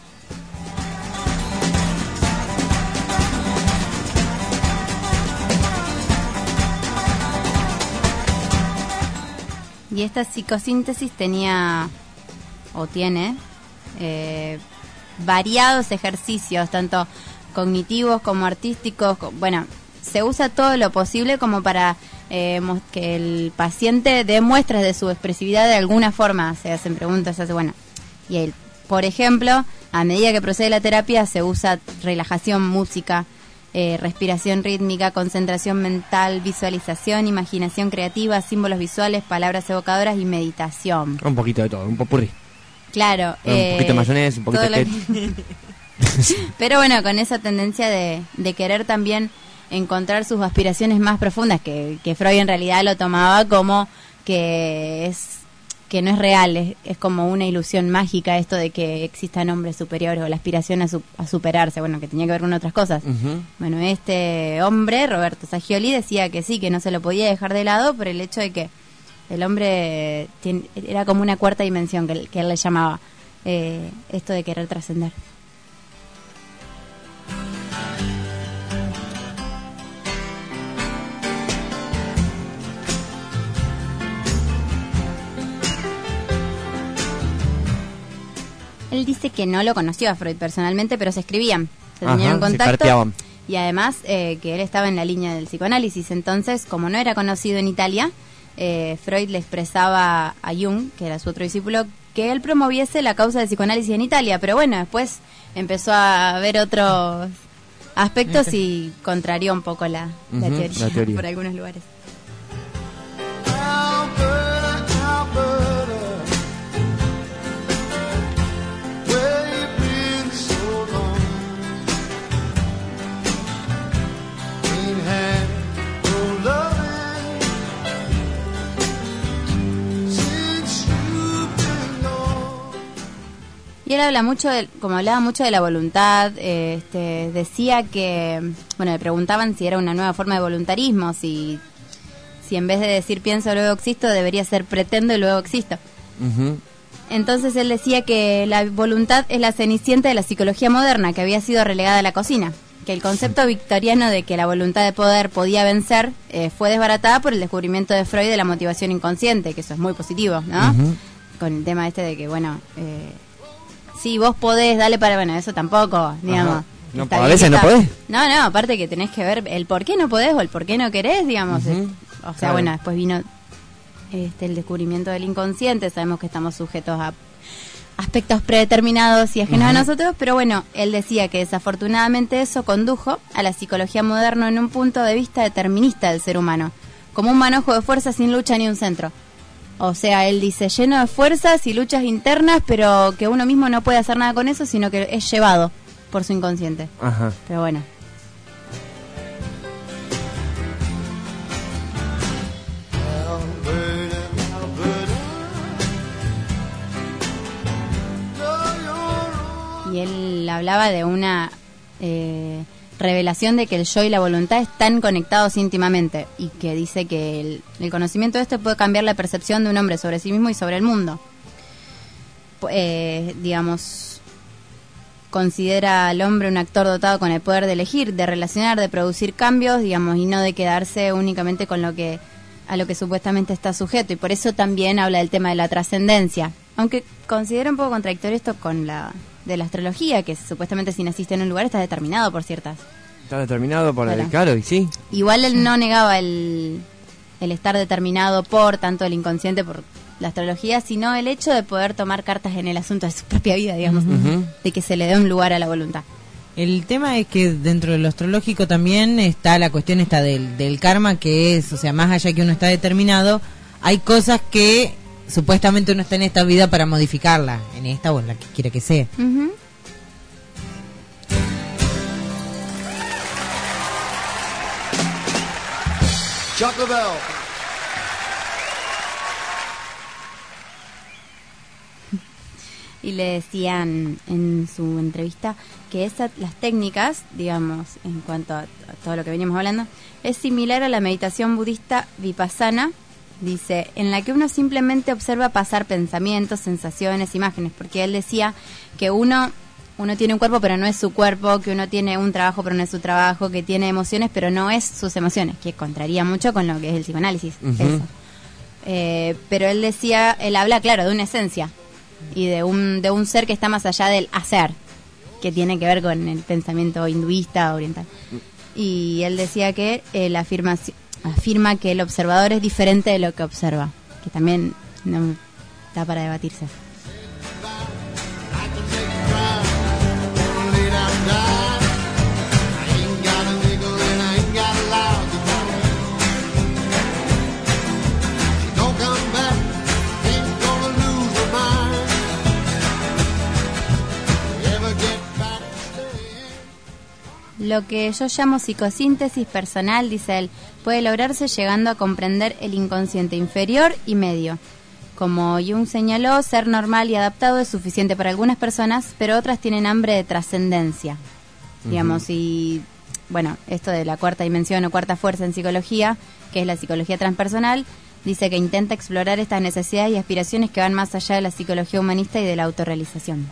Y esta psicosíntesis tenía, o tiene, variados ejercicios, tanto cognitivos como artísticos. Bueno, se usa todo lo posible como para que el paciente dé muestras de su expresividad de alguna forma. Se hacen preguntas, y él, por ejemplo, a medida que procede la terapia, se usa relajación, música, respiración rítmica, concentración mental, visualización, imaginación creativa, símbolos visuales, palabras evocadoras y meditación. Un poquito de todo, un popurrí. Claro. Un poquito de mayonesa, un poquito de Pero bueno, con esa tendencia de querer también encontrar sus aspiraciones más profundas, que Freud en realidad lo tomaba como que no es real, es como una ilusión mágica esto de que existan hombres superiores o la aspiración a superarse, bueno, que tenía que ver con otras cosas. Bueno, este hombre, Roberto Assagioli, decía que sí, que no se lo podía dejar de lado por el hecho de que el hombre era como una cuarta dimensión que él le llamaba, esto de querer trascender. Él dice que no lo conoció a Freud personalmente, pero se escribían, se tenían contacto, se carteaban. Y además que él estaba en la línea del psicoanálisis. Entonces, como no era conocido en Italia, Freud le expresaba a Jung, que era su otro discípulo, que él promoviese la causa del psicoanálisis en Italia. Pero bueno, después empezó a ver otros aspectos y contrarió un poco la teoría por algunos lugares. Y él habla mucho, hablaba mucho de la voluntad, decía que, bueno, le preguntaban si era una nueva forma de voluntarismo, si en vez de decir pienso luego existo, debería ser pretendo y luego existo. Entonces él decía que la voluntad es la cenicienta de la psicología moderna, que había sido relegada a la cocina, que el concepto victoriano de que la voluntad de poder podía vencer fue desbaratada por el descubrimiento de Freud de la motivación inconsciente, que eso es muy positivo, ¿no? Con el tema este de que, bueno, sí, vos podés, dale para... Bueno, eso tampoco, digamos. No, a veces no podés. No, aparte que tenés que ver el por qué no podés o el por qué no querés, digamos. O sea, bueno, después vino el descubrimiento del inconsciente, sabemos que estamos sujetos a aspectos predeterminados y ajenos a nosotros, pero bueno, él decía que desafortunadamente eso condujo a la psicología moderna en un punto de vista determinista del ser humano, como un manojo de fuerza sin lucha ni un centro. O sea, él dice, lleno de fuerzas y luchas internas, pero que uno mismo no puede hacer nada con eso, sino que es llevado por su inconsciente. Ajá. Pero bueno. Y él hablaba de una revelación de que el yo y la voluntad están conectados íntimamente, y que dice que el conocimiento de esto puede cambiar la percepción de un hombre sobre sí mismo y sobre el mundo. Digamos, considera al hombre un actor dotado con el poder de elegir, de relacionar, de producir cambios, digamos, y no de quedarse únicamente con a lo que supuestamente está sujeto, y por eso también habla del tema de la trascendencia, aunque considera un poco contradictorio esto con de la astrología, que supuestamente si naciste en un lugar estás determinado por ciertas. Está determinado por el claro, y sí. Igual él no negaba el estar determinado por tanto el inconsciente, por la astrología, sino el hecho de poder tomar cartas en el asunto de su propia vida, digamos, de que se le dé un lugar a la voluntad. El tema es que dentro de lo astrológico también está la cuestión esta del karma, que es, o sea, más allá que uno está determinado, hay cosas que supuestamente uno está en esta vida para modificarla, en esta o en la que quiera que sea. Chocolate Bell. Y le decían en su entrevista que las técnicas, digamos, en cuanto a todo lo que veníamos hablando, es similar a la meditación budista vipassana, dice, en la que uno simplemente observa pasar pensamientos, sensaciones, imágenes, porque él decía que uno tiene un cuerpo pero no es su cuerpo, que uno tiene un trabajo pero no es su trabajo, que tiene emociones pero no es sus emociones, que contraría mucho con lo que es el psicoanálisis, eso. Pero él habla, claro, de una esencia y de un ser que está más allá del hacer, que tiene que ver con el pensamiento hinduista oriental. Y él decía que afirma que el observador es diferente de lo que observa, que también no da para debatirse. Lo que yo llamo psicosíntesis personal, dice él, puede lograrse llegando a comprender el inconsciente inferior y medio. Como Jung señaló, ser normal y adaptado es suficiente para algunas personas, pero otras tienen hambre de trascendencia. Digamos, y bueno, esto de la cuarta dimensión o cuarta fuerza en psicología, que es la psicología transpersonal, dice que intenta explorar estas necesidades y aspiraciones que van más allá de la psicología humanista y de la autorrealización.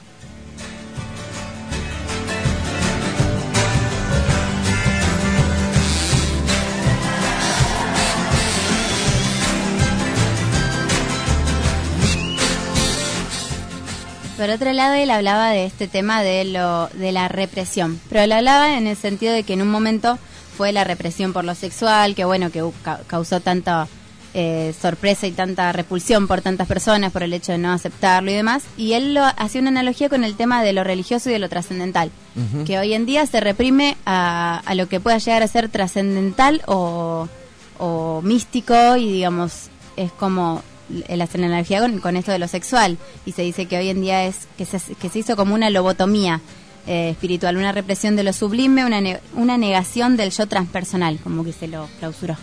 Por otro lado, él hablaba de este tema de la represión, pero él hablaba en el sentido de que en un momento fue la represión por lo sexual, que bueno, que causó tanta sorpresa y tanta repulsión por tantas personas por el hecho de no aceptarlo y demás, y él hacía una analogía con el tema de lo religioso y de lo trascendental, que hoy en día se reprime a lo que pueda llegar a ser trascendental o místico, y digamos, es como la analogía con esto de lo sexual, y se dice que hoy en día que se hizo como una lobotomía espiritual, una represión de lo sublime, una negación del yo transpersonal, como que se lo clausuró.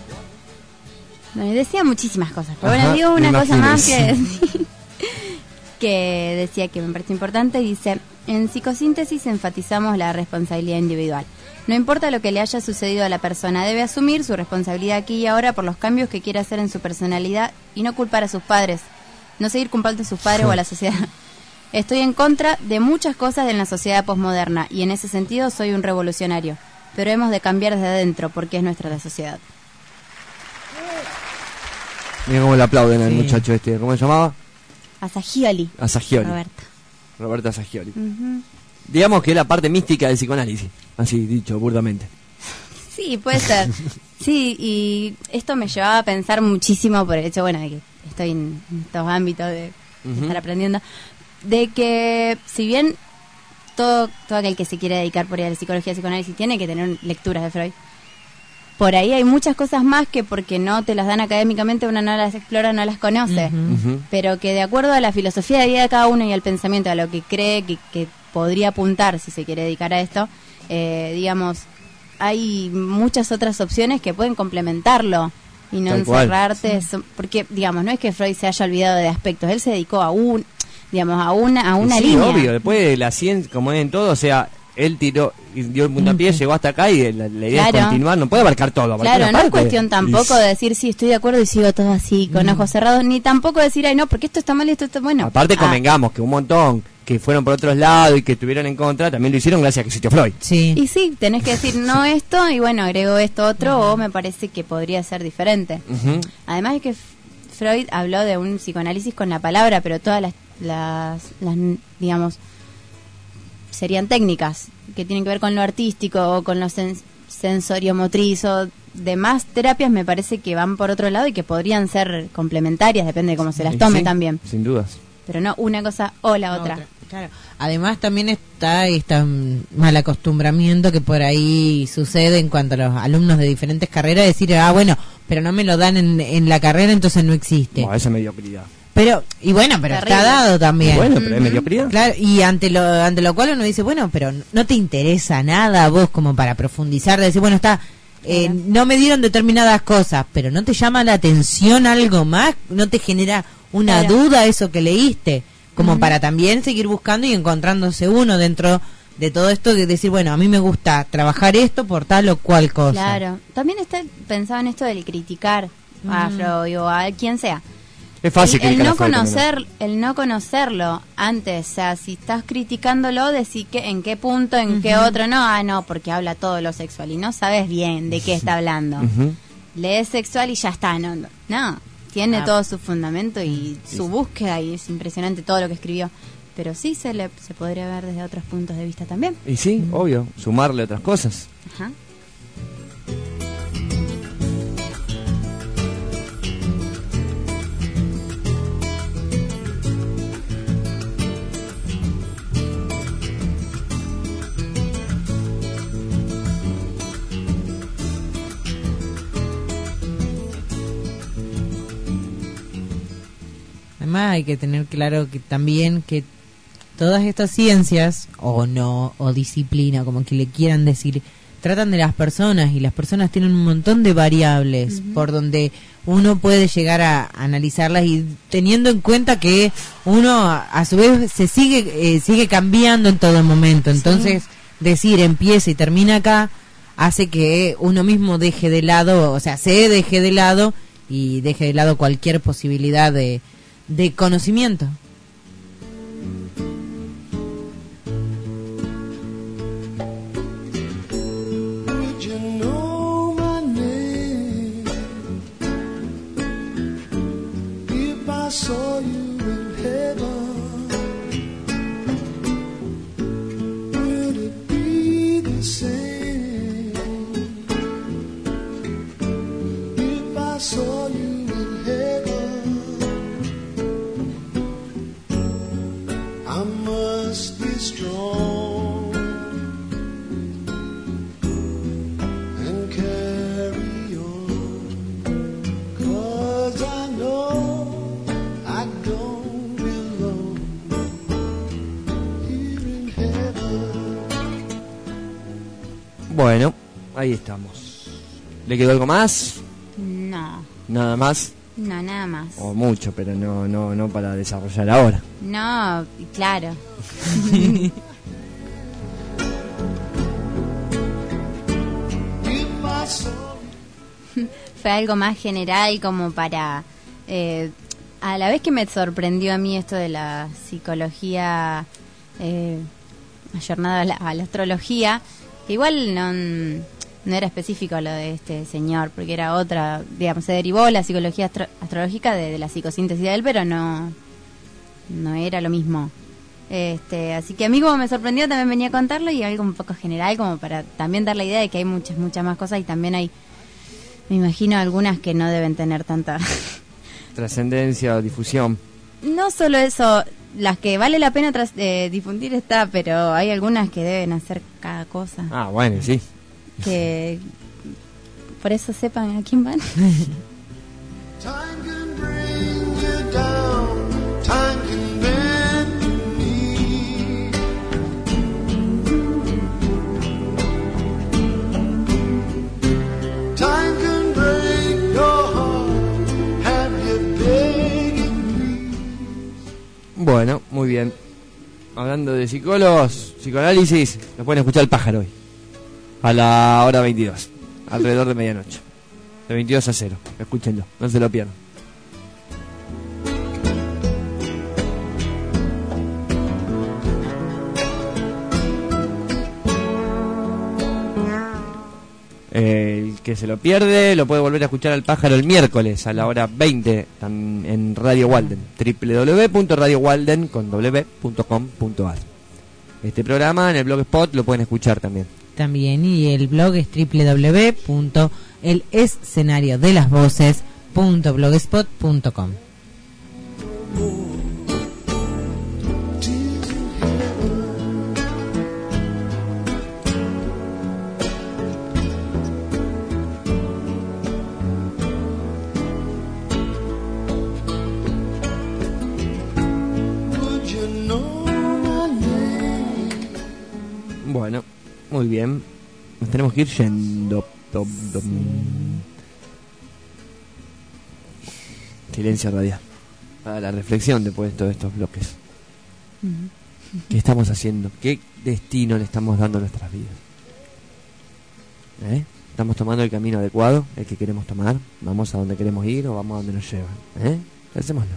Bueno, decía muchísimas cosas, pero bueno, digo una cosa más que decir. que decía que me parece importante, dice: en psicosíntesis enfatizamos la responsabilidad individual. No importa lo que le haya sucedido a la persona, debe asumir su responsabilidad aquí y ahora por los cambios que quiere hacer en su personalidad y no culpar a sus padres, no seguir culpando a sus padres o a la sociedad. Estoy en contra de muchas cosas en la sociedad posmoderna y en ese sentido soy un revolucionario, pero hemos de cambiar desde adentro porque es nuestra la sociedad. Mira cómo le aplauden al Sí. muchacho este. ¿Cómo se llamaba? Asagioli. Asagioli. Roberto Asagioli. Digamos que es la parte mística del psicoanálisis, así dicho burdamente. Sí, puede ser. Sí, y esto me llevaba a pensar muchísimo por el hecho, bueno, de que estoy en estos ámbitos de estar aprendiendo, de que si bien todo aquel que se quiere dedicar por ahí a la psicología y psicoanálisis tiene que tener lecturas de Freud, por ahí hay muchas cosas más que porque no te las dan académicamente uno no las explora, no las conoce, pero que de acuerdo a la filosofía de vida de cada uno y al pensamiento, a lo que cree que podría apuntar si se quiere dedicar a esto, digamos, hay muchas otras opciones que pueden complementarlo y no Tal cual. encerrarte, porque digamos, no es que Freud se haya olvidado de aspectos, él se dedicó a una Sí, línea. obvio, después de la ciencia, como es en todo, o sea, él tiró y dio el puntapié, llegó hasta acá y la idea es Claro. continuar, no puede abarcar todo. abarcar Claro, una no es parte. cuestión tampoco de decir sí, estoy de acuerdo y sigo todo así, con ojos cerrados, ni tampoco decir, ay no, porque esto está mal y esto está bueno. Aparte convengamos que un montón que fueron por otros lados y que estuvieron en contra, también lo hicieron gracias a que existió Freud. Y sí, tenés que decir no esto y bueno, agrego esto otro o me parece que podría ser diferente. Además es que Freud habló de un psicoanálisis con la palabra, pero todas las digamos, serían técnicas que tienen que ver con lo artístico o con lo sensoriomotriz o demás terapias me parece que van por otro lado y que podrían ser complementarias, depende de cómo se las tome Sí, también. Sin dudas. Pero no una cosa o la otra. Claro. Además también está este mal acostumbramiento que por ahí sucede en cuanto a los alumnos de diferentes carreras, decir, bueno, pero no me lo dan en la carrera, entonces no existe. Bueno, esa mediocridad. Pero pero Terrible. está dado también. Bueno, pero es mediocridad. Claro, y ante lo cual uno dice, bueno, pero no te interesa nada a vos como para profundizar, de decir, bueno, no me dieron determinadas cosas, pero no te llama la atención algo más, no te genera una duda eso que leíste, como para también seguir buscando y encontrándose uno dentro de todo esto, de decir, bueno, a mí me gusta trabajar esto por tal o cual cosa. Claro. También está pensado en esto del criticar a Freud o a quien sea. Es fácil el criticar no a Freud conocer, también, el no conocerlo antes, o sea, si estás criticándolo, decir que en qué punto, en qué otro, no, porque habla todo lo sexual y no sabes bien de qué está hablando. Lees sexual y ya está, no, tiene todo su fundamento y su búsqueda y es impresionante todo lo que escribió. Pero sí se podría ver desde otros puntos de vista también. Y sí, obvio, sumarle otras cosas. Ajá. Además hay que tener claro que también que todas estas ciencias o disciplina, como que le quieran decir, tratan de las personas y las personas tienen un montón de variables por donde uno puede llegar a analizarlas y teniendo en cuenta que uno a su vez se sigue cambiando en todo momento, entonces decir empieza y termina acá hace que uno mismo deje de lado, o sea, se deje de lado y deje de lado cualquier posibilidad de conocimiento. Would you know my name if I saw you in heaven? Would it be the same if I saw you in heaven? I must be strong and carry on, 'cause I know I don't belong here in heaven. Bueno, ahí estamos. ¿Le quedó algo más? No. Nada más. No, nada más. O mucho, pero no para desarrollar ahora. No, claro. Fue algo más general como para... a la vez que me sorprendió a mí esto de la psicología ayornada a la astrología, que igual no era específico lo de este señor, porque era otra, digamos, se derivó la psicología astrológica de la psicosíntesis de él, pero no era lo mismo. Así que a mí como me sorprendió también venía a contarlo, y algo un poco general como para también dar la idea de que hay muchas más cosas, y también hay, me imagino, algunas que no deben tener tanta trascendencia o difusión. No solo eso, las que vale la pena difundir está, pero hay algunas que deben hacer cada cosa. Ah, bueno, sí. Que por eso sepan a quién van. Bueno, muy bien. Hablando de psicólogos, psicoanálisis, lo pueden escuchar el pájaro hoy. A la hora 22, alrededor de medianoche. De 22 a 0. Escúchenlo, no se lo pierdan. El que se lo pierde lo puede volver a escuchar al pájaro el miércoles a la hora 20 en Radio Walden, www.radiowalden.com.ar. Este programa en el Blogspot lo pueden escuchar también. También, y el blog es www.elescenariodelasvoces.blogspot.com. Bueno, muy bien. Nos tenemos que ir yendo. Silencio radial. Para la reflexión después de todos estos bloques. ¿Qué estamos haciendo? ¿Qué destino le estamos dando a nuestras vidas? ¿Estamos tomando el camino adecuado, el que queremos tomar? ¿Vamos a donde queremos ir o vamos a donde nos llevan? Hacémoslo.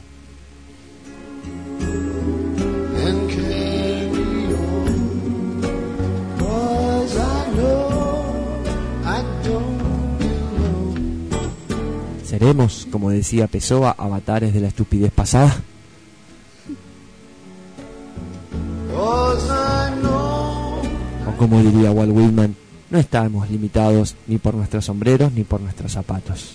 ¿Seremos, como decía Pessoa, avatares de la estupidez pasada? O como diría Walt Whitman, no estamos limitados ni por nuestros sombreros ni por nuestros zapatos.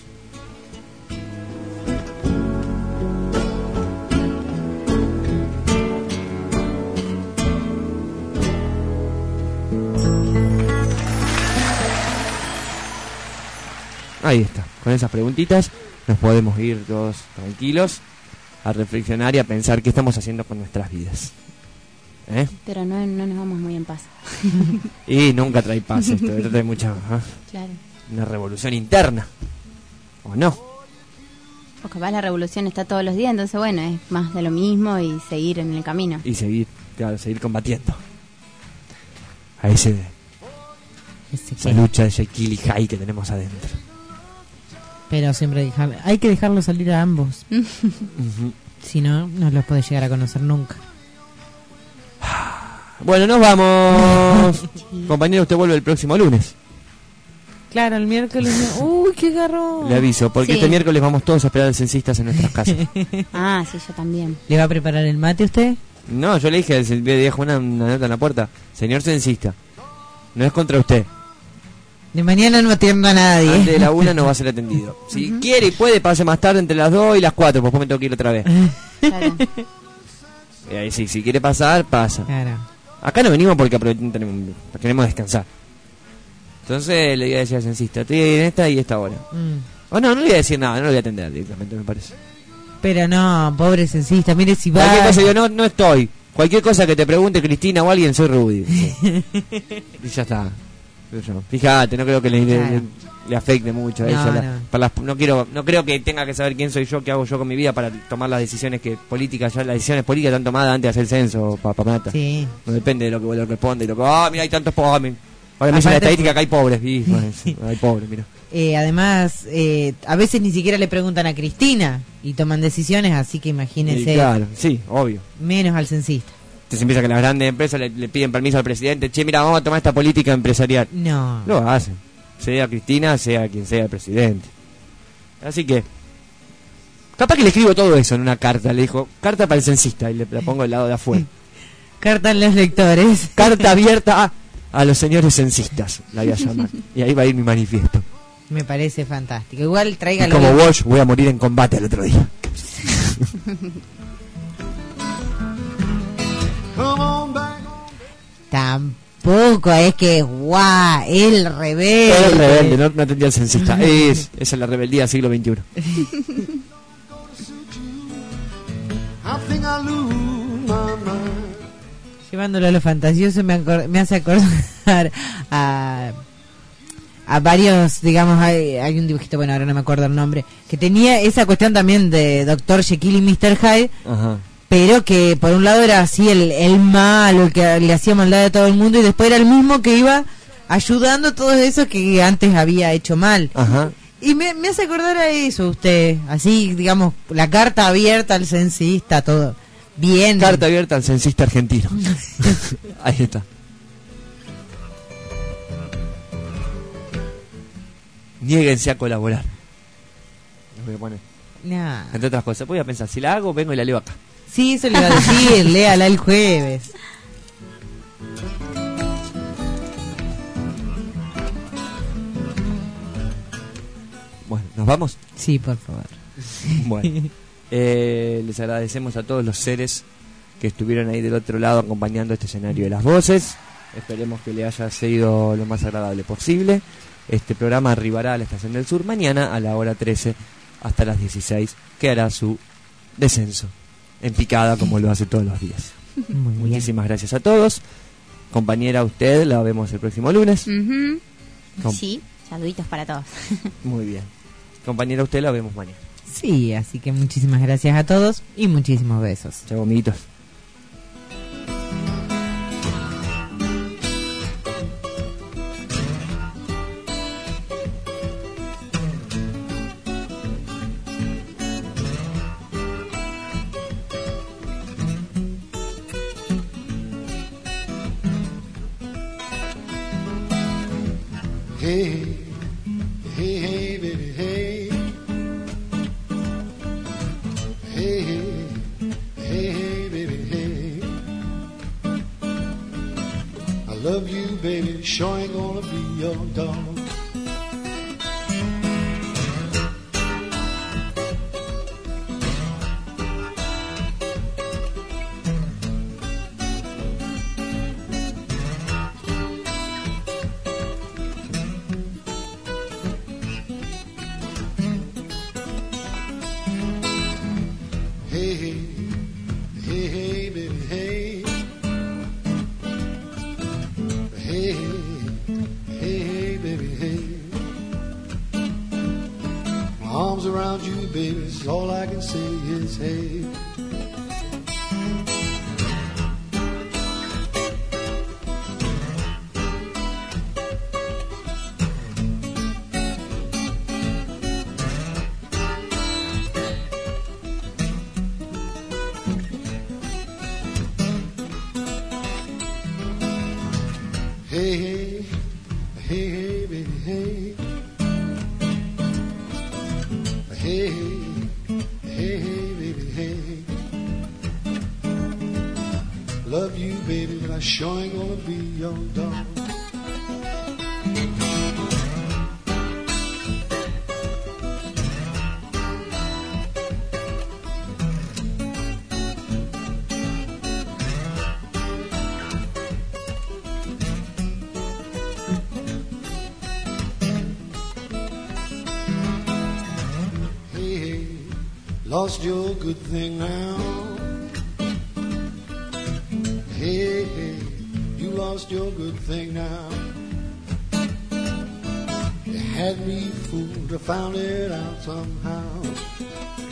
Ahí está, con esas preguntitas nos podemos ir todos tranquilos a reflexionar y a pensar qué estamos haciendo con nuestras vidas. Pero no nos vamos muy en paz. Y nunca trae paz esto trae mucha... Claro. Una revolución interna, ¿o no? O capaz la revolución está todos los días, entonces bueno, es más de lo mismo y seguir en el camino. Y seguir combatiendo a esa lucha de Jekyll y Hyde que tenemos adentro. Pero siempre hay que dejarlo salir a ambos. Si no, no los puede llegar a conocer nunca. Bueno, nos vamos. Compañero, usted vuelve el próximo lunes. Claro, el miércoles. Uy, qué garrón. Le aviso, porque este miércoles vamos todos a esperar al censistas en nuestras casas. Ah, sí, yo también. ¿Le va a preparar el mate usted? No, yo le dije, le dejo una nota en la puerta. Señor censista, no es contra usted. De mañana no atiendo a nadie. Antes de la 1 no va a ser atendido. Si quiere y puede, pase más tarde entre las 2 y las 4, pues me tengo que ir otra vez. Claro. Y ahí sí, si quiere pasar, pasa. Claro. Acá no venimos porque queremos descansar. Entonces le voy a decir al censista, estoy en esta y esta hora. O no le voy a decir nada, no lo voy a atender directamente, me parece. Pero no, pobre censista, mire si va... Cualquier cosa, yo no estoy. Cualquier cosa que te pregunte Cristina o alguien, soy Rudy. Sí. Y ya está. Fíjate, no creo que le afecte mucho a ella. No creo que tenga que saber quién soy yo, qué hago yo con mi vida para tomar las decisiones políticas. Ya las decisiones políticas están tomadas antes de hacer el censo, papamata. Sí. No depende de lo que le responde y mira, hay tantos pobres. Ahora me dice la estadística que hay pobres, hay pobres, mira. Además, a veces ni siquiera le preguntan a Cristina y toman decisiones, así que imagínense. Claro, sí, obvio. Menos al censista. Entonces empieza que las grandes empresas le piden permiso al presidente. Che, mira, vamos a tomar esta política empresarial. No. Lo hacen. Sea Cristina, sea quien sea el presidente. Así que capaz que le escribo todo eso en una carta. Le dijo, carta para el censista. Y la pongo del lado de afuera. Carta en los lectores. Carta abierta a los señores censistas. La voy a llamar. Y ahí va a ir mi manifiesto. Me parece fantástico. Igual tráigalo. Y como Walsh voy a morir en combate el otro día. Tampoco es que el rebelde. El rebelde, no atendía al censista. Esa es la rebeldía del siglo XXI. Llevándolo a lo fantasioso me hace acordar a varios, digamos, hay un dibujito, bueno, ahora no me acuerdo el nombre, que tenía esa cuestión también de Dr. Jekyll y Mr. Hyde. Ajá. Pero que por un lado era así el malo, el que le hacía maldad a todo el mundo, y después era el mismo que iba ayudando a todos esos que antes había hecho mal. Ajá. Y me hace acordar a eso usted, así, digamos, la carta abierta al censista, todo bien. Carta abierta al censista argentino. Ahí está. Niéguense a colaborar. Voy a poner. Nah. Entre otras cosas, voy a pensar, si la hago, vengo y la leo acá. Sí, eso le iba a decir, léala el jueves. Bueno, ¿nos vamos? Sí, por favor. Bueno, les agradecemos a todos los seres que estuvieron ahí del otro lado acompañando este escenario de las voces. Esperemos que le haya sido lo más agradable posible. Este programa arribará a la Estación del Sur mañana a la hora 13 hasta las 16, que hará su descenso en picada como lo hace todos los días. Muchísimas gracias a todos. Compañera, usted la vemos el próximo lunes. Sí, saluditos para todos. Muy bien. Compañera, usted la vemos mañana. Sí, así que muchísimas gracias a todos y muchísimos besos. Chau, amiguitos. Hey, hey, hey, baby, hey. Hey, hey, hey, hey, baby, hey. I love you, baby, sure ain't gonna be your dog. All I can say is hey. Hey, hey, hey, hey, baby, hey. Hey, hey. Hey, hey, baby, hey. Love you, baby, but I sure ain't gonna be your dog. Lost your good thing now. Hey, hey, you lost your good thing now. You had me fooled, I found it out somehow.